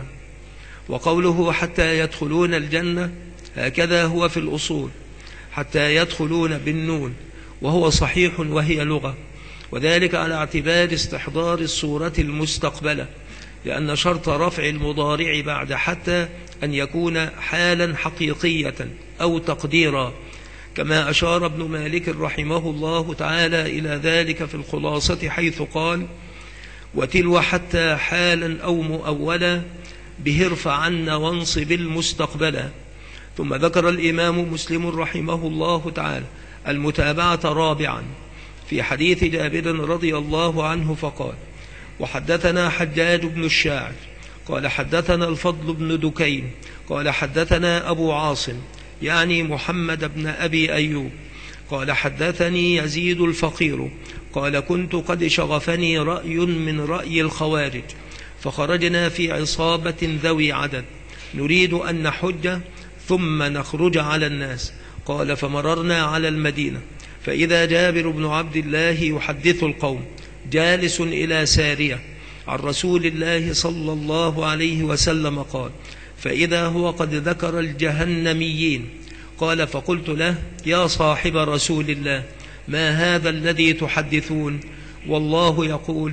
وقوله حتى يدخلون الجنة هكذا هو في الأصول، حتى يدخلون بالنون، وهو صحيح وهي لغة، وذلك على اعتبار استحضار الصورة المستقبلة، لأن شرط رفع المضارع بعد حتى أن يكون حالا حقيقية أو تقديرا، كما أشار ابن مالك رحمه الله تعالى إلى ذلك في الخلاصة حيث قال: وتلو حتى حالا أو مؤولا به ارفعن وانصب المستقبلا. ثم ذكر الإمام مسلم رحمه الله تعالى المتابعة رابعا في حديث جابر رضي الله عنه فقال: وحدثنا حجاج بن الشاعر قال حدثنا الفضل بن دكين قال حدثنا أبو عاصم يعني محمد بن أبي أيوب قال حدثني يزيد الفقير قال: كنت قد شغفني رأي من رأي الخوارج، فخرجنا في عصابة ذوي عدد نريد أن نحج ثم نخرج على الناس. قال: فمررنا على المدينة، فإذا جابر بن عبد الله يحدث القوم جالس إلى سارية عن رسول الله صلى الله عليه وسلم قال: فإذا هو قد ذكر الجهنميين. قال: فقلت له: يا صاحب رسول الله، ما هذا الذي تحدثون؟ والله يقول: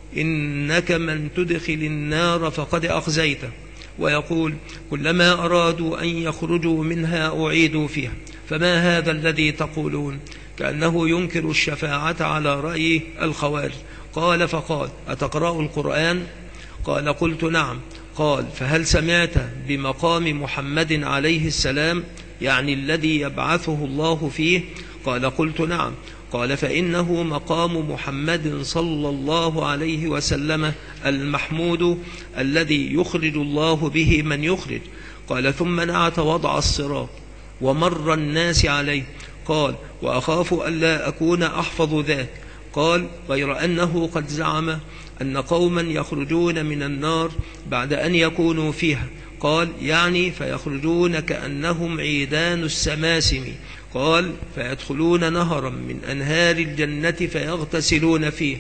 إنك من تدخل النار فقد أخزيته، ويقول: كلما أرادوا أن يخرجوا منها أعيدوا فيها، فما هذا الذي تقولون؟ كأنه ينكر الشفاعة على رأي الخوارج. قال: فقال: أتقرأ القرآن؟ قال: قلت: نعم. قال: فهل سمعت بمقام محمد عليه السلام، يعني الذي يبعثه الله فيه؟ قال: قلت: نعم. قال: فإنه مقام محمد صلى الله عليه وسلم المحمود الذي يخرج الله به من يخرج. قال: ثم نعت وضع الصراط ومر الناس عليه. قال: وأخاف ألا أكون أحفظ ذاك. قال: غير أنه قد زعم أن قوما يخرجون من النار بعد أن يكونوا فيها. قال: يعني فيخرجون كأنهم عيدان السماسم. قال: فيدخلون نهرا من أنهار الجنة فيغتسلون فيه،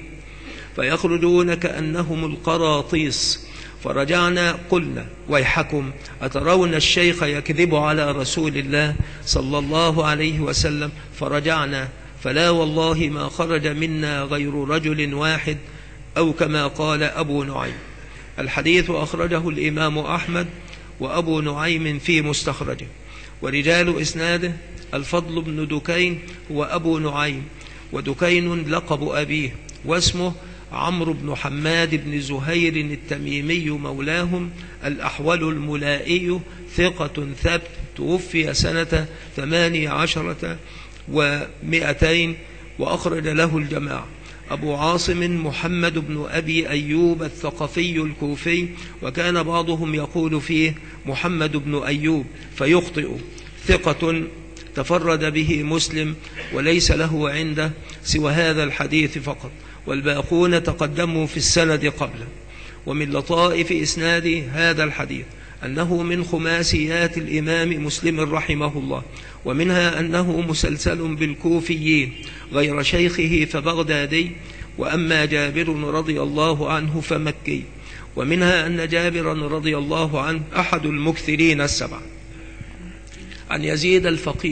فيخرجون كأنهم القراطيس. فرجعنا قلنا: ويحكم، أترون الشيخ يكذب على رسول الله صلى الله عليه وسلم؟ فرجعنا، فلا والله ما خرج منا غير رجل واحد، أو كما قال أبو نعيم. الحديث أخرجه الإمام أحمد وأبو نعيم في مستخرجه، ورجال إسناده الفضل بن دكين هو أبو نعيم، ودكين لقب أبيه، واسمه عمرو بن حماد بن زهير التميمي مولاهم الأحول الملائي، ثقة ثبت، توفي سنة 18 و200، وأخرج له الجماعة. أبو عاصم محمد بن أبي أيوب الثقفي الكوفي، وكان بعضهم يقول فيه محمد بن أيوب فيخطئ، ثقة تفرد به مسلم وليس له عنده سوى هذا الحديث فقط، والباقون تقدموا في السند قبله. ومن لطائف إسناد هذا الحديث أنه من خماسيات الإمام مسلم رحمه الله، ومنها أنه مسلسل بالكوفيين غير شيخه فبغدادي، وأما جابر رضي الله عنه فمكي. ومنها أن جابر رضي الله عنه أحد المكثرين السبع. عن يزيد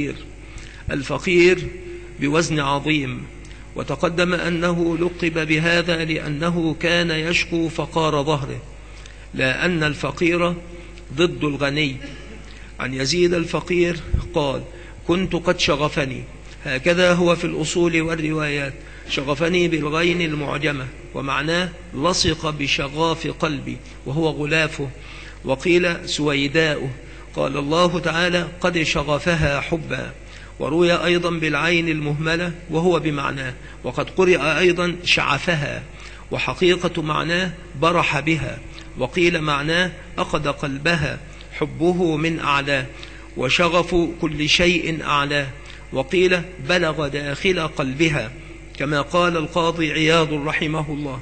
الفقير بوزن عظيم، وتقدم أنه لقب بهذا لأنه كان يشكو فقار ظهره، لا أن الفقير ضد الغني. عن يزيد الفقير قال: كنت قد شغفني هكذا هو في الأصول والروايات. شغفني بالغين المعجمة، ومعناه لصق بشغاف قلبي وهو غلافه، وقيل سويداؤه. قال الله تعالى قد شغفها حبا. وروي أيضا بالعين المهملة وهو بمعناه، وقد قرئ أيضا شعفها، وحقيقة معناه برح بها، وقيل معناه أخذ قلبها حبه من أعلاه، وشغف كل شيء أعلاه، وقيل بلغ داخل قلبها، كما قال القاضي عياض رحمه الله.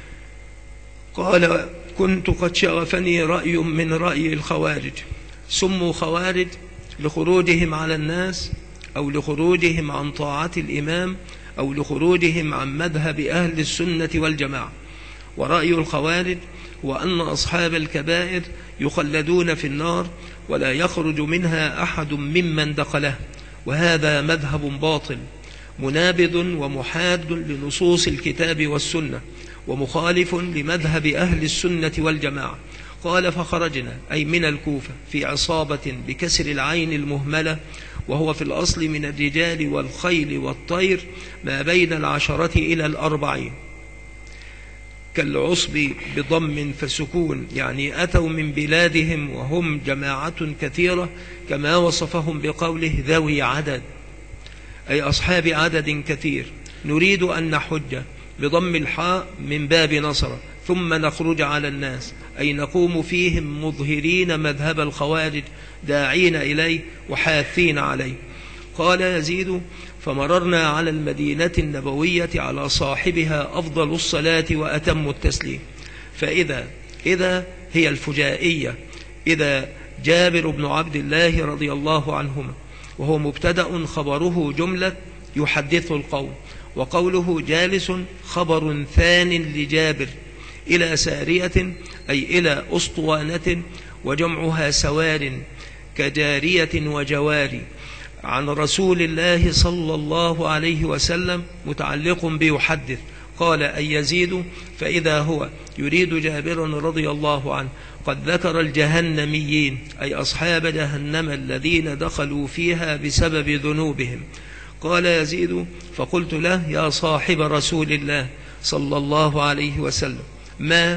قال كنت قد شغفني رأي من رأي الخوارج. سموا خوارج لخروجهم على الناس، أو لخروجهم عن طاعة الإمام، أو لخروجهم عن مذهب أهل السنة والجماعة. ورأي الخوارج هو أن أصحاب الكبائر يخلدون في النار ولا يخرج منها أحد ممن دخله، وهذا مذهب باطل منابذ ومحاد لنصوص الكتاب والسنة، ومخالف لمذهب أهل السنة والجماعة. قال فخرجنا أي من الكوفة في عصابة بكسر العين المهملة، وهو في الأصل من الرجال والخيل والطير ما بين 10 إلى 40، كالعصب بضم فسكون، يعني أتوا من بلادهم وهم جماعة كثيرة، كما وصفهم بقوله ذوي عدد، أي أصحاب عدد كثير. نريد أن نحج بضم الحاء من باب نصر، ثم نخرج على الناس، أي نقوم فيهم مظهرين مذهب الخوارج داعين إليه وحاثين عليه. قال يزيد فمررنا على المدينة النبوية على صاحبها أفضل الصلاة وأتم التسليم. فإذا هي الفجائية، إذا جابر بن عبد الله رضي الله عنهما، وهو مبتدأ خبره جملة يحدث القوم، وقوله جالس خبر ثان لجابر، إلى سارية أي إلى أسطوانة، وجمعها سوار كجارية وجواري، عن رسول الله صلى الله عليه وسلم، متعلق بيحدث. قال أي يزيد فإذا هو يريد جابر رضي الله عنه قد ذكر الجهنميين، أي أصحاب جهنم الذين دخلوا فيها بسبب ذنوبهم. قال يزيد فقلت له يا صاحب رسول الله صلى الله عليه وسلم ما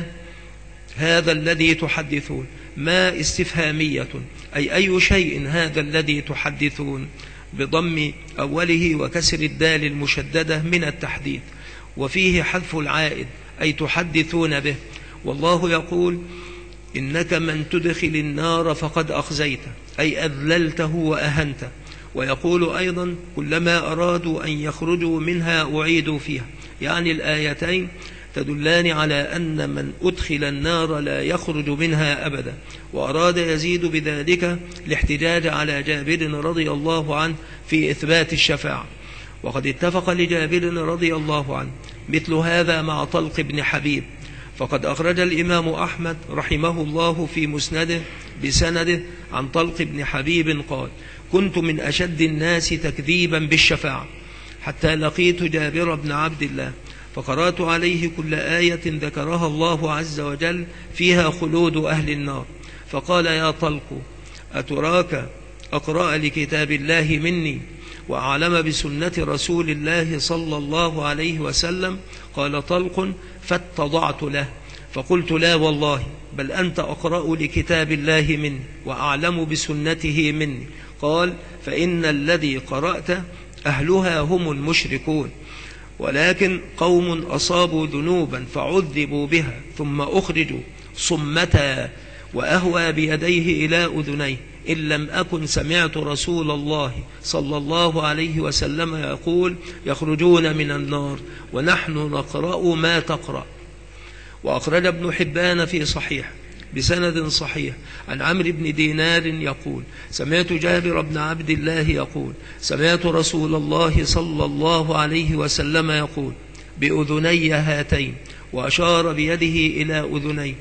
هذا الذي تحدثون؟ ما استفهامية، أي شيء هذا الذي تحدثون، بضم أوله وكسر الدال المشددة من التحديث، وفيه حذف العائد، أي تحدثون به. والله يقول إنك من تدخل النار فقد أخزيته، أي أذللته وأهنته. ويقول أيضا كلما أرادوا أن يخرجوا منها أعيدوا فيها، يعني الآيتين تدلان على أن من أدخل النار لا يخرج منها أبدا. وأراد يزيد بذلك الاحتجاج على جابر رضي الله عنه في إثبات الشفاعة، وقد اتفق لجابر رضي الله عنه مثل هذا مع طلق بن حبيب. فقد أخرج الإمام أحمد رحمه الله في مسنده بسنده عن طلق بن حبيب قال كنت من أشد الناس تكذيبا بالشفاعة حتى لقيت جابر بن عبد الله، فقرأت عليه كل آية ذكرها الله عز وجل فيها خلود أهل النار، فقال يا طلق أتراك أقرأ لكتاب الله مني وأعلم بسنة رسول الله صلى الله عليه وسلم؟ قال طلق فاتضعت له فقلت لا والله، بل أنت أقرأ لكتاب الله مني وأعلم بسنته مني. قال فإن الذي قرأت أهلها هم المشركون، ولكن قوم أصابوا ذنوبا فعذبوا بها ثم أخرجوا صمتا وأهوى بيديه إلى أذنيه، إن لم أكن سمعت رسول الله صلى الله عليه وسلم يقول يخرجون من النار ونحن نقرأ ما تقرأ. وأخرج ابن حبان في صحيح بسند صحيح عن عمرو بن دينار يقول سمعت جابر بن عبد الله يقول سمعت رسول الله صلى الله عليه وسلم يقول بأذني هاتين، وأشار بيده إلى أذني،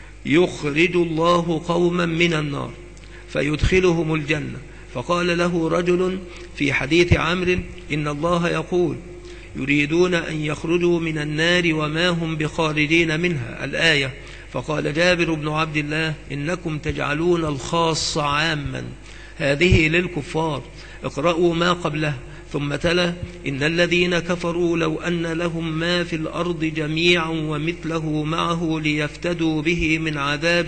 يخرج الله قوما من النار فيدخلهم الجنة. فقال له رجل في حديث عمرو إن الله يقول يريدون أن يخرجوا من النار وما هم بخارجين منها الآية. فقال جابر بن عبد الله إنكم تجعلون الخاص عاما، هذه للكفار، اقرأوا ما قبله ثم تلا: إن الذين كفروا لو أن لهم ما في الأرض جميعا ومثله معه ليفتدوا به من عذاب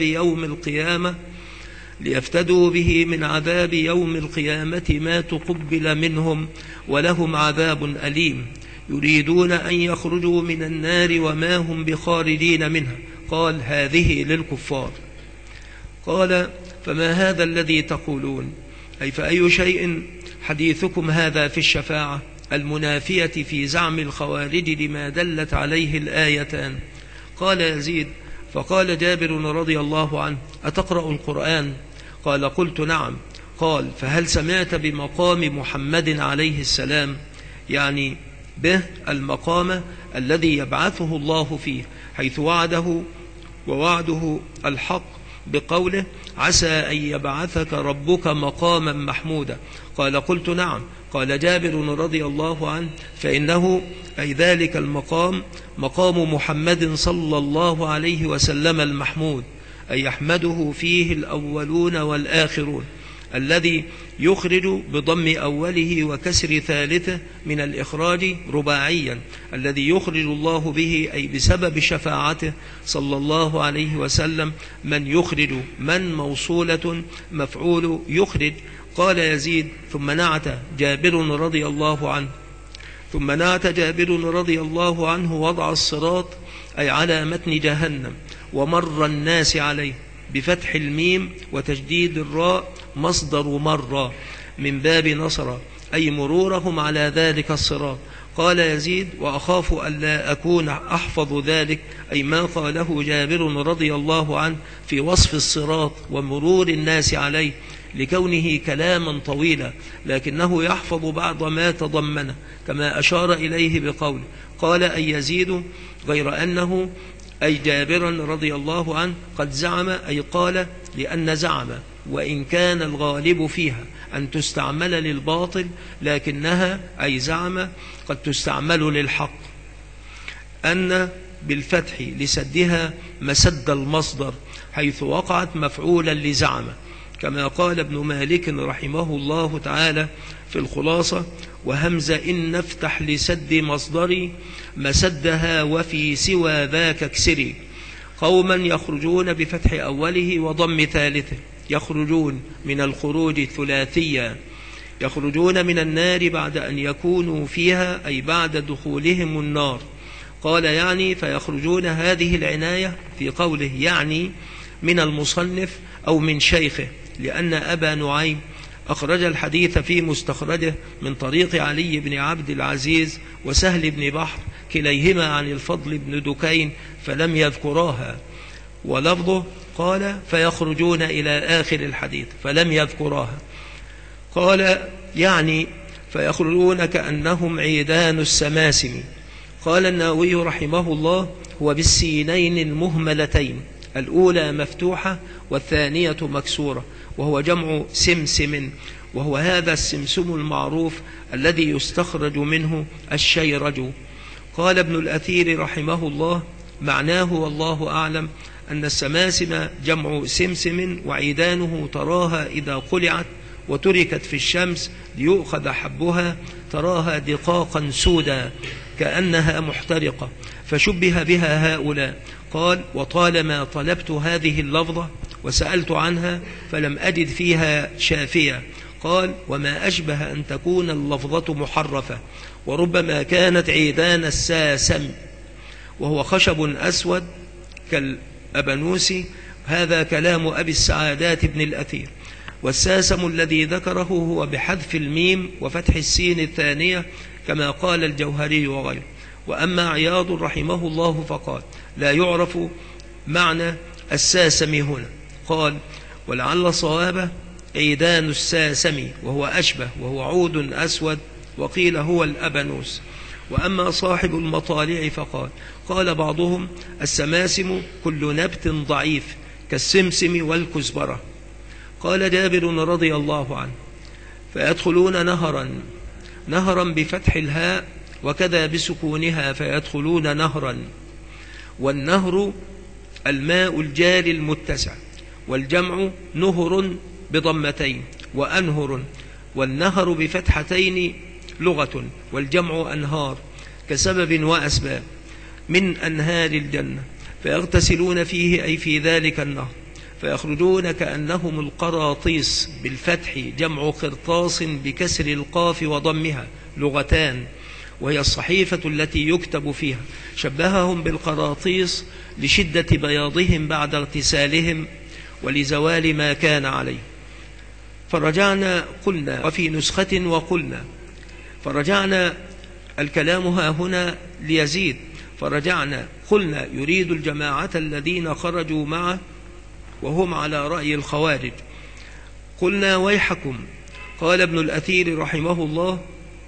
يوم القيامة ما تقبل منهم ولهم عذاب أليم، يريدون أن يخرجوا من النار وما هم بخارجين منها. قال: هذه للكفار. قال: فما هذا الذي تقولون؟ أي فأي شيء حديثكم هذا في الشفاعة المنافية في زعم الخوارج لما دلت عليه الآيتان؟ قال يزيد: فقال جابر رضي الله عنه: أتقرأ القرآن؟ قال: قلت: نعم. قال: فهل سمعت بمقام محمد عليه السلام؟ يعني به المقام الذي يبعثه الله فيه، حيث ووعده الحق بقوله: عسى أن يبعثك ربك مقاما محمودا. قال: قلت: نعم. قال جابر رضي الله عنه: فإنه أي ذلك المقام مقام محمد صلى الله عليه وسلم المحمود، أي يحمده فيه الأولون والآخرون، الذي يخرج بضم أوله وكسر ثالثه من الإخراج رباعيا، الذي يخرج الله به أي بسبب شفاعته صلى الله عليه وسلم من يخرج، من موصولة مفعول يخرج. قال يزيد: ثم نعت جابر رضي الله عنه وضع الصراط أي على متن جهنم ومر الناس عليه بفتح الميم وتشديد الراء، مصدر مر من باب نصر، أي مرورهم على ذلك الصراط. قال يزيد: وأخاف ألا أكون أحفظ ذلك، أي ما قاله جابر رضي الله عنه في وصف الصراط ومرور الناس عليه، لكونه كلاما طويلا، لكنه يحفظ بعض ما تضمنه، كما أشار إليه بقوله. قال: أي يزيد غير أنه أي جابرا رضي الله عنه قد زعم، أي قال، لأن زعم وإن كان الغالب فيها أن تستعمل للباطل، لكنها أي زعم قد تستعمل للحق، أن بالفتح لسدها مسد المصدر، حيث وقعت مفعولا لزعم، كما قال ابن مالك رحمه الله تعالى في الخلاصة: وهمز إن نفتح لسد مصدري مسدها وفي سوى ذاك اكسري. قوما يخرجون بفتح أوله وضم ثالثه، يخرجون من الخروج ثلاثيا، يخرجون من النار بعد أن يكونوا فيها، أي بعد دخولهم النار. قال: يعني فيخرجون، هذه العناية في قوله يعني من المصنف أو من شيخه، لأن أبا نعيم أخرج الحديث في مستخرجه من طريق علي بن عبد العزيز وسهل بن بحر كليهما عن الفضل بن دكين فلم يذكراها، ولفظه قال: فيخرجون إلى آخر الحديث فلم يذكراها. قال: يعني فيخرجون كأنهم عيدان السماسم. قال النووي رحمه الله: هو بالسينين المهملتين، الأولى مفتوحة والثانية مكسورة، وهو جمع سمسم، وهو هذا السمسم المعروف الذي يستخرج منه الشيرج. قال ابن الأثير رحمه الله: معناه والله أعلم أن السماسم جمع سمسم، وعيدانه تراها إذا قلعت وتركت في الشمس ليؤخذ حبها تراها دقاقا سودا كأنها محترقة، فشبه بها هؤلاء. قال: وطالما طلبت هذه اللفظة وسألت عنها فلم أجد فيها شافية. قال: وما أشبه أن تكون اللفظة محرفة، وربما كانت عيدان الساسم، وهو خشب أسود كالأبنوس. هذا كلام أبي السعادات بن الأثير. والساسم الذي ذكره هو بحذف الميم وفتح السين الثانية، كما قال الجوهري وغيره. وأما عياض رحمه الله فقال: لا يعرف معنى الساسم هنا. قال: ولعل صوابه عيدان الساسم، وهو أشبه، وهو عود أسود، وقيل هو الأبنوس. وأما صاحب المطالع فقال: قال بعضهم: السماسم كل نبت ضعيف كالسمسم والكزبرة. قال جابر رضي الله عنه: فيدخلون نهرا بفتح الهاء، وكذا بسكونها فيدخلون نهرا. والنهر الماء الجاري المتسع، والجمع نهر بضمتين وأنهر، والنهر بفتحتين لغة، والجمع أنهار كسبب وأسباب من أنهار الجنة، فيغتسلون فيه أي في ذلك النهر، فيخرجون كأنهم القراطيس بالفتح، جمع قرطاس بكسر القاف وضمها، لغتان، وهي الصحيفة التي يكتب فيها. شبههم بالقراطيس لشدة بياضهم بعد اغتسالهم ولزوال ما كان عليه. فرجعنا قلنا، وفي نسخة وقلنا، فرجعنا الكلام ها هنا ليزيد، فرجعنا قلنا يريد الجماعة الذين خرجوا معه وهم على رأي الخوارج. قلنا ويحكم. قال ابن الأثير رحمه الله: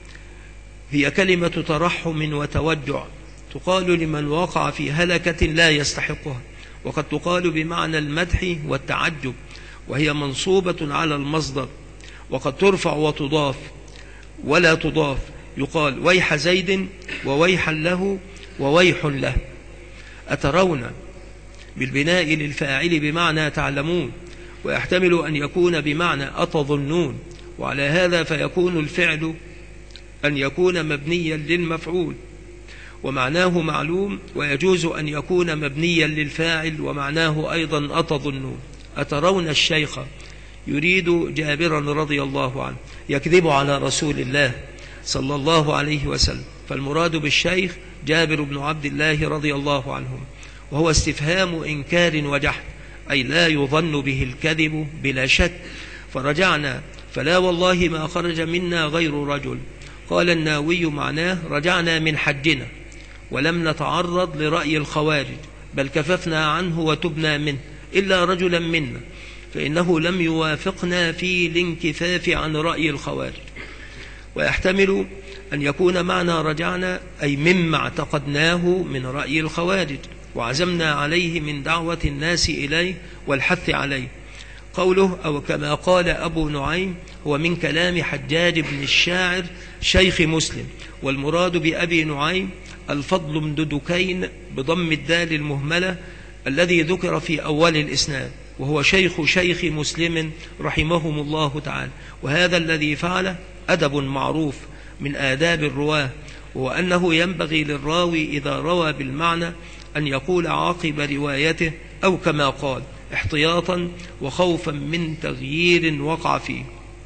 هي كلمة ترحم وتوجع، تقال لمن وقع في هلكة لا يستحقها، وقد تقال بمعنى المدح والتعجب، وهي منصوبة على المصدر، وقد ترفع وتضاف ولا تضاف، يقال ويح زيد وويحا له وويح له. أترون بالبناء للفاعل بمعنى تعلمون، ويحتمل أن يكون بمعنى أتظنون، وعلى هذا فيكون الفعل أن يكون مبنيا للمفعول ومعناه معلوم، ويجوز أن يكون مبنيا للفاعل ومعناه أيضا أتظنون. أترون الشيخ يريد جابرا رضي الله عنه يكذب على رسول الله صلى الله عليه وسلم، فالمراد بالشيخ جابر بن عبد الله رضي الله عنهم، وهو استفهام إنكار وجحد، أي لا يظن به الكذب بلا شك. فرجعنا فلا والله ما خرج منا غير رجل. قال الناوي معناه رجعنا من حجنا ولم نتعرض لرأي الخوارج، بل كففنا عنه وتبنا منه، إلا رجلا منا فإنه لم يوافقنا في الانكفاف عن رأي الخوارج. ويحتمل أن يكون معنى رجعنا أي مما اعتقدناه من رأي الخوارج وعزمنا عليه من دعوة الناس إليه والحث عليه. قوله أو كما قال أبو نعيم هو من كلام حجاج بن الشاعر شيخ مسلم، والمراد بأبي نعيم الفضل بن ددكين بضم الدال المهملة الذي ذكر في أول الإسناد، وهو شيخ مسلم رحمهم الله تعالى. وهذا الذي فعله أدب معروف من آداب الرواه، وهو أنه ينبغي للراوي إذا روى بالمعنى أن يقول عاقب روايته أو كما قال، احتياطا وخوفا من تغيير وقع فيه.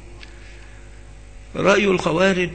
رأي الخوارج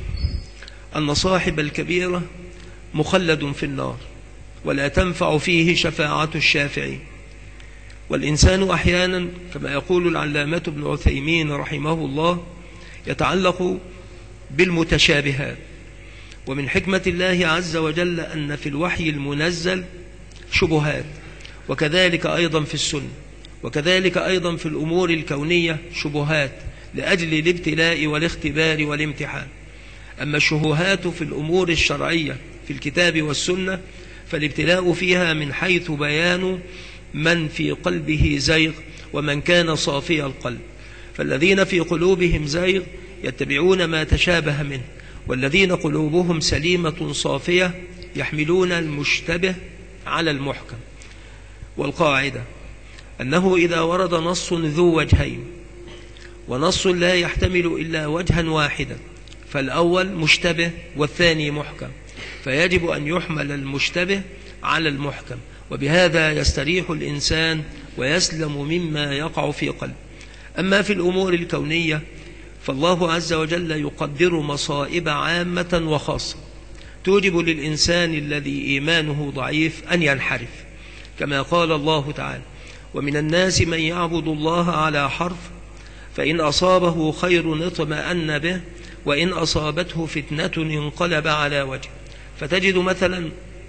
أن صاحب الكبيرة مخلد في النار ولا تنفع فيه شفاعة الشافعين. والإنسان أحيانا كما يقول العلامة ابن عثيمين رحمه الله يتعلق بالمتشابهات، ومن حكمة الله عز وجل أن في الوحي المنزل شبهات، وكذلك أيضا في السنة، وكذلك أيضا في الأمور الكونية شبهات لأجل الابتلاء والاختبار والامتحان. أما الشبهات في الأمور الشرعية في الكتاب والسنة فالابتلاء فيها من حيث بيان من في قلبه زيغ ومن كان صافي القلب، فالذين في قلوبهم زيغ يتبعون ما تشابه منه، والذين قلوبهم سليمة صافية يحملون المشتبه على المحكم. والقاعدة أنه إذا ورد نص ذو وجهين ونص لا يحتمل إلا وجها واحدا فالأول مشتبه والثاني محكم، فيجب أن يحمل المشتبه على المحكم، وبهذا يستريح الإنسان ويسلم مما يقع في قلبه. أما في الأمور الكونية فالله عز وجل يقدر مصائب عامة وخاصة توجب للإنسان الذي إيمانه ضعيف أن ينحرف، كما قال الله تعالى: ومن الناس من يعبد الله على حرف فإن أصابه خير اطمأن به وإن أصابته فتنة انقلب على وجهه. فتجد مثلا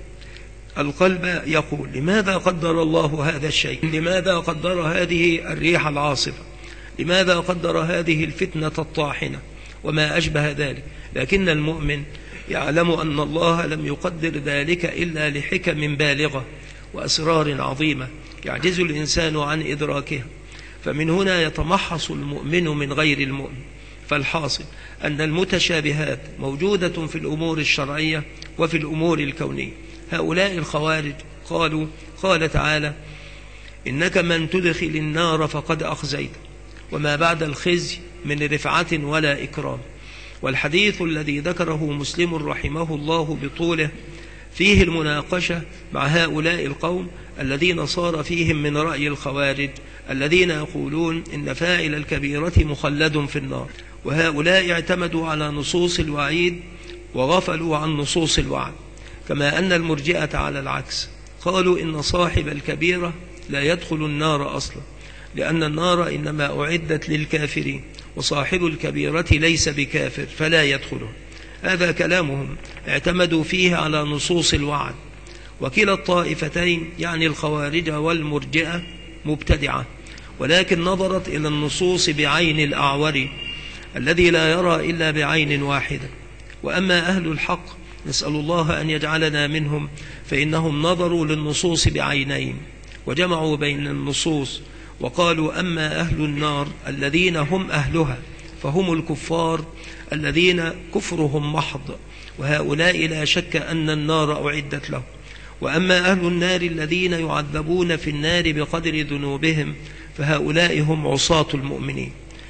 القلب يقول: لماذا قدر الله هذا الشيء؟ لماذا قدر هذه الريح العاصفة؟ لماذا قدر هذه الفتنة الطاحنة؟ وما أشبه ذلك. لكن المؤمن يعلم أن الله لم يقدر ذلك إلا لحكم بالغة وأسرار عظيمة يعجز الإنسان عن إدراكها، فمن هنا يتمحص المؤمن من غير المؤمن. فالحاصل أن المتشابهات موجودة في الأمور الشرعية وفي الأمور الكونية. هؤلاء الخوارج قالوا: قال تعالى: إنك من تدخل النار فقد أخزيت، وما بعد الخزي من رفعة ولا إكرام. والحديث الذي ذكره مسلم رحمه الله بطوله فيه المناقشة مع هؤلاء القوم الذين صار فيهم من رأي الخوارج الذين يقولون إن فاعل الكبيرة مخلد في النار، وهؤلاء اعتمدوا على نصوص الوعيد وغفلوا عن نصوص الوعد، كما أن المرجئة على العكس قالوا إن صاحب الكبيرة لا يدخل النار أصلا، لأن النار إنما أعدت للكافرين، وصاحب الكبيرة ليس بكافر فلا يدخله. هذا كلامهم اعتمدوا فيه على نصوص الوعد. وكلا الطائفتين يعني الخوارج والمرجئة مبتدعة، ولكن نظرت إلى النصوص بعين الأعور الذي لا يرى إلا بعين واحدة. وأما أهل الحق نسأل الله أن يجعلنا منهم، فإنهم نظروا للنصوص بعينين وجمعوا بين النصوص، وقالوا أما أهل النار الذين هم أهلها فهم الكفار الذين كفرهم محض، وهؤلاء لا شك أن النار أعدت لهم. وأما أهل النار الذين يعذبون في النار بقدر ذنوبهم فهؤلاء هم عصاة المؤمنين،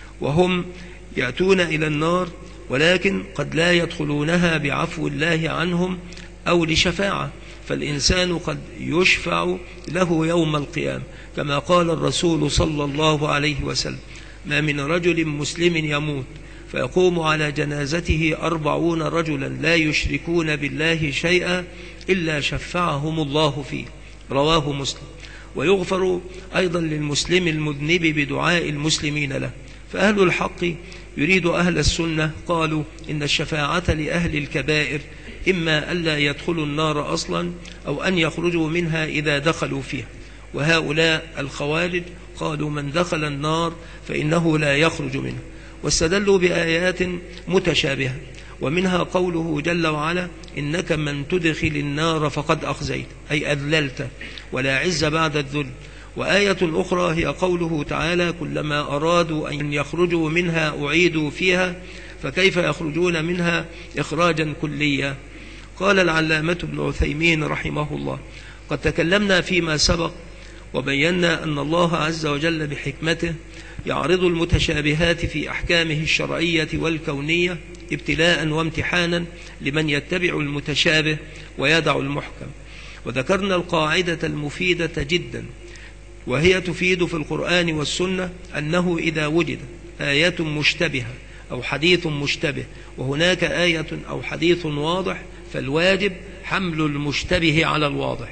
وهم يأتون إلى النار ولكن قد لا يدخلونها بعفو الله عنهم أو لشفاعة، فالإنسان قد يشفع له يوم القيامة، كما قال الرسول صلى الله عليه وسلم: ما من رجل مسلم يموت فيقوم على جنازته 40 رجلا لا يشركون بالله شيئا إلا شفعهم الله فيه، رواه مسلم. ويغفر أيضا للمسلم المذنب بدعاء المسلمين له. فأهل الحق يريد أهل السنة قالوا إن الشفاعة لأهل الكبائر إما ألا يدخلوا النار أصلا أو أن يخرجوا منها إذا دخلوا فيها، وهؤلاء الخوارج قالوا من دخل النار فإنه لا يخرج منها، واستدلوا بآيات متشابهة، ومنها قوله جل وعلا: إنك من تدخل النار فقد أخزيت، أي أذللت، ولا عز بعد الذل. وآية أخرى هي قوله تعالى: كلما أرادوا أن يخرجوا منها أعيدوا فيها فكيف يخرجون منها إخراجا كليا. قال العلامة ابن عثيمين رحمه الله: قد تكلمنا فيما سبق وبينا أن الله عز وجل بحكمته يعرض المتشابهات في أحكامه الشرعية والكونية ابتلاء وامتحانا لمن يتبع المتشابه ويدع المحكم. وذكرنا القاعدة المفيدة جدا، وهي تفيد في القرآن والسنة أنه إذا وجد آية مشتبهة أو حديث مشتبه وهناك آية أو حديث واضح فالواجب حمل المشتبه على الواضح.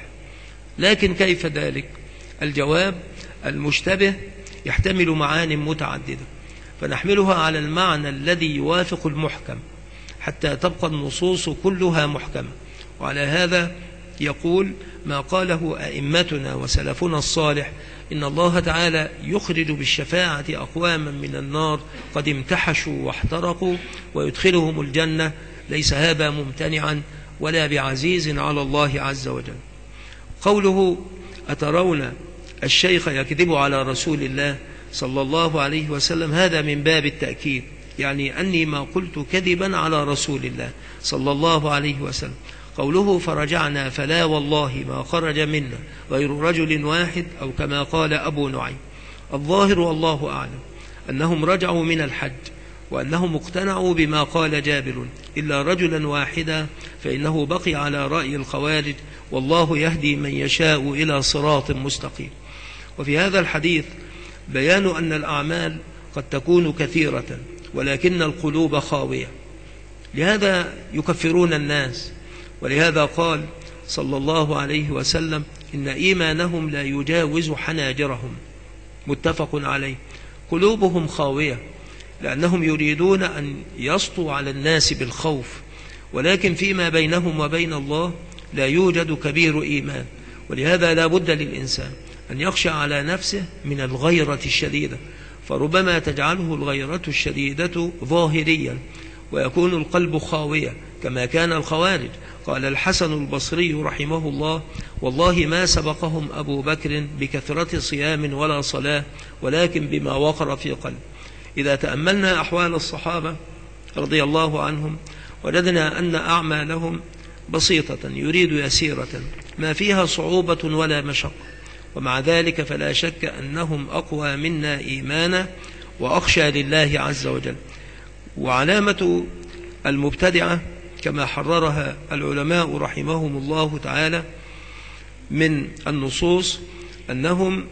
لكن كيف ذلك؟ الجواب: المشتبه يحتمل معان متعددة، فنحملها على المعنى الذي يوافق المحكم حتى تبقى النصوص كلها محكمة. وعلى هذا يقول ما قاله أئمتنا وسلفنا الصالح: إن الله تعالى يخرج بالشفاعة أقواما من النار قد امتحشوا واحترقوا ويدخلهم الجنة، ليس هذا ممتنعا ولا بعزيز على الله عز وجل. قوله: أترون الشيخ يكذب على رسول الله صلى الله عليه وسلم، هذا من باب التأكيد، يعني أني ما قلت كذبا على رسول الله صلى الله عليه وسلم. قوله: فرجعنا فلا والله ما خرج منا غير رجل واحد، أو كما قال أبو نعيم. الظاهر والله أعلم أنهم رجعوا من الحج، وأنهم اقتنعوا بما قال جابر: إلا رجلا واحدا، فإنه بقي على رأي الخوارج: والله يهدي من يشاء إلى صراط مستقيم. وفي هذا الحديث بيان أن الأعمال قد تكون كثيرة ولكن القلوب خاوية، لهذا يكفرون الناس. ولهذا قال صلى الله عليه وسلم: إن إيمانهم لا يجاوز حناجرهم، متفق عليه. قلوبهم خاوية لأنهم يريدون أن يسطوا على الناس بالخوف، ولكن فيما بينهم وبين الله لا يوجد كبير إيمان. ولهذا لا بد للإنسان أن يخشى على نفسه من الغيرة الشديدة، فربما تجعله الغيرة الشديدة ظاهريا ويكون القلب خاوية كما كان الخوارج. قال الحسن البصري رحمه الله: والله ما سبقهم أبو بكر بكثرة صيام ولا صلاة، ولكن بما وقر في قلب. إذا تأملنا أحوال الصحابة رضي الله عنهم وجدنا أن أعمالهم بسيطة يريد يسيرة ما فيها صعوبة ولا مشقة، ومع ذلك فلا شك أنهم أقوى منا إيمانا وأخشى لله عز وجل. وعلامة المبتدعة كما حررها العلماء رحمهم الله تعالى من النصوص أنهم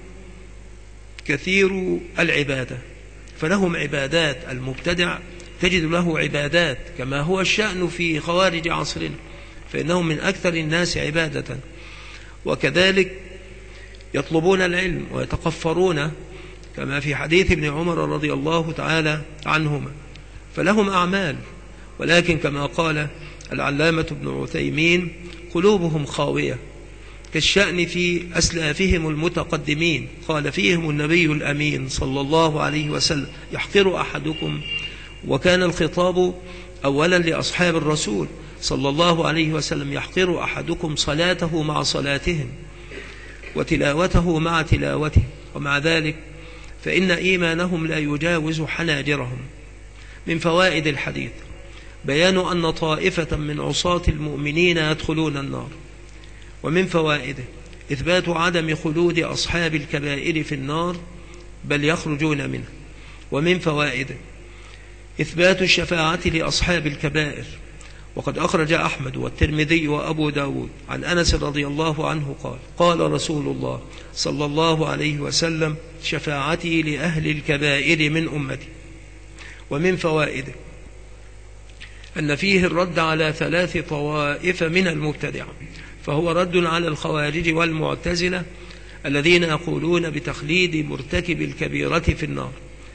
كثير العبادة، فلهم عبادات. المبتدع تجد له عبادات كما هو الشأن في خوارج عصرنا، فإنهم من أكثر الناس عبادة، وكذلك يطلبون العلم ويتقفرون كما في حديث ابن عمر رضي الله تعالى عنهما، فلهم أعمال، ولكن كما قال العلامة ابن عثيمين قلوبهم خاوية كالشأن في أسلافهم المتقدمين. قال فيهم النبي الأمين صلى الله عليه وسلم: يحقر أحدكم، وكان الخطاب أولا لأصحاب الرسول صلى الله عليه وسلم: يحقر أحدكم صلاته مع صلاتهم وتلاوته مع تلاوته، ومع ذلك فإن إيمانهم لا يجاوز حناجرهم. من فوائد الحديث بيان أن طائفة من عصاة المؤمنين يدخلون النار. ومن فوائده إثبات عدم خلود أصحاب الكبائر في النار، بل يخرجون منها. ومن فوائده إثبات الشفاعة لأصحاب الكبائر، وقد أخرج أحمد والترمذي وأبو داود عن أنس رضي الله عنه قال: قال رسول الله صلى الله عليه وسلم: شفاعتي لأهل الكبائر من أمتي. ومن فوائده أن فيه الرد على 3 طوائف من المبتدعة، فهو رد على الخوارج والمعتزلة الذين يقولون بتخليد مرتكب الكبيرة في النار،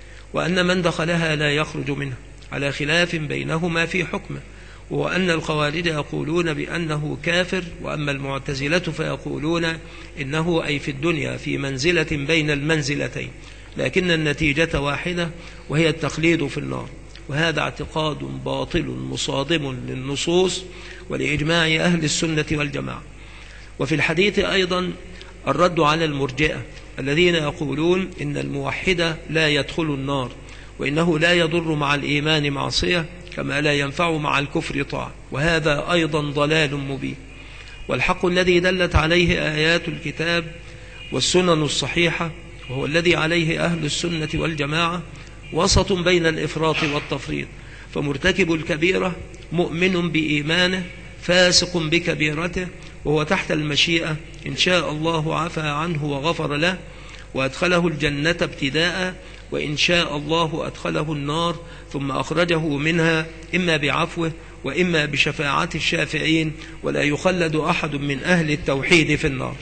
وأن من دخلها لا يخرج منها، على خلاف بينهما في حكمه، وأن الخوارج يقولون بأنه كافر، وأما المعتزلة فيقولون إنه أي في الدنيا في منزلة بين المنزلتين، لكن النتيجة واحدة وهي التخليد في النار. وهذا اعتقاد باطل مصادم للنصوص ولإجماع أهل السنة والجماعة. وفي الحديث أيضا الرد على المرجئة الذين يقولون إن الموحد لا يدخل النار، وإنه لا يضر مع الإيمان معصية كما لا ينفع مع الكفر طاعة، وهذا أيضا ضلال مبين. والحق الذي دلت عليه آيات الكتاب والسنن الصحيحة، وهو الذي عليه أهل السنة والجماعة، وسط بين الإفراط والتفريط، فمرتكب الكبيرة مؤمن بإيمانه فاسق بكبيرته، وهو تحت المشيئة، إن شاء الله عفى عنه وغفر له وأدخله الجنة ابتداء، وإن شاء الله أدخله النار ثم أخرجه منها، إما بعفوه وإما بشفاعة الشافعين، ولا يخلد أحد من أهل التوحيد في النار.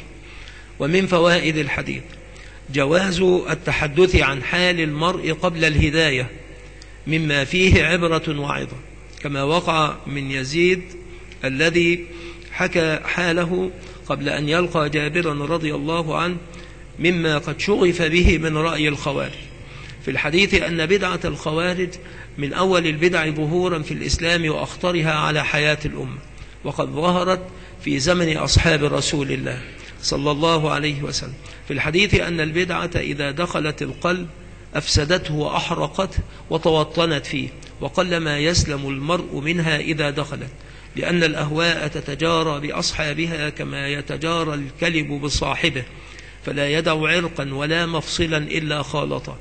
ومن فوائد الحديث جواز التحدث عن حال المرء قبل الهداية، مما فيه عبرة وعظة، كما وقع من يزيد الذي حكى حاله قبل أن يلقى جابرا رضي الله عنه، مما قد شغف به من رأي الخوارج. في الحديث أن بدعة الخوارج من أول البدع ظهورا في الإسلام وأخطرها على حياة الأمة، وقد ظهرت في زمن أصحاب رسول الله صلى الله عليه وسلم. في الحديث أن البدعة إذا دخلت القلب أفسدته وأحرقته وتوطنت فيه، وقلما يسلم المرء منها إذا دخلت، لأن الأهواء تتجارى بأصحابها كما يتجارى الكلب بصاحبه، فلا يدع عرقا ولا مفصلا إلا خالطه.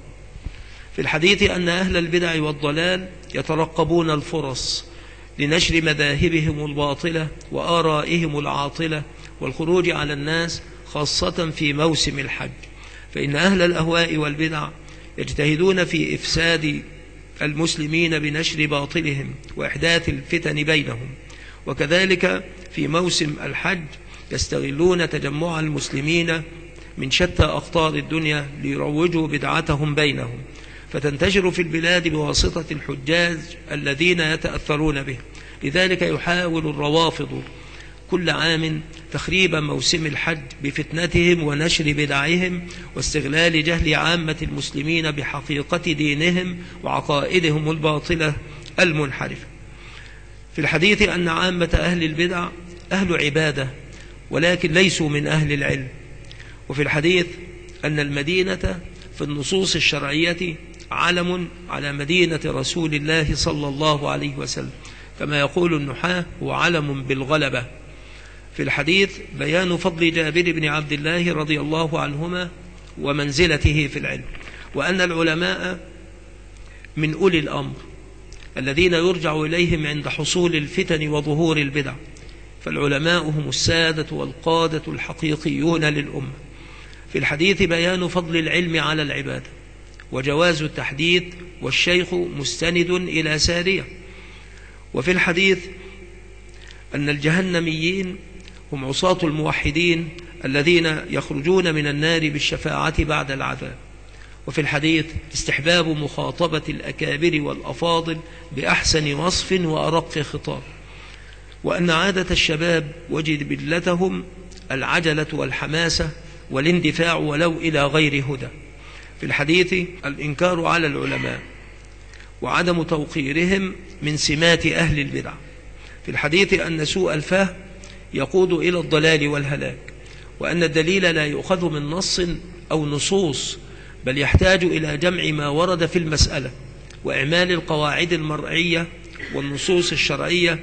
في الحديث أن أهل البدع والضلال يترقبون الفرص لنشر مذاهبهم الباطلة وآرائهم العاطلة والخروج على الناس، خاصة في موسم الحج، فإن أهل الأهواء والبدع يجتهدون في إفساد المسلمين بنشر باطلهم وإحداث الفتن بينهم. وكذلك في موسم الحج يستغلون تجمع المسلمين من شتى أقطار الدنيا ليروجوا بدعتهم بينهم، فتنتشر في البلاد بواسطة الحجاج الذين يتأثرون به. لذلك يحاول الروافض كل عام تخريب موسم الحج بفتنتهم ونشر بدعهم واستغلال جهل عامة المسلمين بحقيقة دينهم وعقائدهم الباطلة المنحرفة. في الحديث أن عامة أهل البدع أهل عبادة ولكن ليسوا من أهل العلم. وفي الحديث أن المدينة في النصوص الشرعية علم على مدينة رسول الله صلى الله عليه وسلم، كما يقول النحاة هو علم بالغلبة. في الحديث بيان فضل جابر بن عبد الله رضي الله عنهما ومنزلته في العلم، وأن العلماء من أولي الأمر الذين يرجع إليهم عند حصول الفتن وظهور البدع، فالعلماء هم السادة والقادة الحقيقيون للأمة. في الحديث بيان فضل العلم على العبادة وجواز التحديث، والشيخ مستند إلى سارية. وفي الحديث أن الجهنميين هم عصاة الموحدين الذين يخرجون من النار بالشفاعة بعد العذاب. وفي الحديث استحباب مخاطبة الأكابر والأفاضل بأحسن وصف وأرق خطاب، وأن عادة الشباب وجبلتهم العجلة والحماسة والاندفاع ولو إلى غير هدى. في الحديث الإنكار على العلماء وعدم توقيرهم من سمات أهل البدع. في الحديث أن سوء الفهم يقود إلى الضلال والهلاك، وأن الدليل لا يؤخذ من نص أو نصوص، بل يحتاج إلى جمع ما ورد في المسألة وإعمال القواعد المرعية والنصوص الشرعية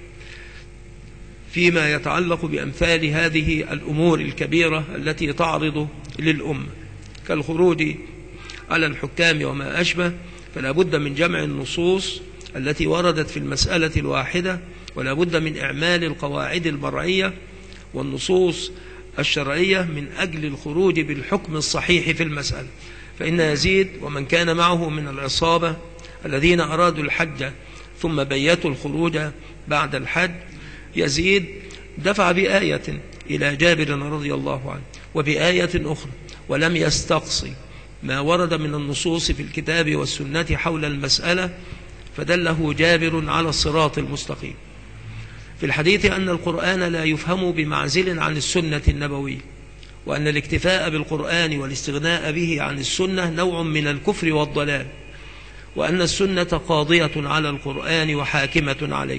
فيما يتعلق بأمثال هذه الأمور الكبيرة التي تعرض للأمة كالخروج على الحكام وما أشبه. فلا بد من جمع النصوص التي وردت في المسألة الواحدة، ولا بد من إعمال القواعد المرعية والنصوص الشرعية من أجل الخروج بالحكم الصحيح في المسألة. فإن يزيد ومن كان معه من العصابة الذين أرادوا الحج ثم بيتوا الخروج بعد الحج، يزيد دفع بآية إلى جابر رضي الله عنه وبآية أخرى، ولم يستقصي ما ورد من النصوص في الكتاب والسنة حول المسألة، فدله جابر على الصراط المستقيم. في الحديث أن القرآن لا يفهم بمعزل عن السنة النبوية، وأن الاكتفاء بالقرآن والاستغناء به عن السنة نوع من الكفر والضلال، وأن السنة قاضية على القرآن وحاكمة عليه.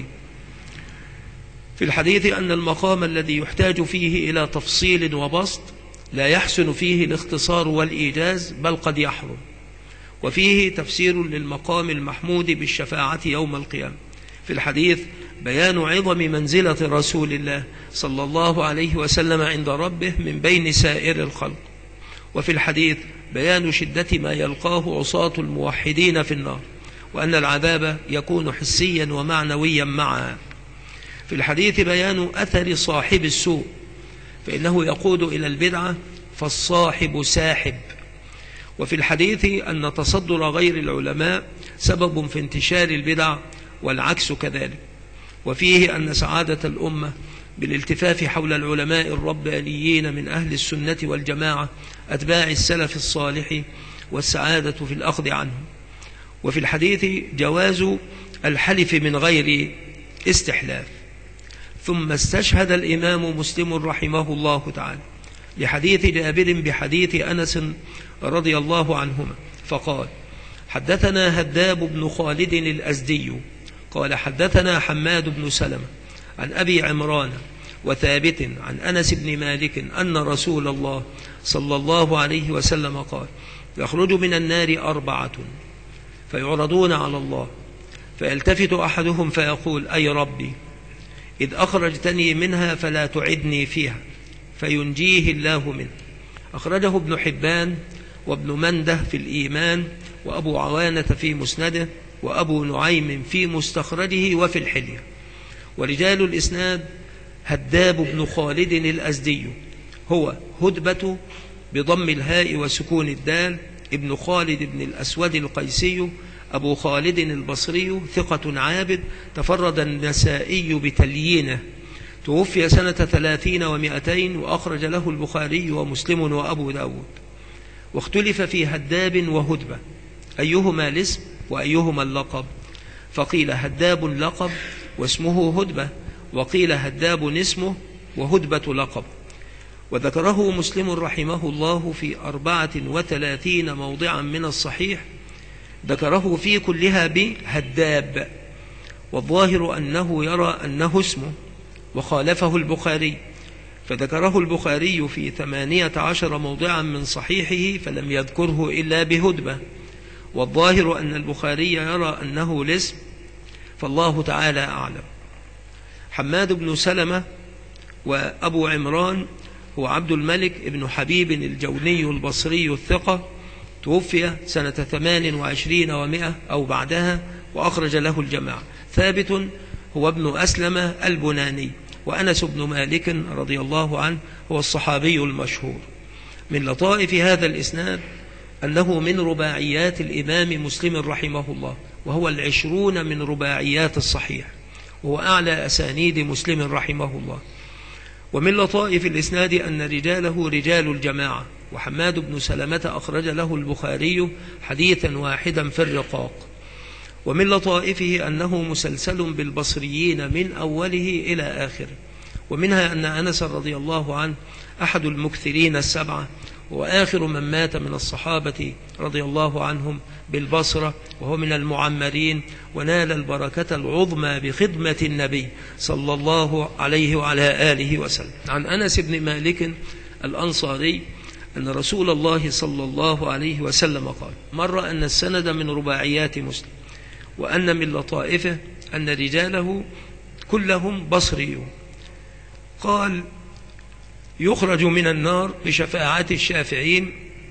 في الحديث أن المقام الذي يحتاج فيه إلى تفصيل وبسط لا يحسن فيه الاختصار والإيجاز، بل قد يحرم. وفيه تفسير للمقام المحمود بالشفاعة يوم القيامة. في الحديث بيان عظم منزلة رسول الله صلى الله عليه وسلم عند ربه من بين سائر الخلق. وفي الحديث بيان شدة ما يلقاه عصاة الموحدين في النار، وأن العذاب يكون حسيا ومعنويا معا. في الحديث بيان أثر صاحب السوء، فإنه يقود إلى البدعة، فالصاحب ساحب. وفي الحديث أن تصدر غير العلماء سبب في انتشار البدع، والعكس كذلك. وفيه أن سعادة الأمة بالالتفاف حول العلماء الربانيين من أهل السنة والجماعة أتباع السلف الصالح، والسعادة في الأخذ عنهم. وفي الحديث جواز الحلف من غير استحلاف. ثم استشهد الإمام مسلم رحمه الله تعالى لحديث جابر بحديث أنس رضي الله عنهما، فقال: حدثنا هداب بن خالد الأزدي قال حدثنا حماد بن سلمة عن أبي عمران وثابت عن أنس بن مالك أن رسول الله صلى الله عليه وسلم قال: يخرج من النار 4 فيعرضون على الله، فيلتفت أحدهم فيقول: أي ربي، إذ أخرجتني منها فلا تعدني فيها، فينجيه الله منه. أخرجه ابن حبان وابن منده في الإيمان، وأبو عوانة في مسنده، وأبو نعيم في مستخرجه وفي الحلية. ورجال الإسناد هداب بن خالد الأزدي، هو هدبة بضم الهاء وسكون الدال، ابن خالد بن الأسود القيسي أبو خالد البصري، ثقة عابد، تفرد النسائي بتليينه، توفي سنة 30 و200، وأخرج له البخاري ومسلم وأبو داود. واختلف في هداب وهدبة أيهما الاسم وأيهما اللقب، فقيل هداب لقب واسمه هدبة، وقيل هداب اسمه وهدبة لقب. وذكره مسلم رحمه الله في 34 موضعا من الصحيح، ذكره في كلها بهداب، والظاهر أنه يرى أنه اسمه، وخالفه البخاري، فذكره البخاري في 18 موضعا من صحيحه فلم يذكره إلا بهدبة، والظاهر أن البخاري يرى أنه الاسم، فالله تعالى أعلم. حماد بن سلمة وأبو عمران هو عبد الملك ابن حبيب الجوني البصري الثقة، توفي سنة 28 و100 أو بعدها، وأخرج له الجماعة. ثابت هو ابن أسلم البناني، وأنس بن مالك رضي الله عنه هو الصحابي المشهور. من لطائف هذا الإسناد أنه من رباعيات الإمام مسلم رحمه الله، وهو 20 من رباعيات الصحيح، وهو أعلى أسانيد مسلم رحمه الله. ومن لطائف الإسناد أن رجاله رجال الجماعة، وحماد بن سلمة أخرج له البخاري حديثا واحدا في الرقاق. ومن لطائفه أنه مسلسل بالبصريين من أوله إلى آخره. ومنها أن أنس رضي الله عنه أحد المكثرين السبعة، وآخر من مات من الصحابة رضي الله عنهم بالبصرة، وهو من المعمرين، ونال البركة العظمى بخدمة النبي صلى الله عليه وعلى آله وسلم. عن أنس بن مالك الأنصاري أن رسول الله صلى الله عليه وسلم قال: مر أن السند من رباعيات مسلم، وأن من لطائفه أن رجاله كلهم بصريون. قال: يخرج من النار بشفاعة الشافعين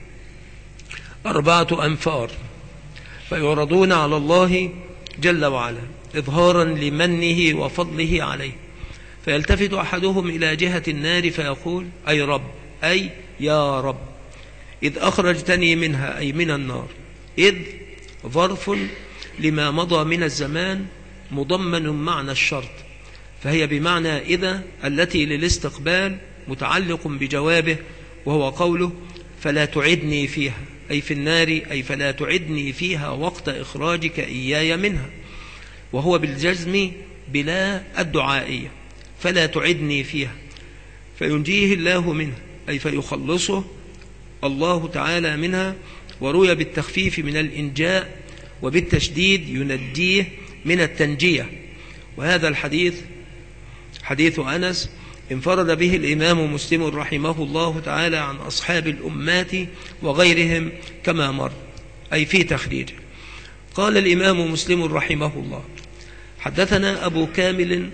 4 أنفار، فيعرضون على الله جل وعلا إظهارا لمنه وفضله عليه، فيلتفت أحدهم إلى جهة النار فيقول: أي رب، أي يا رب، إذ أخرجتني منها، أي من النار. إذ ظرف لما مضى من الزمان مضمن معنى الشرط، فهي بمعنى إذا التي للاستقبال متعلق بجوابه، وهو قوله: فلا تعدني فيها، أي في النار، أي فلا تعدني فيها وقت إخراجك إياي منها، وهو بالجزم بلا الدعائية، فلا تعدني فيها، فينجيه الله منها، أي فيخلصه الله تعالى منها. وروي بالتخفيف من الإنجاء، وبالتشديد ينجيه من التنجية. وهذا الحديث حديث أنس انفرد به الإمام مسلم رحمه الله تعالى عن أصحاب الأمات وغيرهم كما مر، أي في تخريجه. قال الإمام مسلم رحمه الله: حدثنا أبو كامل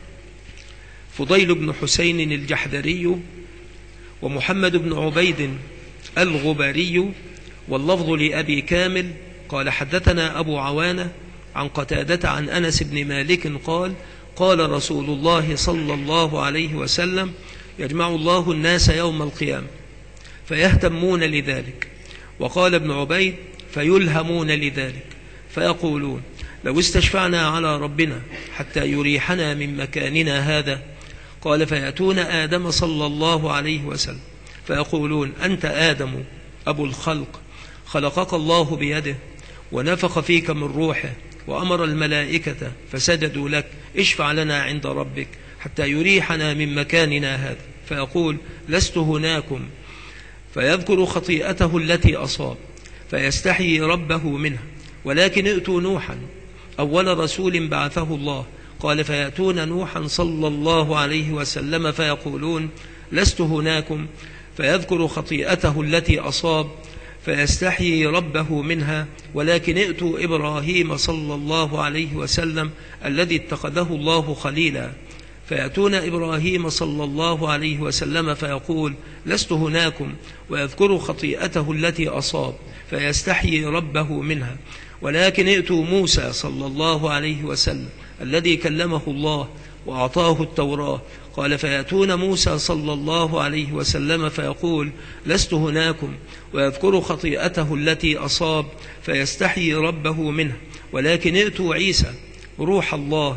فضيل بن حسين الجحدري، ومحمد بن عبيد الغباري، واللفظ لأبي كامل. قال: حدثنا أبو عوانة عن قتادة عن أنس بن مالك قال: قال رسول الله صلى الله عليه وسلم: يجمع الله الناس يوم القيامة فيهتمون لذلك. وقال ابن عبيد: فيلهمون لذلك، فيقولون: لو استشفعنا على ربنا حتى يريحنا من مكاننا هذا. قال: فيأتون آدم صلى الله عليه وسلم فيقولون: أنت آدم أبو الخلق، خلقك الله بيده ونفخ فيك من روحه، وأمر الملائكة فسجدوا لك، اشفع لنا عند ربك حتى يريحنا من مكاننا هذا. فيقول: لست هناكم، فيذكر خطيئته التي أصاب فيستحيي ربه منها، ولكن ائتوا نوحا أول رسول بعثه الله. قال: فيأتون نوحا صلى الله عليه وسلم فيقولون: لست هناكم، فيذكر خطيئته التي أصاب فيستحيي ربه منها، ولكن ائتوا إبراهيم صلى الله عليه وسلم الذي اتخذه الله خليلا. فيأتون إبراهيم صلى الله عليه وسلم فيقول: لست هناكم، ويذكر خطيئته التي أصاب فيستحيي ربه منها، ولكن ائتوا موسى صلى الله عليه وسلم الذي كلمه الله وأعطاه التوراة. قال: فيأتون موسى صلى الله عليه وسلم فيقول: لست هناكم، ويذكر خطيئته التي أصاب فيستحيي ربه منها، ولكن ائتوا عيسى روح الله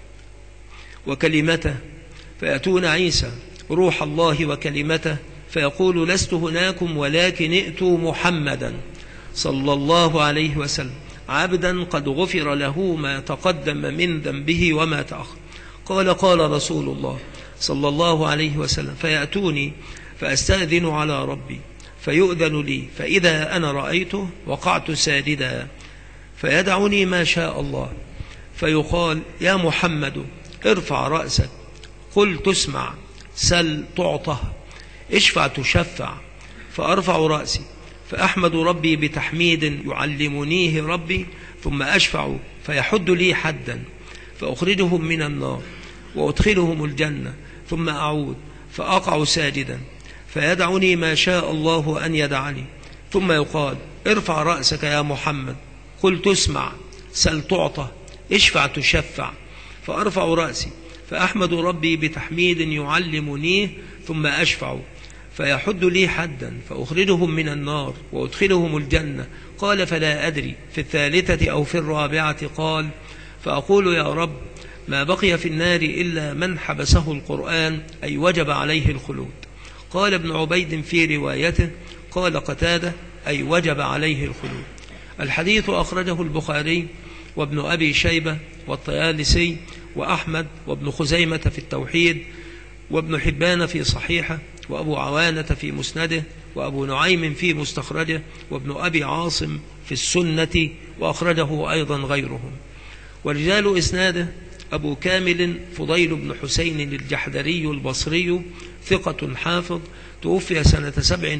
وكلمته. فيأتون عيسى روح الله وكلمته فيقول: لست هناكم، ولكن ائتوا محمدا صلى الله عليه وسلم عبدا قد غفر له ما تقدم من ذنبه وما تأخر. قال: قال رسول الله صلى الله عليه وسلم: فيأتوني فأستأذن على ربي فيؤذن لي، فإذا أنا رأيته وقعت ساجدا، فيدعني ما شاء الله، فيقال: يا محمد ارفع رأسك، قل تسمع، سل تعطى، اشفع تشفع. فأرفع رأسي فأحمد ربي بتحميد يعلمنيه ربي، ثم أشفع فيحد لي حدا، فأخرجهم من النار وأدخلهم الجنة، ثم أعود فأقع ساجدا، فيدعني ما شاء الله أن يدعني، ثم يقال: ارفع رأسك يا محمد، قل تسمع، سل تعطى، اشفع تشفع. فأرفع رأسي فأحمد ربي بتحميد يعلمنيه، ثم أشفع فيحد لي حدا فأخرجهم من النار وأدخلهم الجنة. قال فلا أدري في الثالثة أو في الرابعة. قال فأقول يا رب ما بقي في النار إلا من حبسه القرآن، أي وجب عليه الخلود. قال ابن عبيد في روايته قال قتادة أي وجب عليه الخلود. الحديث أخرجه البخاري وابن أبي شيبة والطيالسي وأحمد وابن خزيمة في التوحيد وابن حبان في صحيحه وأبو عوانة في مسنده وأبو نعيم في مستخرجه وابن أبي عاصم في السنة، وأخرجه أيضا غيرهم. ورجال إسناده أبو كامل فضيل بن حسين الجحدري البصري ثقة حافظ، توفي سنة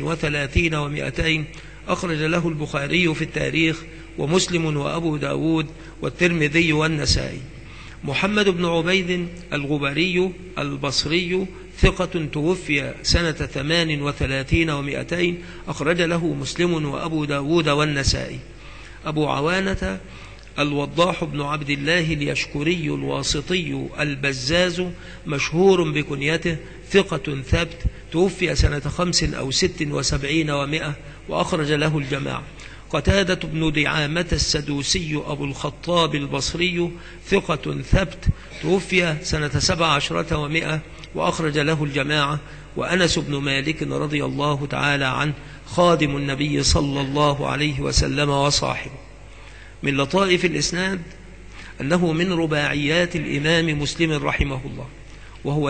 37 و200، أخرج له البخاري في التاريخ ومسلم وأبو داود والترمذي والنسائي. محمد بن عبيد الغبري البصري ثقة، توفي سنة 38 و200، أخرج له مسلم وأبو داود والنسائي. أبو عوانة الوضاح بن عبد الله اليشكري الواسطي البزاز، مشهور بكنيته، ثقة ثبت، توفي سنة 5 أو 76 و100، وأخرج له الجماعة. قتادة بن دعامة السدوسي أبو الخطاب البصري، ثقة ثبت، توفي سنة 17 و100، وأخرج له الجماعة. وأنس بن مالك رضي الله تعالى عنه خادم النبي صلى الله عليه وسلم وصاحبه. من لطائف الإسناد أنه من رباعيات الإمام مسلم رحمه الله، وهو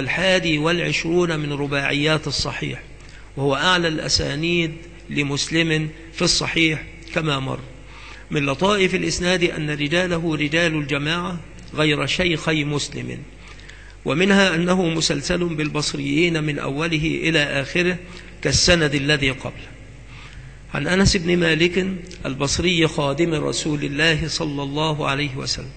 21 من رباعيات الصحيح، وهو أعلى الأسانيد لمسلم في الصحيح كما مر. من لطائف الإسناد أن رجاله رجال الجماعة غير شيخي مسلم، ومنها أنه مسلسل بالبصريين من أوله إلى آخره كالسند الذي قبله. عن أنس بن مالك البصري خادم رسول الله صلى الله عليه وسلم.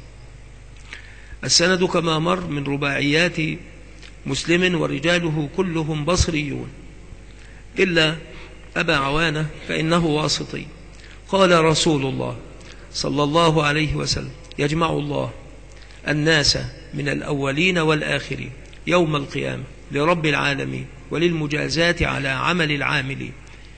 السند كما مر من رباعيات مسلم، ورجاله كلهم بصريون إلا أبا عوانة فإنه واسطي. قال رسول الله صلى الله عليه وسلم يجمع الله الناس من الأولين والآخرين يوم القيامة لرب العالمين وللمجازاة على عمل العاملين،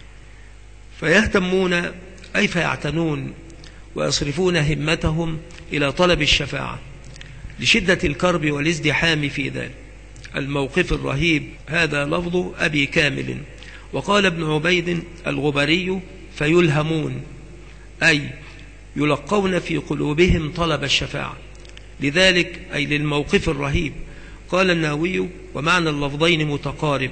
فيهتمون أي فيعتنون ويصرفون همتهم إلى طلب الشفاعة لشدة الكرب والازدحام في ذلك الموقف الرهيب. هذا لفظ أبي كامل. وقال ابن عبيد الغبري فيلهمون أي يلقون في قلوبهم طلب الشفاعة، لذلك أي للموقف الرهيب. قال النووي ومعنى اللفظين متقارب،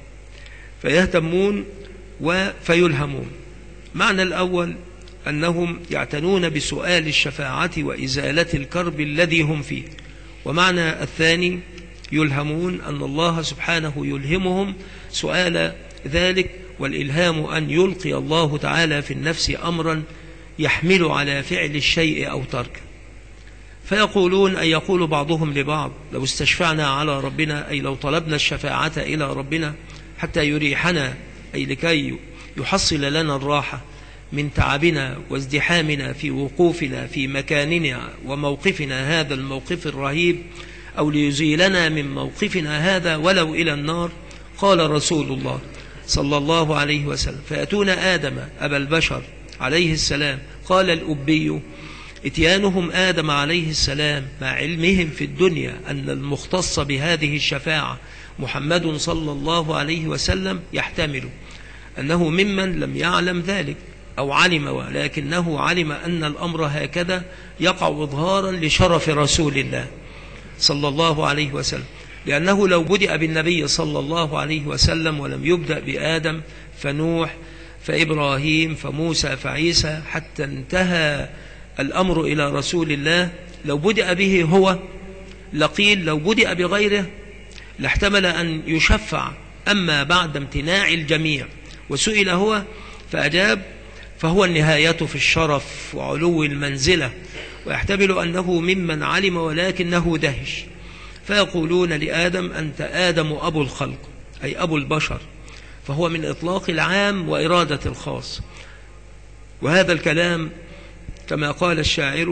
فيهتمون وفيلهمون. معنى الأول أنهم يعتنون بسؤال الشفاعة وإزالة الكرب الذي هم فيه، ومعنى الثاني يلهمون أن الله سبحانه يلهمهم سؤال ذلك، والإلهام أن يلقي الله تعالى في النفس أمرا يحمل على فعل الشيء أو تركه، فيقولون أي يقول بعضهم لبعض لو استشفعنا على ربنا، أي لو طلبنا الشفاعة إلى ربنا حتى يريحنا، أي لكي يحصل لنا الراحة من تعبنا وازدحامنا في وقوفنا في مكاننا وموقفنا هذا الموقف الرهيب، أو ليزيلنا من موقفنا هذا ولو إلى النار. قال رسول الله صلى الله عليه وسلم فيأتون آدم أبا البشر عليه السلام. قال الأبي اتيانهم آدم عليه السلام مع علمهم في الدنيا أن المختص بهذه الشفاعة محمد صلى الله عليه وسلم، يحتمل أنه ممن لم يعلم ذلك أو علم، ولكنه علم أن الأمر هكذا يقع إظهارا لشرف رسول الله صلى الله عليه وسلم، لأنه لو بدأ بالنبي صلى الله عليه وسلم ولم يبدأ بآدم فنوح فإبراهيم فموسى فعيسى حتى انتهى الأمر إلى رسول الله، لو بدأ به هو لقيل لو بدأ بغيره لاحتمل أن يشفع. أما بعد امتناع الجميع وسئل هو فأجاب، فهو النهاية في الشرف وعلو المنزلة، ويحتمل أنه ممن علم ولكنه دهش، فيقولون لآدم أنت آدم أبو الخلق أي أبو البشر، فهو من إطلاق العام وإرادة الخاص. وهذا الكلام كما قال الشاعر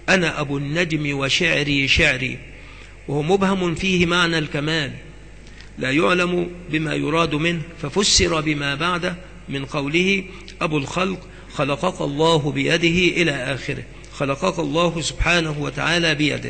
أنا أبو النجم وشعري شعري، وهو مبهم فيه معنى الكمال لا يعلم بما يراد منه، ففسر بما بعده من قوله أبو الخلق خلقك الله بيده إلى آخره، خلقك الله سبحانه وتعالى بيده.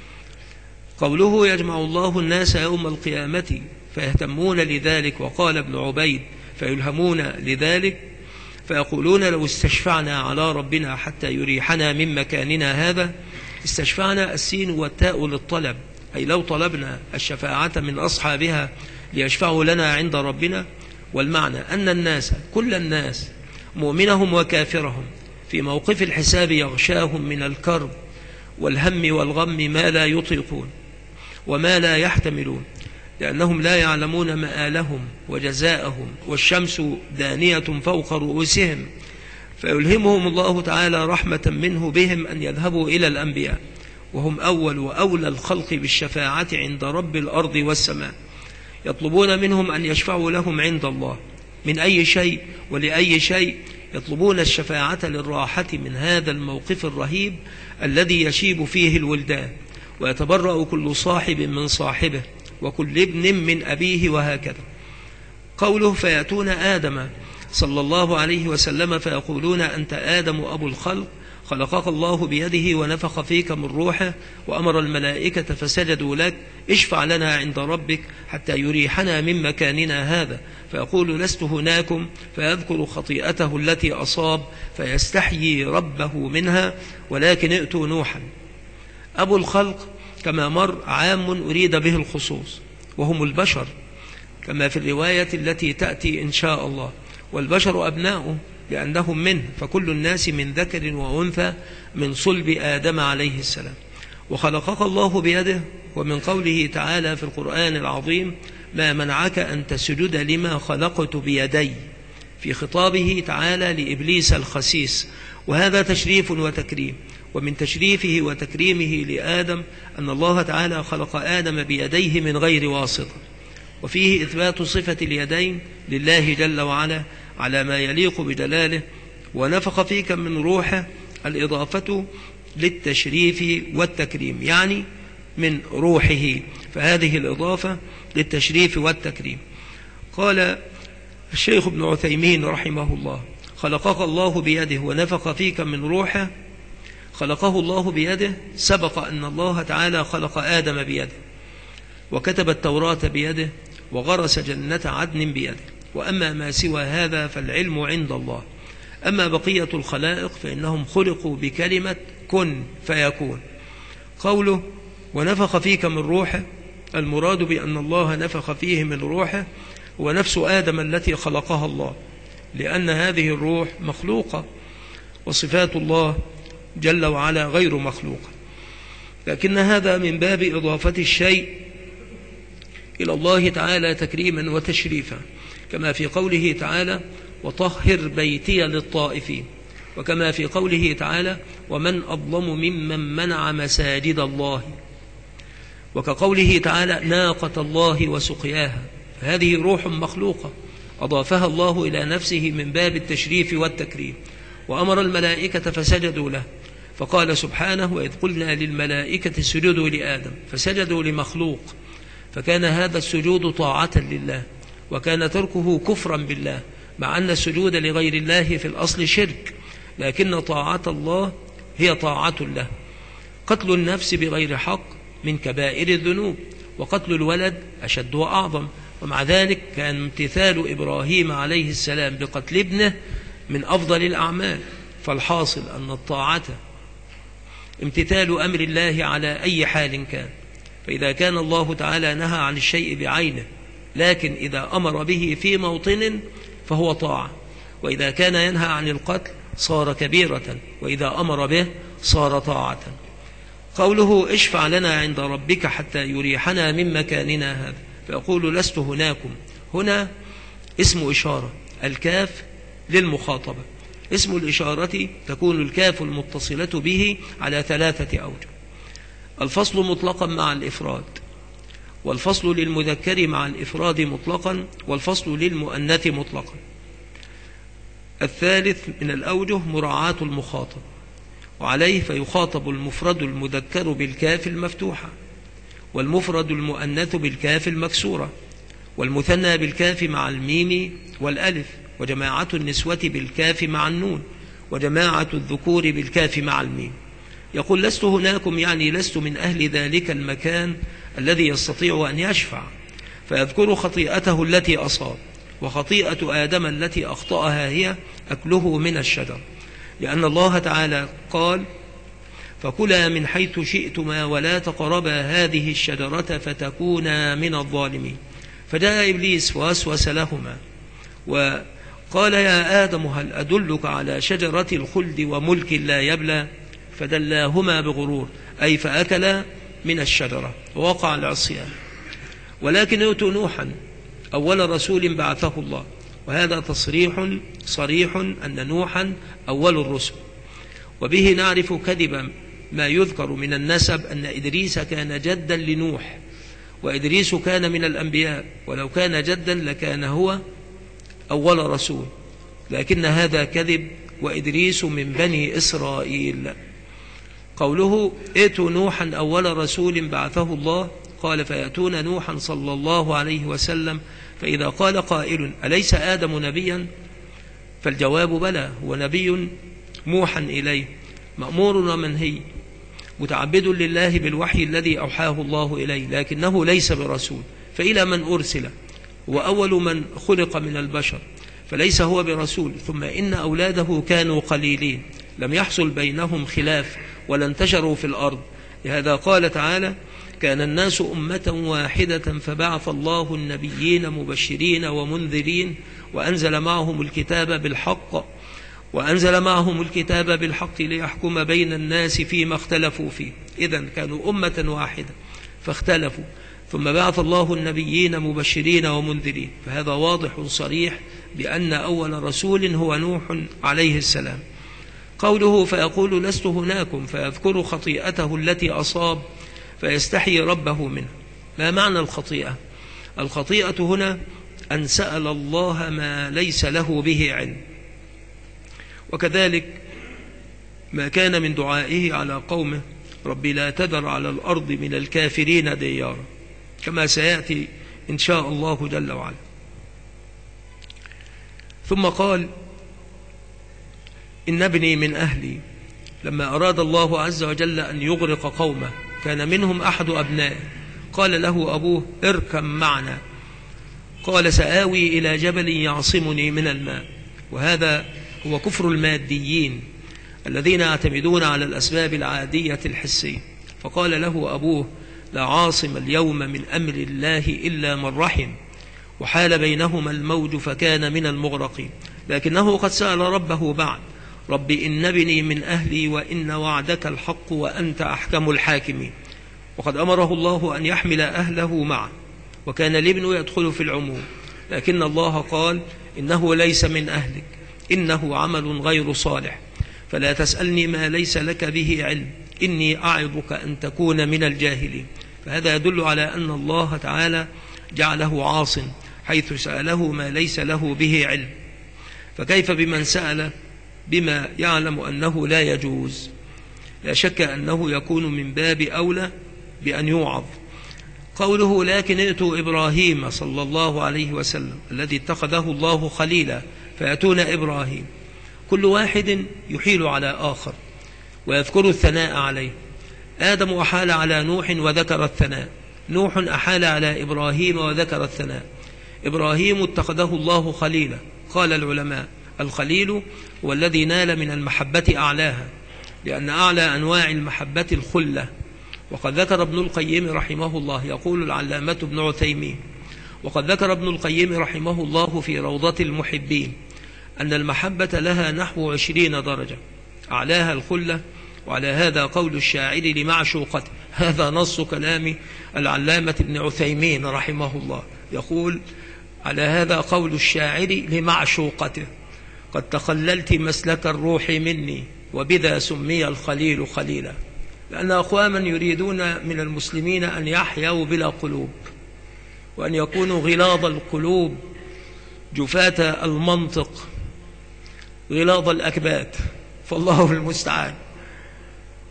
قوله يجمع الله الناس يوم القيامة فيهتمون لذلك، وقال ابن عبيد فيلهمون لذلك، فيقولون لو استشفعنا على ربنا حتى يريحنا من مكاننا هذا. استشفعنا السين والتاء للطلب، أي لو طلبنا الشفاعة من أصحابها ليشفعوا لنا عند ربنا. والمعنى أن الناس كل الناس مؤمنهم وكافرهم في موقف الحساب يغشاهم من الكرب والهم والغم ما لا يطيقون وما لا يحتملون، لأنهم لا يعلمون مآلهم وجزاءهم، والشمس دانية فوق رؤوسهم، فيلهمهم الله تعالى رحمة منه بهم أن يذهبوا إلى الأنبياء، وهم أول وأولى الخلق بالشفاعة عند رب الأرض والسماء، يطلبون منهم أن يشفعوا لهم عند الله من أي شيء ولأي شيء، يطلبون الشفاعة للراحة من هذا الموقف الرهيب الذي يشيب فيه الولدان، ويتبرأ كل صاحب من صاحبه، وكل ابن من أبيه، وهكذا. قوله فيأتون آدم صلى الله عليه وسلم فيقولون أنت آدم أبو الخلق خلقك الله بيده ونفخ فيك من روحه وأمر الملائكة فسجدوا لك، اشفع لنا عند ربك حتى يريحنا من مكاننا هذا، فيقول لست هناكم، فيذكر خطيئته التي أصاب فيستحيي ربه منها، ولكن ائتوا نوحا. أبو الخلق كما مر عام أريد به الخصوص، وهم البشر كما في الرواية التي تأتي إن شاء الله، والبشر أبناؤه لأنهم منه، فكل الناس من ذكر وأنثى من صلب آدم عليه السلام. وخلقك الله بيده، ومن قوله تعالى في القرآن العظيم ما منعك أن تسجد لما خلقت بيدي، في خطابه تعالى لإبليس الخسيس، وهذا تشريف وتكريم. ومن تشريفه وتكريمه لآدم أن الله تعالى خلق آدم بيديه من غير واسطة، وفيه إثبات صفة اليدين لله جل وعلا على ما يليق بجلاله. ونفخ فيك من روحه، الإضافة للتشريف والتكريم، يعني من روحه، فهذه الإضافة للتشريف والتكريم. قال الشيخ ابن عثيمين رحمه الله خلقك الله بيده ونفخ فيك من روحه، خلقه الله بيده، سبق أن الله تعالى خلق آدم بيده، وكتب التوراة بيده، وغرس جنة عدن بيده، وأما ما سوى هذا فالعلم عند الله. أما بقية الخلائق فإنهم خلقوا بكلمة كن فيكون. قوله ونفخ فيك من روحه، المراد بأن الله نفخ فيه من روحه هو نفس آدم التي خلقها الله، لأن هذه الروح مخلوقة، وصفات الله جل وعلا غير مخلوقة، لكن هذا من باب إضافة الشيء إلى الله تعالى تكريما وتشريفا، كما في قوله تعالى وطهر بيتي للطائفين، وكما في قوله تعالى ومن أظلم ممن منع مساجد الله، وكقوله تعالى ناقة الله وسقياها، هذه روح مخلوقة أضافها الله إلى نفسه من باب التشريف والتكريم. وأمر الملائكة فسجدوا له، فقال سبحانه وإذ قلنا للملائكة اسجدوا لآدم فسجدوا لمخلوق، فكان هذا السجود طاعة لله، وكان تركه كفرا بالله، مع أن السجود لغير الله في الأصل شرك، لكن طاعة الله هي طاعة له. قتل النفس بغير حق من كبائر الذنوب، وقتل الولد أشد وأعظم، ومع ذلك كان امتثال إبراهيم عليه السلام بقتل ابنه من أفضل الأعمال. فالحاصل أن الطاعة امتثال أمر الله على أي حال كان، فإذا كان الله تعالى نهى عن الشيء بعينه، لكن إذا أمر به في موطن فهو طاعة، وإذا كان ينهى عن القتل صار كبيرة، وإذا أمر به صار طاعة. قوله اشفع لنا عند ربك حتى يريحنا من مكاننا هذا، فيقول لست هناكم، هنا اسم إشارة، الكاف للمخاطبة، اسم الإشارة تكون الكاف المتصلة به على 3 أوجه: الفصل مطلقا مع الإفراد، والفصل للمذكر مع الإفراد مطلقا، والفصل للمؤنث مطلقا. الثالث من الأوجه مراعاة المخاطب، وعليه فيخاطب المفرد المذكر بالكاف المفتوحة، والمفرد المؤنث بالكاف المكسورة، والمثنى بالكاف مع الميم والألف، وجماعة النسوة بالكاف مع النون، وجماعة الذكور بالكاف مع الميم. يقول لست هناكم، يعني لست من أهل ذلك المكان الذي يستطيع أن يشفع، فيذكر خطيئته التي أصاب، وخطيئة آدم التي أخطأها هي أكله من الشجر، لأن الله تعالى قال: فكلا من حيث شئتما ولا تقربا هذه الشجرة فتكونا من الظالمين. فجاء إبليس فوسوس لهما وقال: يا آدم هل أدلك على شجرة الخلد وملك لا يبلى؟ فدلاهما بغرور، أي فأكلا من الشجرة ووقع العصيان. ولكن ائتوا نوحا أول رسول بعثه الله، وهذا تصريح صريح أن نوحا أول الرسل، وبه نعرف كذب ما يذكر من النسب أن إدريس كان جدا لنوح، وإدريس كان من الأنبياء، ولو كان جدا لكان هو أول رسول، لكن هذا كذب، وإدريس من بني إسرائيل. قوله ائتوا نوحا أول رسول بعثه الله، قال: فيأتون نوحا صلى الله عليه وسلم، فإذا قال قائل: أليس آدم نبيا؟ فالجواب: بلى، هو نبي موحى إليه، مأمور ومنهي، متعبد لله بالوحي الذي أوحاه الله إليه، لكنه ليس برسول. فإلى من أرسل؟ هو أول من خلق من البشر، فليس هو برسول. ثم إن أولاده كانوا قليلين، لم يحصل بينهم خلاف ولا انتشروا في الأرض، لهذا قال تعالى: كان الناس أمة واحدة فبعث الله النبيين مبشرين ومنذرين وأنزل معهم الكتاب بالحق ليحكم بين الناس فيما اختلفوا فيه. إذن كانوا أمة واحدة فاختلفوا، ثم بعث الله النبيين مبشرين ومنذرين، فهذا واضح صريح بأن أول رسول هو نوح عليه السلام. قوله: فيقول لست هناكم، فيذكر خطيئته التي أصاب فيستحي ربه منه. ما معنى الخطيئة؟ الخطيئة هنا أن سأل الله ما ليس له به علم، وكذلك ما كان من دعائه على قومه: ربي لا تذر على الأرض من الكافرين ديارا، كما سيأتي إن شاء الله جل وعلا. ثم قال: إن ابني من أهلي. لما أراد الله عز وجل أن يغرق قومه كان منهم أحد أبنائه، قال له أبوه: اركب معنا. قال: سآوي إلى جبل يعصمني من الماء. وهذا هو كفر الماديين الذين يعتمدون على الأسباب العادية الحسية. فقال له أبوه: لا عاصم اليوم من أمر الله إلا من رحم، وحال بينهما الموج فكان من المغرقين. لكنه قد سأل ربه بعد: رب إن ابني من أهلي وإن وعدك الحق وأنت أحكم الحاكمين. وقد أمره الله أن يحمل أهله معه، وكان الابن يدخل في العموم، لكن الله قال: إنه ليس من أهلك، إنه عمل غير صالح، فلا تسألني ما ليس لك به علم، إني أعظك أن تكون من الجاهلين. فهذا يدل على أن الله تعالى جعله عاصٍ حيث سأله ما ليس له به علم، فكيف بمن سأل بما يعلم أنه لا يجوز؟ لا شك أنه يكون من باب أولى بأن يوعظ. قوله: لكن ائتوا إبراهيم صلى الله عليه وسلم الذي اتخذه الله خليلا، فيأتون إبراهيم، كل واحد يحيل على آخر ويذكر الثناء عليه. آدم أحال على نوح وذكر الثناء، نوح أحال على إبراهيم وذكر الثناء. إبراهيم اتخذه الله خليلا. قال العلماء: الخليل هو الذي نال من المحبة أعلاها، لأن أعلى أنواع المحبة الخلة. وقد ذكر ابن القيم رحمه الله، يقول العلامة ابن عثيمين: وقد ذكر ابن القيم رحمه الله في روضة المحبين أن المحبة لها نحو 20 درجة، أعلاها الخلة. وعلى هذا قول الشاعر لمعشوقته. هذا نص كلام العلامة ابن عثيمين رحمه الله، يقول: على هذا قول الشاعر لمعشوقته: قد تخللت مسلك الروح مني وبذا سمي الخليل خليلا. لأن أقواما يريدون من المسلمين أن يحيوا بلا قلوب، وأن يكونوا غلاظ القلوب جفاة المنطق غلاظ الأكباد، فالله المستعان.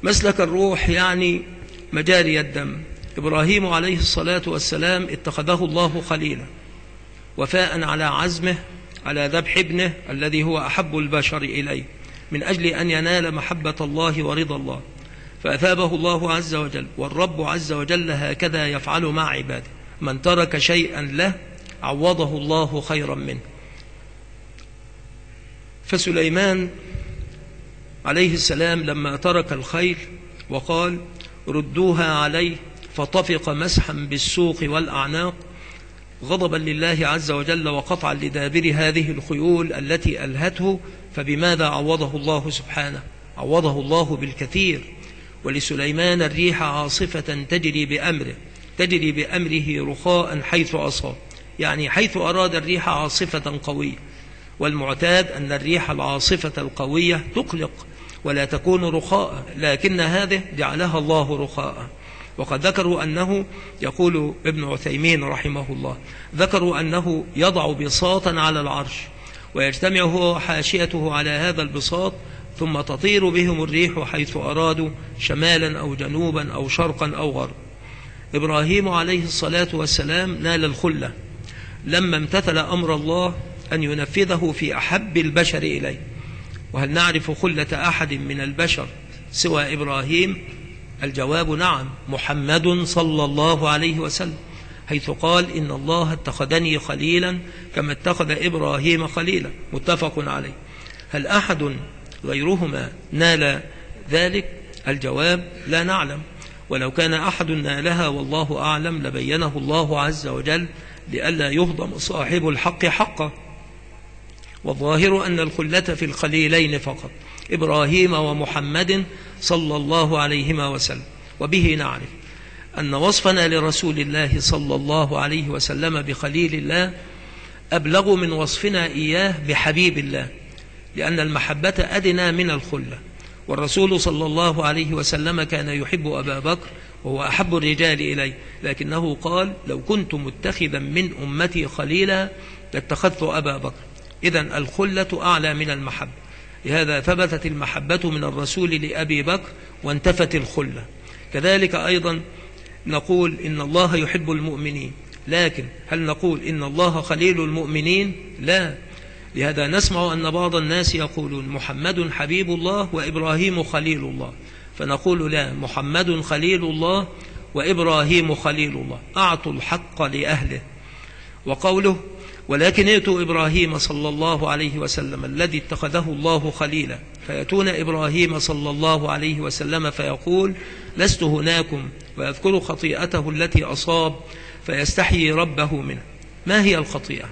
مسلك الروح يعني مجاري الدم. إبراهيم عليه الصلاة والسلام اتخذه الله خليلا وفاء على عزمه على ذبح ابنه الذي هو أحب البشر إليه من أجل أن ينال محبة الله ورضا الله، فأثابه الله عز وجل. والرب عز وجل هكذا يفعل مع عباده، من ترك شيئا له عوضه الله خيرا منه. فسليمان عليه السلام لما ترك الخيل وقال ردوها عليه فطفق مسحا بالسوق والأعناق غضبا لله عز وجل وقطعا لدابر هذه الخيول التي ألهته، فبماذا عوضه الله سبحانه؟ عوضه الله بالكثير. ولسليمان الريح عاصفة تجري بأمره رخاء حيث أصاب، يعني حيث أراد الريح عاصفة قوية. والمعتاد أن الريح العاصفة القوية تقلق ولا تكون رخاء، لكن هذه جعلها الله رخاء. وقد ذكروا أنه، يقول ابن عثيمين رحمه الله، ذكروا أنه يضع بساطا على العرش ويجتمع هو وحاشيته على هذا البساط، ثم تطير بهم الريح حيث أرادوا، شمالا أو جنوبا أو شرقا أو غرب. إبراهيم عليه الصلاة والسلام نال الخلة لما امتثل أمر الله أن ينفذه في أحب البشر إليه. وهل نعرف خلة أحد من البشر سوى إبراهيم؟ الجواب نعم، محمد صلى الله عليه وسلم، حيث قال إن الله اتخذني خليلا كما اتخذ إبراهيم خليلا، متفق عليه. هل أحد غيرهما نال ذلك؟ الجواب لا نعلم، ولو كان أحد نالها والله أعلم لبينه الله عز وجل لئلا يهضم صاحب الحق حقه. والظاهر أن الخلة في الخليلين فقط، إبراهيم ومحمد صلى الله عليهما وسلم. وبه نعرف أن وصفنا لرسول الله صلى الله عليه وسلم بخليل الله أبلغ من وصفنا إياه بحبيب الله، لأن المحبة أدنى من الخلة. والرسول صلى الله عليه وسلم كان يحب أبا بكر وهو أحب الرجال إليه، لكنه قال لو كنت متخذا من أمتي خليلا لاتخذت أبا بكر. إذن الخلة أعلى من المحبة، لهذا ثبتت المحبة من الرسول لأبي بكر وانتفت الخلة. كذلك أيضا نقول إن الله يحب المؤمنين، لكن هل نقول إن الله خليل المؤمنين؟ لا. لهذا نسمع أن بعض الناس يقولون محمد حبيب الله وإبراهيم خليل الله، فنقول لا، محمد خليل الله وإبراهيم خليل الله، أعطوا الحق لأهله. وقوله ولكن ائتوا إبراهيم صلى الله عليه وسلم الذي اتخذه الله خليلا، فيأتون إبراهيم صلى الله عليه وسلم فيقول لست هناكم، ويذكر خطيئته التي أصاب فيستحيي ربه منه. ما هي الخطيئة؟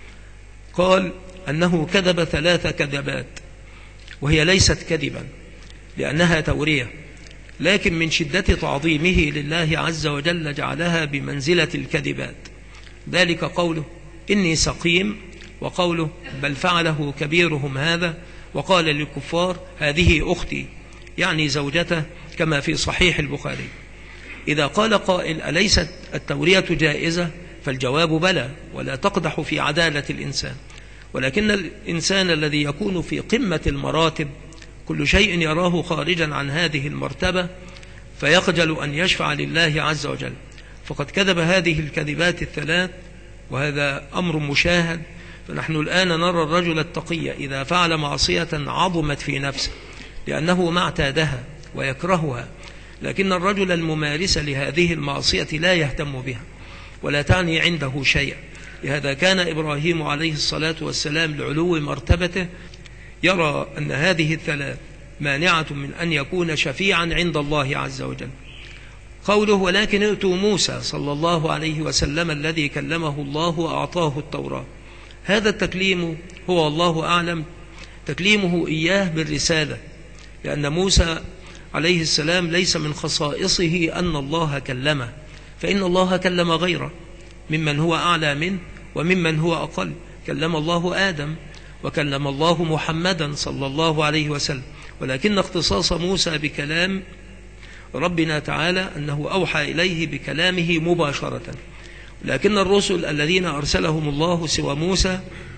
قال أنه كذب 3 كذبات، وهي ليست كذبا لأنها تورية، لكن من شدة تعظيمه لله عز وجل جعلها بمنزلة الكذبات. ذلك قوله إني سقيم، وقوله بل فعله كبيرهم هذا، وقال للكفار هذه أختي، يعني زوجته، كما في صحيح البخاري. إذا قال قائل أليست التورية جائزة؟ فالجواب بلى، ولا تقدح في عدالة الإنسان، ولكن الإنسان الذي يكون في قمة المراتب كل شيء يراه خارجا عن هذه المرتبة فيخجل أن يشفع لله عز وجل. فقد كذب هذه الكذبات 3، وهذا أمر مشاهد. فنحن الآن نرى الرجل التقي إذا فعل معصية عظمت في نفسه لأنه ما اعتادها ويكرهها، لكن الرجل الممارس لهذه المعصية لا يهتم بها ولا تعني عنده شيئا. لهذا كان إبراهيم عليه الصلاة والسلام لعلو مرتبته يرى أن هذه 3 مانعة من أن يكون شفيعا عند الله عز وجل. قوله ولكن ائتوا موسى صلى الله عليه وسلم الذي كلمه الله وأعطاه التوراة، هذا التكليم هو الله أعلم تكليمه إياه بالرسالة، لأن موسى عليه السلام ليس من خصائصه أن الله كلمه، فإن الله كلم غيره ممن هو أعلى منه وممن هو أقل. كلم الله آدم وكلم الله محمدا صلى الله عليه وسلم، ولكن اختصاص موسى بكلام ربنا تعالى أنه أوحى إليه بكلامه مباشرة. لكن الرسل الذين أرسلهم الله سوى موسى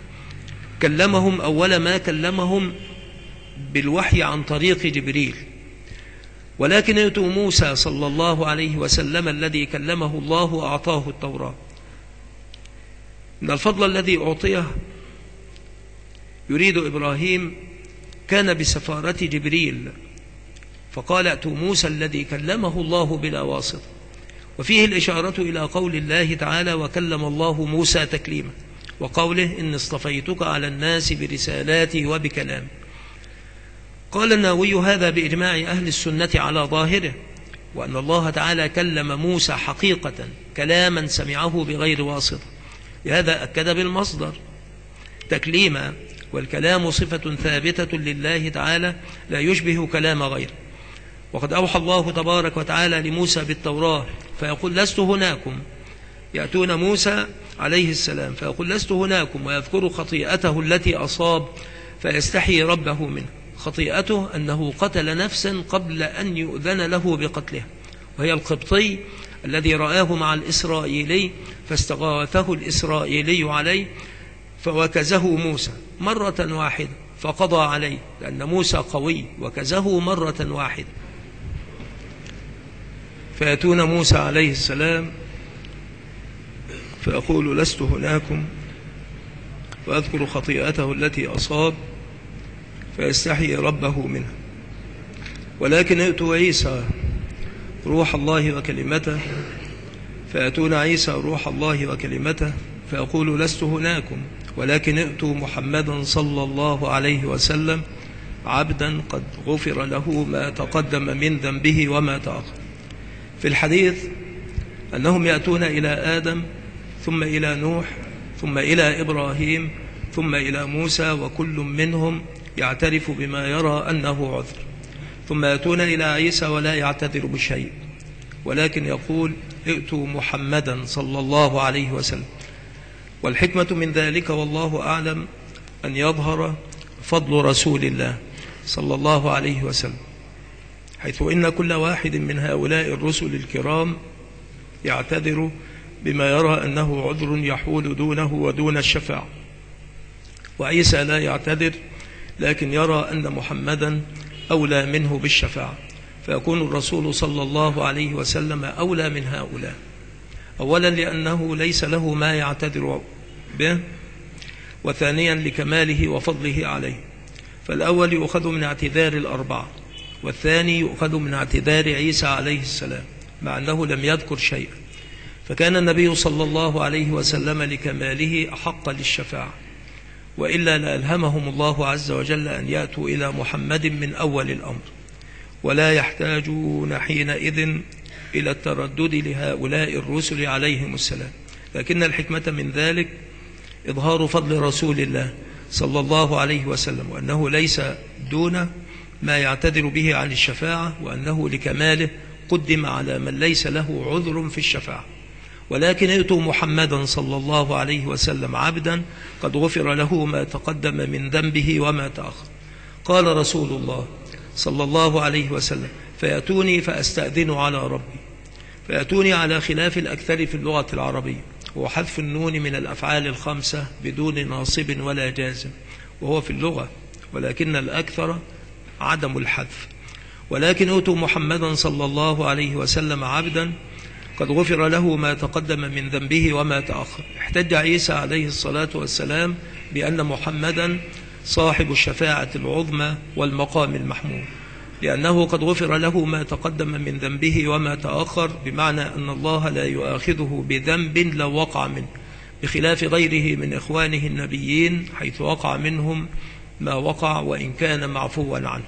كلمهم أول ما كلمهم بالوحي عن طريق جبريل، ولكن ائتوا موسى صلى الله عليه وسلم الذي كلمه الله وأعطاه التوراة. إن الفضل الذي أعطيه يريد إبراهيم كان بسفارة جبريل، فقال ائتوا موسى الذي كلمه الله بلا واسطة، وفيه الإشارة إلى قول الله تعالى وكلم الله موسى تكليما، وقوله إن اصطفيتك على الناس برسالاتي وبكلامي. قال النووي هذا بإجماع أهل السنة على ظاهره، وأن الله تعالى كلم موسى حقيقة كلاما سمعه بغير واسطة، لهذا أكد بالمصدر تكليما، والكلام صفة ثابتة لله تعالى لا يشبه كلام غيره. وقد أوحى الله تبارك وتعالى لموسى بالتوراة فيقول لست هناكم، يأتون موسى عليه السلام فيقول لست هناكم، ويذكر خطيئته التي أصاب فيستحي ربه منه. خطيئته أنه قتل نفسا قبل أن يؤذن له بقتلها، وهي القبطي الذي رآه مع الإسرائيلي فاستغاثه الإسرائيلي عليه فوكزه موسى مرة واحدة فقضى عليه، لأن موسى قوي وكزه مرة واحدة. فيأتون موسى عليه السلام فيقول لست هناكم، وأذكر خطيئته التي أصاب فيستحي ربه منه. ولكن ائتوا عيسى روح الله وكلمته، فيأتون عيسى روح الله وكلمته فيقول لست هناكم، ولكن ائتوا محمدا صلى الله عليه وسلم عبدا قد غفر له ما تقدم من ذنبه وما تأخر. في الحديث أنهم يأتون إلى آدم ثم إلى نوح ثم إلى إبراهيم ثم إلى موسى، وكل منهم يعترف بما يرى أنه عذر، ثم يأتون إلى عيسى ولا يعتذر بشيء، ولكن يقول ائتوا محمدا صلى الله عليه وسلم. والحكمة من ذلك والله أعلم أن يظهر فضل رسول الله صلى الله عليه وسلم، حيث إن كل واحد من هؤلاء الرسل الكرام يعتذر بما يرى أنه عذر يحول دونه ودون الشفاعة، وعيسى لا يعتذر لكن يرى أن محمدا أولى منه بالشفاعة، فيكون الرسول صلى الله عليه وسلم أولى من هؤلاء. أولا لأنه ليس له ما يعتذر به، وثانيا لكماله وفضله عليه. فالأول يؤخذ من اعتذار الأربعة، والثاني يؤخذ من اعتذار عيسى عليه السلام مع أنه لم يذكر شيئا، فكان النبي صلى الله عليه وسلم لكماله أحق للشفاعة، وإلا لألهمهم الله عز وجل أن يأتوا إلى محمد من أول الأمر، ولا يحتاجون حينئذ إلى التردد لهؤلاء الرسل عليهم السلام. لكن الحكمة من ذلك إظهار فضل رسول الله صلى الله عليه وسلم، وأنه ليس دون ما يعتذر به عن الشفاعة، وأنه لكماله قدم على من ليس له عذر في الشفاعة. ولكن ائتوا محمدا صلى الله عليه وسلم عبدا قد غفر له ما تقدم من ذنبه وما تأخر. قال رسول الله صلى الله عليه وسلم فيأتوني فأستأذن على ربي. فيأتوني على خلاف الأكثر في اللغة العربية، هو حذف النون من الأفعال الخمسة بدون ناصب ولا جازم، وهو في اللغة، ولكن الأكثر عدم الحذف. ولكن ائتوا محمدا صلى الله عليه وسلم عبدا قد غفر له ما تقدم من ذنبه وما تأخر. احتج عيسى عليه الصلاة والسلام بأن محمدا صاحب الشفاعة العظمى والمقام المحمود، لأنه قد غفر له ما تقدم من ذنبه وما تأخر، بمعنى أن الله لا يؤاخذه بذنب لو وقع منه، بخلاف غيره من إخوانه النبيين حيث وقع منهم ما وقع وإن كان معفوا عنه.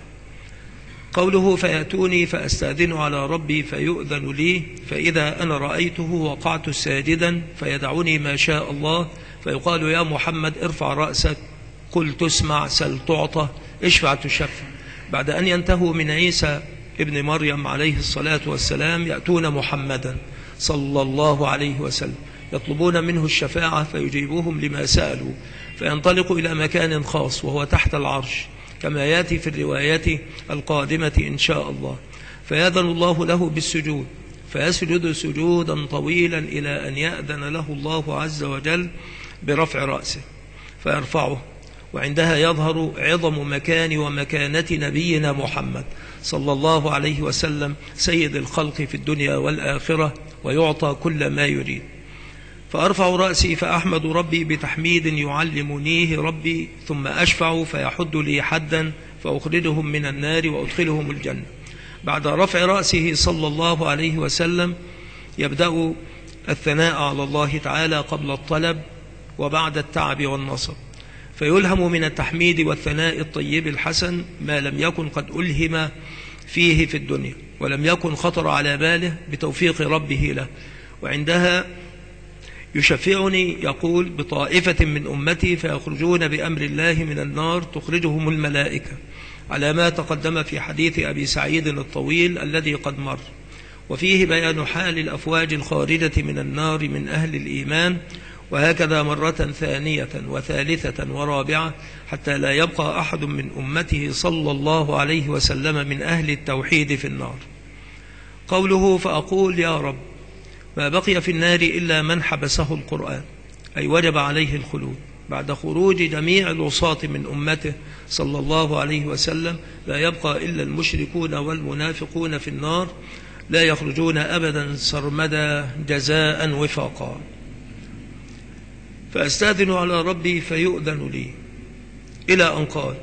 قوله فيأتوني فأستأذن على ربي فيؤذن لي، فإذا أنا رأيته وقعت ساجدا فيدعني ما شاء الله، فيقال يا محمد ارفع رأسك، قل تسمع، سل تعطى، اشفع تشفع. بعد أن ينتهوا من عيسى ابن مريم عليه الصلاة والسلام يأتون محمدا صلى الله عليه وسلم يطلبون منه الشفاعة فيجيبوهم لما سألوا، فينطلق إلى مكان خاص وهو تحت العرش كما يأتي في الروايات القادمة إن شاء الله، فيأذن الله له بالسجود، فيسجد سجودا طويلا إلى أن يأذن له الله عز وجل برفع رأسه، فيرفعه وعندها يظهر عظم مكان ومكانة نبينا محمد صلى الله عليه وسلم سيد الخلق في الدنيا والآخرة، ويعطى كل ما يريد. فأرفع رأسي فأحمد ربي بتحميد يعلمنيه ربي، ثم أشفع فيحد لي حدا فأخرجهم من النار وأدخلهم الجنة. بعد رفع رأسه صلى الله عليه وسلم يبدأ الثناء على الله تعالى قبل الطلب وبعد التعب والنصب، فيلهم من التحميد والثناء الطيب الحسن ما لم يكن قد ألهم فيه في الدنيا ولم يكن خطر على باله بتوفيق ربه له. وعندها يشفعني يقول بطائفة من أمتي فيخرجون بأمر الله من النار تخرجهم الملائكة، على ما تقدم في حديث أبي سعيد الطويل الذي قد مر، وفيه بيان حال الأفواج الخارجة من النار من أهل الإيمان، وهكذا مرة ثانية وثالثة ورابعة حتى لا يبقى أحد من أمته صلى الله عليه وسلم من أهل التوحيد في النار. قوله فأقول يا رب ما بقي في النار إلا من حبسه القرآن، أي وجب عليه الخلود بعد خروج جميع العصاة من أمته صلى الله عليه وسلم، لا يبقى إلا المشركون والمنافقون في النار لا يخرجون أبدا سرمدا جزاء وفاقا. فأستأذن على ربي فيؤذن لي، إلى أن قال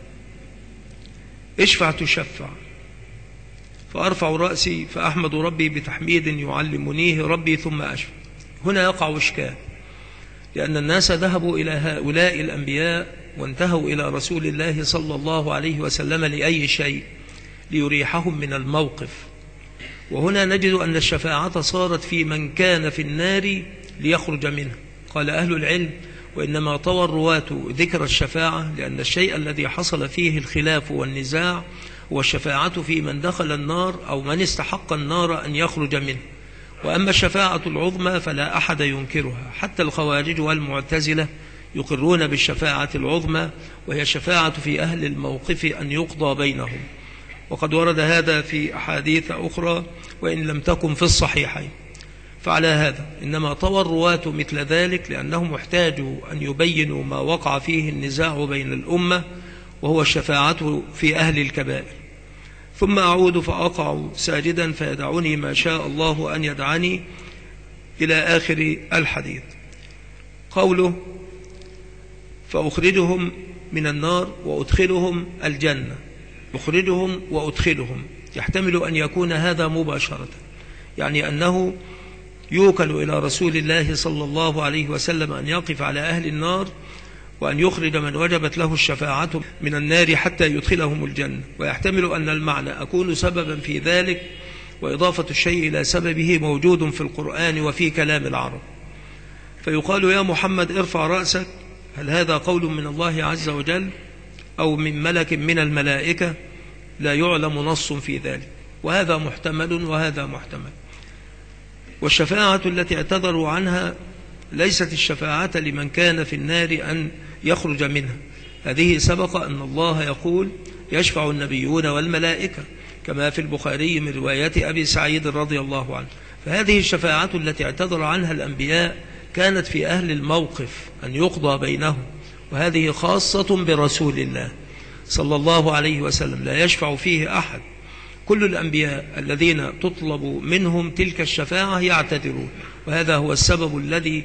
اشفع تشفع، فأرفع رأسي فأحمد ربي بتحميد يعلمنيه ربي ثم أشفع. هنا يقع إشكال، لأن الناس ذهبوا إلى هؤلاء الأنبياء وانتهوا إلى رسول الله صلى الله عليه وسلم لأي شيء؟ ليريحهم من الموقف. وهنا نجد أن الشفاعة صارت في من كان في النار ليخرج منه. قال أهل العلم وإنما طوى الرواة ذكر الشفاعة لأن الشيء الذي حصل فيه الخلاف والنزاع هو الشفاعة في من دخل النار أو من استحق النار أن يخرج منه. وأما الشفاعة العظمى فلا أحد ينكرها، حتى الخوارج والمعتزلة يقرون بالشفاعة العظمى، وهي الشفاعة في أهل الموقف أن يقضى بينهم، وقد ورد هذا في أحاديث أخرى وإن لم تكن في الصحيحين. فعلى هذا إنما طوى الرواة مثل ذلك لأنهم احتاجوا أن يبينوا ما وقع فيه النزاع بين الأمة، وهو الشفاعة في أهل الكبائر. ثم أعود فأقع ساجدا فيدعني ما شاء الله أن يدعني إلى آخر الحديث. قوله فأخرجهم من النار وأدخلهم الجنة، أخرجهم وأدخلهم يحتمل أن يكون هذا مباشرة، يعني أنه يوكل إلى رسول الله صلى الله عليه وسلم أن يقف على أهل النار وأن يخرج من وجبت له الشفاعة من النار حتى يدخلهم الجنة. ويحتمل أن المعنى أكون سببا في ذلك، وإضافة الشيء إلى سببه موجود في القرآن وفي كلام العرب. فيقال يا محمد ارفع رأسك، هل هذا قول من الله عز وجل أو من ملك من الملائكة؟ لا يعلم نص في ذلك، وهذا محتمل وهذا محتمل. والشفاعة التي اعتذروا عنها ليست الشفاعة لمن كان في النار أن يخرج منها، هذه سبق أن الله يقول يشفع النبيون والملائكة كما في البخاري من رواية أبي سعيد رضي الله عنه. فهذه الشفاعة التي اعتذر عنها الأنبياء كانت في أهل الموقف أن يقضى بينهم، وهذه خاصة برسول الله صلى الله عليه وسلم لا يشفع فيه أحد. كل الأنبياء الذين تطلب منهم تلك الشفاعة يعتذرون، وهذا هو السبب الذي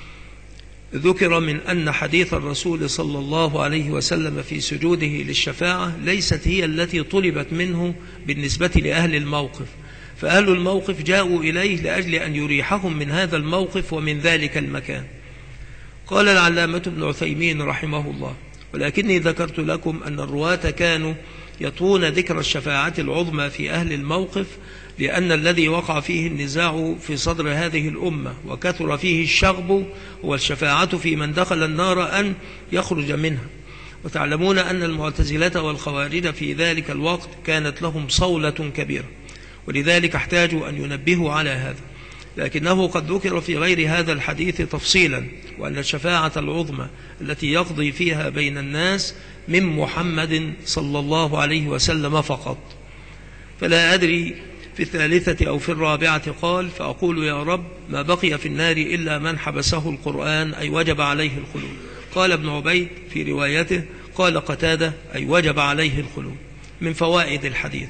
ذكر من أن حديث الرسول صلى الله عليه وسلم في سجوده للشفاعة ليست هي التي طلبت منه بالنسبة لأهل الموقف، فأهل الموقف جاءوا إليه لأجل أن يريحهم من هذا الموقف ومن ذلك المكان. قال العلامة ابن عثيمين رحمه الله ولكني ذكرت لكم أن الرواة كانوا يطون ذكر الشفاعة العظمى في أهل الموقف لأن الذي وقع فيه النزاع في صدر هذه الأمة وكثر فيه الشغب هو الشفاعة في من دخل النار أن يخرج منها. وتعلمون أن المعتزلة والخوارج في ذلك الوقت كانت لهم صولة كبيرة، ولذلك احتاجوا أن ينبهوا على هذا، لكنه قد ذكر في غير هذا الحديث تفصيلا وأن الشفاعة العظمى التي يقضي فيها بين الناس من محمد صلى الله عليه وسلم فقط. فلا أدري في الثالثة أو في الرابعة قال فأقول يا رب ما بقي في النار إلا من حبسه القرآن أي وجب عليه الخلود. قال ابن عبيد في روايته قال قتادة أي وجب عليه الخلود. من فوائد الحديث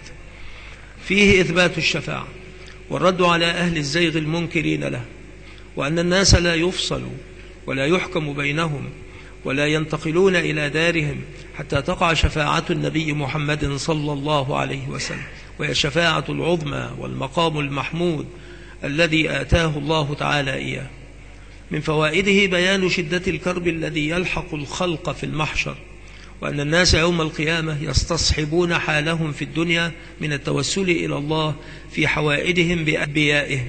فيه إثبات الشفاعة والرد على أهل الزيغ المنكرين له، وأن الناس لا يفصلوا ولا يحكم بينهم ولا ينتقلون إلى دارهم حتى تقع شفاعة النبي محمد صلى الله عليه وسلم، وهي الشفاعة العظمى والمقام المحمود الذي آتاه الله تعالى إياه. من فوائده بيان شدة الكرب الذي يلحق الخلق في المحشر، وأن الناس يوم القيامة يستصحبون حالهم في الدنيا من التوسل إلى الله في حوائجهم بأنبيائهم،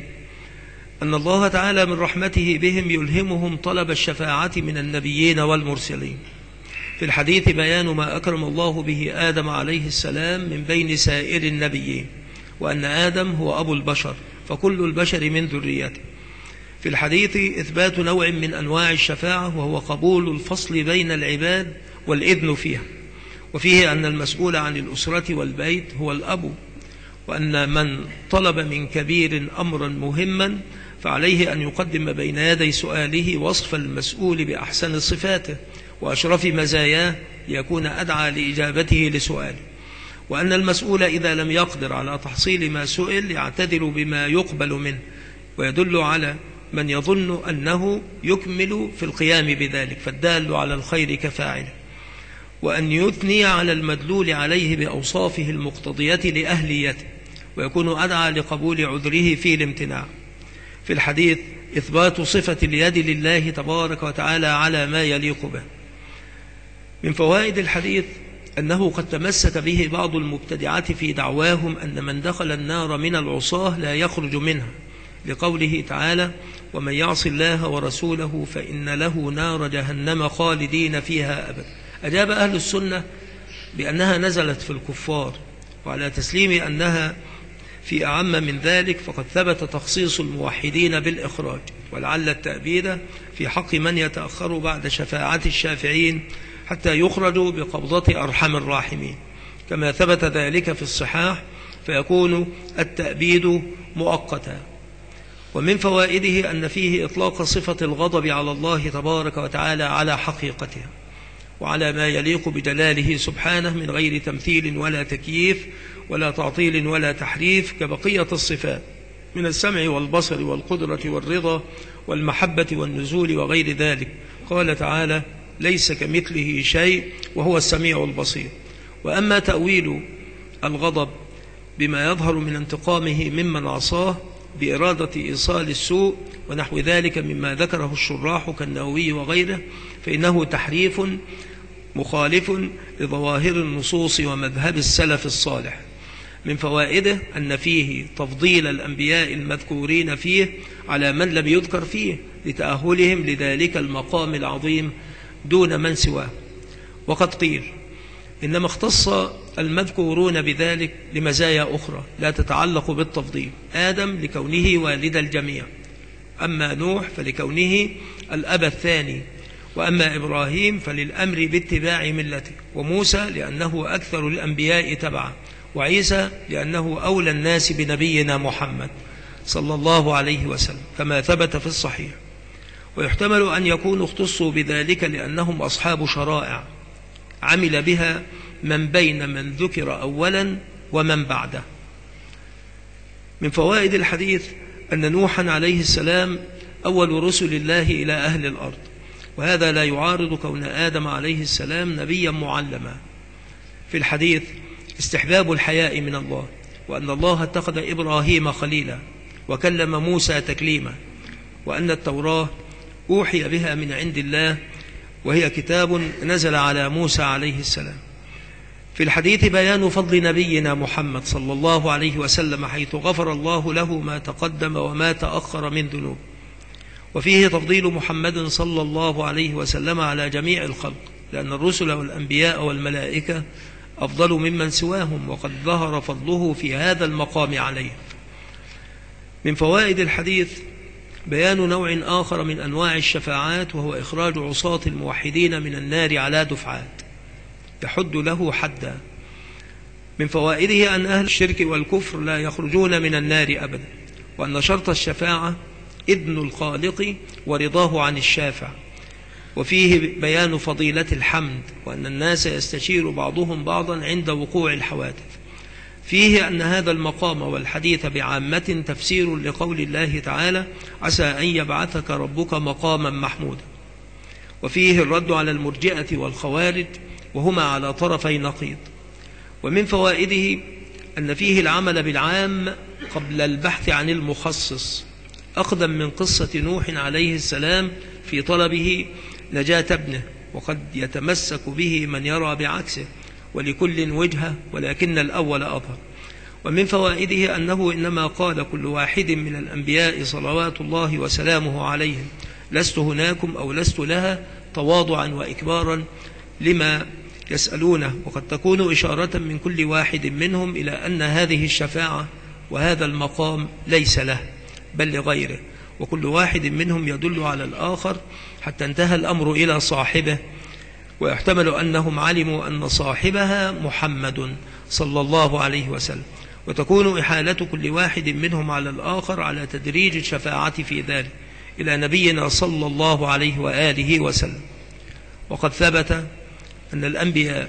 أن الله تعالى من رحمته بهم يلهمهم طلب الشفاعة من النبيين والمرسلين. في الحديث بيان ما أكرم الله به آدم عليه السلام من بين سائر النبيين، وأن آدم هو أبو البشر فكل البشر من ذريته. في الحديث إثبات نوع من أنواع الشفاعة وهو قبول الفصل بين العباد والإذن فيها، وفيه أن المسؤول عن الأسرة والبيت هو الأب، وأن من طلب من كبير أمرا مهما فعليه أن يقدم بين يدي سؤاله وصف المسؤول بأحسن صفاته وأشرف مزاياه ليكون أدعى لإجابته لسؤاله، وأن المسؤول إذا لم يقدر على تحصيل ما سئل يعتذر بما يقبل منه، ويدل على من يظن أنه يكمل في القيام بذلك فالدال على الخير كفاعله، وأن يثني على المدلول عليه بأوصافه المقتضية لأهليته ويكون أدعى لقبول عذره في الامتناع. في الحديث إثبات صفة اليد لله تبارك وتعالى على ما يليق به. من فوائد الحديث أنه قد تمسك به بعض المبتدعات في دعواهم أن من دخل النار من العصاة لا يخرج منها، لقوله تعالى ومن يعص الله ورسوله فإن له نار جهنم خالدين فيها أبدا. أجاب أهل السنة بأنها نزلت في الكفار، وعلى تسليم أنها في أعم من ذلك فقد ثبت تخصيص الموحدين بالإخراج، ولعل التأبيد في حق من يتأخر بعد شفاعة الشافعين حتى يخرجوا بقبضة أرحم الراحمين كما ثبت ذلك في الصحاح، فيكون التأبيد مؤقتا. ومن فوائده أن فيه إطلاق صفة الغضب على الله تبارك وتعالى على حقيقتها وعلى ما يليق بجلاله سبحانه من غير تمثيل ولا تكييف ولا تعطيل ولا تحريف كبقية الصفات من السمع والبصر والقدرة والرضا والمحبة والنزول وغير ذلك. قال تعالى ليس كمثله شيء وهو السميع البصير. وأما تأويل الغضب بما يظهر من انتقامه ممن عصاه بإرادة إيصال السوء ونحو ذلك مما ذكره الشراح كالنووي وغيره فإنه تحريف مخالف لظواهر النصوص ومذهب السلف الصالح. من فوائده أن فيه تفضيل الأنبياء المذكورين فيه على من لم يذكر فيه لتأهلهم لذلك المقام العظيم دون من سواه. وقد قيل إنما اختص المذكورون بذلك لمزايا أخرى لا تتعلق بالتفضيل، آدم لكونه والد الجميع، أما نوح فلكونه الأب الثاني، وأما إبراهيم فللأمر باتباع ملته، وموسى لأنه أكثر الأنبياء تبعا، وعيسى لأنه أولى الناس بنبينا محمد صلى الله عليه وسلم كما ثبت في الصحيح. ويحتمل أن يكونوا اختصوا بذلك لأنهم أصحاب شرائع عمل بها من بين من ذكر أولا ومن بعده. من فوائد الحديث أن نوحا عليه السلام أول رسل الله إلى أهل الأرض، وهذا لا يعارض كون آدم عليه السلام نبيا معلما. في الحديث استحباب الحياء من الله، وأن الله اتخذ إبراهيم خليلا وكلم موسى تكليما، وأن التوراة أوحي بها من عند الله وهي كتاب نزل على موسى عليه السلام. في الحديث بيان فضل نبينا محمد صلى الله عليه وسلم حيث غفر الله له ما تقدم وما تأخر من ذنوب، وفيه تفضيل محمد صلى الله عليه وسلم على جميع الخلق، لأن الرسل والأنبياء والملائكة أفضل ممن سواهم، وقد ظهر فضله في هذا المقام عليه. من فوائد الحديث بيان نوع آخر من أنواع الشفاعات وهو إخراج عصاة الموحدين من النار على دفعات يحد له حدا. من فوائده أن أهل الشرك والكفر لا يخرجون من النار أبدا، وأن شرط الشفاعة إذن الخالق ورضاه عن الشافع، وفيه بيان فضيلة الحمد، وأن الناس يستشير بعضهم بعضا عند وقوع الحوادث. فيه أن هذا المقام والحديث بعامة تفسير لقول الله تعالى: عسى أن يبعثك ربك مقاما محمودا. وفيه الرد على المرجئة والخوارج، وهما على طرفي نقيض. ومن فوائده أن فيه العمل بالعام قبل البحث عن المخصص، أخذا من قصة نوح عليه السلام في طلبه نجاة ابنه، وقد يتمسك به من يرى بعكسه، ولكل وجهة ولكن الأول أظهر. ومن فوائده أنه إنما قال كل واحد من الأنبياء صلوات الله وسلامه عليهم: لست هناكم أو لست لها، تواضعا وإكبارا لما يسألونه، وقد تكون إشارة من كل واحد منهم إلى أن هذه الشفاعة وهذا المقام ليس له بل لغيره، وكل واحد منهم يدل على الآخر حتى انتهى الأمر إلى صاحبه. ويحتمل أنهم علموا أن صاحبها محمد صلى الله عليه وسلم، وتكون إحالة كل واحد منهم على الآخر على تدريج الشفاعة في ذلك إلى نبينا صلى الله عليه وآله وسلم. وقد ثبت أن الأنبياء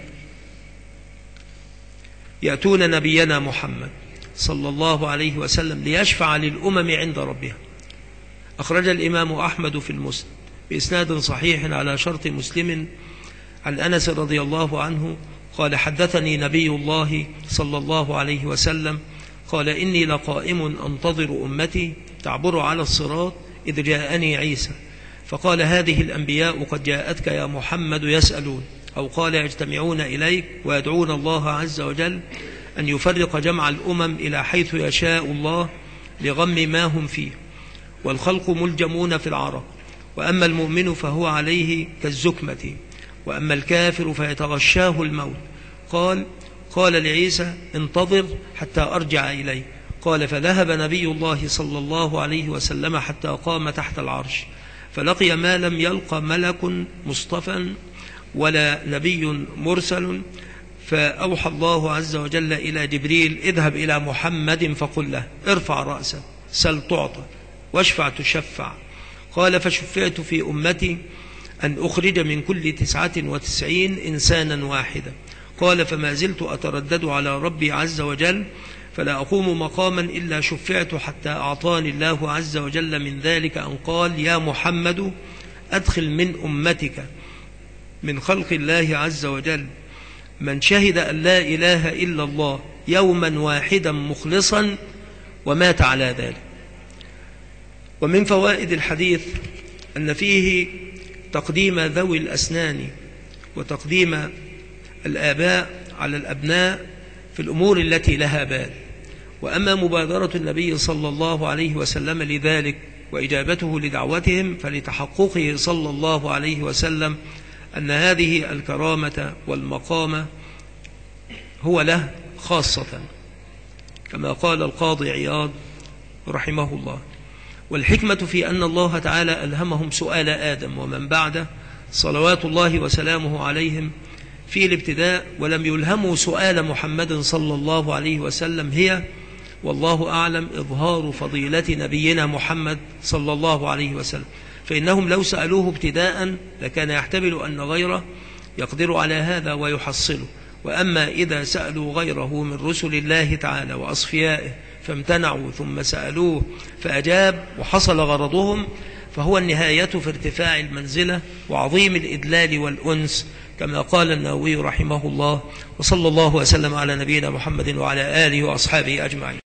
يأتون نبينا محمد صلى الله عليه وسلم ليشفع للأمم عند ربها. أخرج الإمام أحمد في المسند بإسناد صحيح على شرط مسلم عن أنس رضي الله عنه قال: حدثني نبي الله صلى الله عليه وسلم قال: إني لقائم أنتظر أمتي تعبر على الصراط إذ جاءني عيسى فقال: هذه الأنبياء قد جاءتك يا محمد يسألون، أو قال: يجتمعون إليك ويدعون الله عز وجل أن يفرق جمع الأمم إلى حيث يشاء الله لغم ما هم فيه، والخلق ملجمون في العرق، وأما المؤمن فهو عليه كالزكمة، وأما الكافر فيتغشاه الموت. قال لعيسى: انتظر حتى أرجع إليه. قال: فذهب نبي الله صلى الله عليه وسلم حتى قام تحت العرش، فلقي ما لم يلق ملك مصطفى ولا نبي مرسل، فأوحى الله عز وجل إلى جبريل: اذهب إلى محمد فقل له: ارفع رأسك، سل تعطى، واشفع تشفع. قال: فشفعت في أمتي أن أخرج من كل 99 إنسانا واحدا. قال: فما زلت أتردد على ربي عز وجل فلا أقوم مقاما إلا شفعت، حتى أعطاني الله عز وجل من ذلك أن قال: يا محمد أدخل من أمتك من خلق الله عز وجل من شهد أن لا إله إلا الله يوما واحدا مخلصا ومات على ذلك. ومن فوائد الحديث أن فيه تقديم ذوي الأسنان وتقديم الآباء على الأبناء في الأمور التي لها بال. وأما مبادرة النبي صلى الله عليه وسلم لذلك وإجابته لدعوتهم فلتحققه صلى الله عليه وسلم أن هذه الكرامة والمقامة هو له خاصة، كما قال القاضي عياض رحمه الله. والحكمة في أن الله تعالى ألهمهم سؤال آدم ومن بعده صلوات الله وسلامه عليهم في الابتداء، ولم يلهموا سؤال محمد صلى الله عليه وسلم، هي والله أعلم إظهار فضيلة نبينا محمد صلى الله عليه وسلم. فإنهم لو سألوه ابتداء لكان يحتمل أن غيره يقدر على هذا ويحصله. وأما إذا سألوا غيره من رسل الله تعالى وأصفيائه فامتنعوا ثم سألوه فأجاب وحصل غرضهم، فهو النهاية في ارتفاع المنزلة وعظيم الإدلال والأنس، كما قال النووي رحمه الله. وصلى الله وسلم على نبينا محمد وعلى آله وأصحابه أجمعين.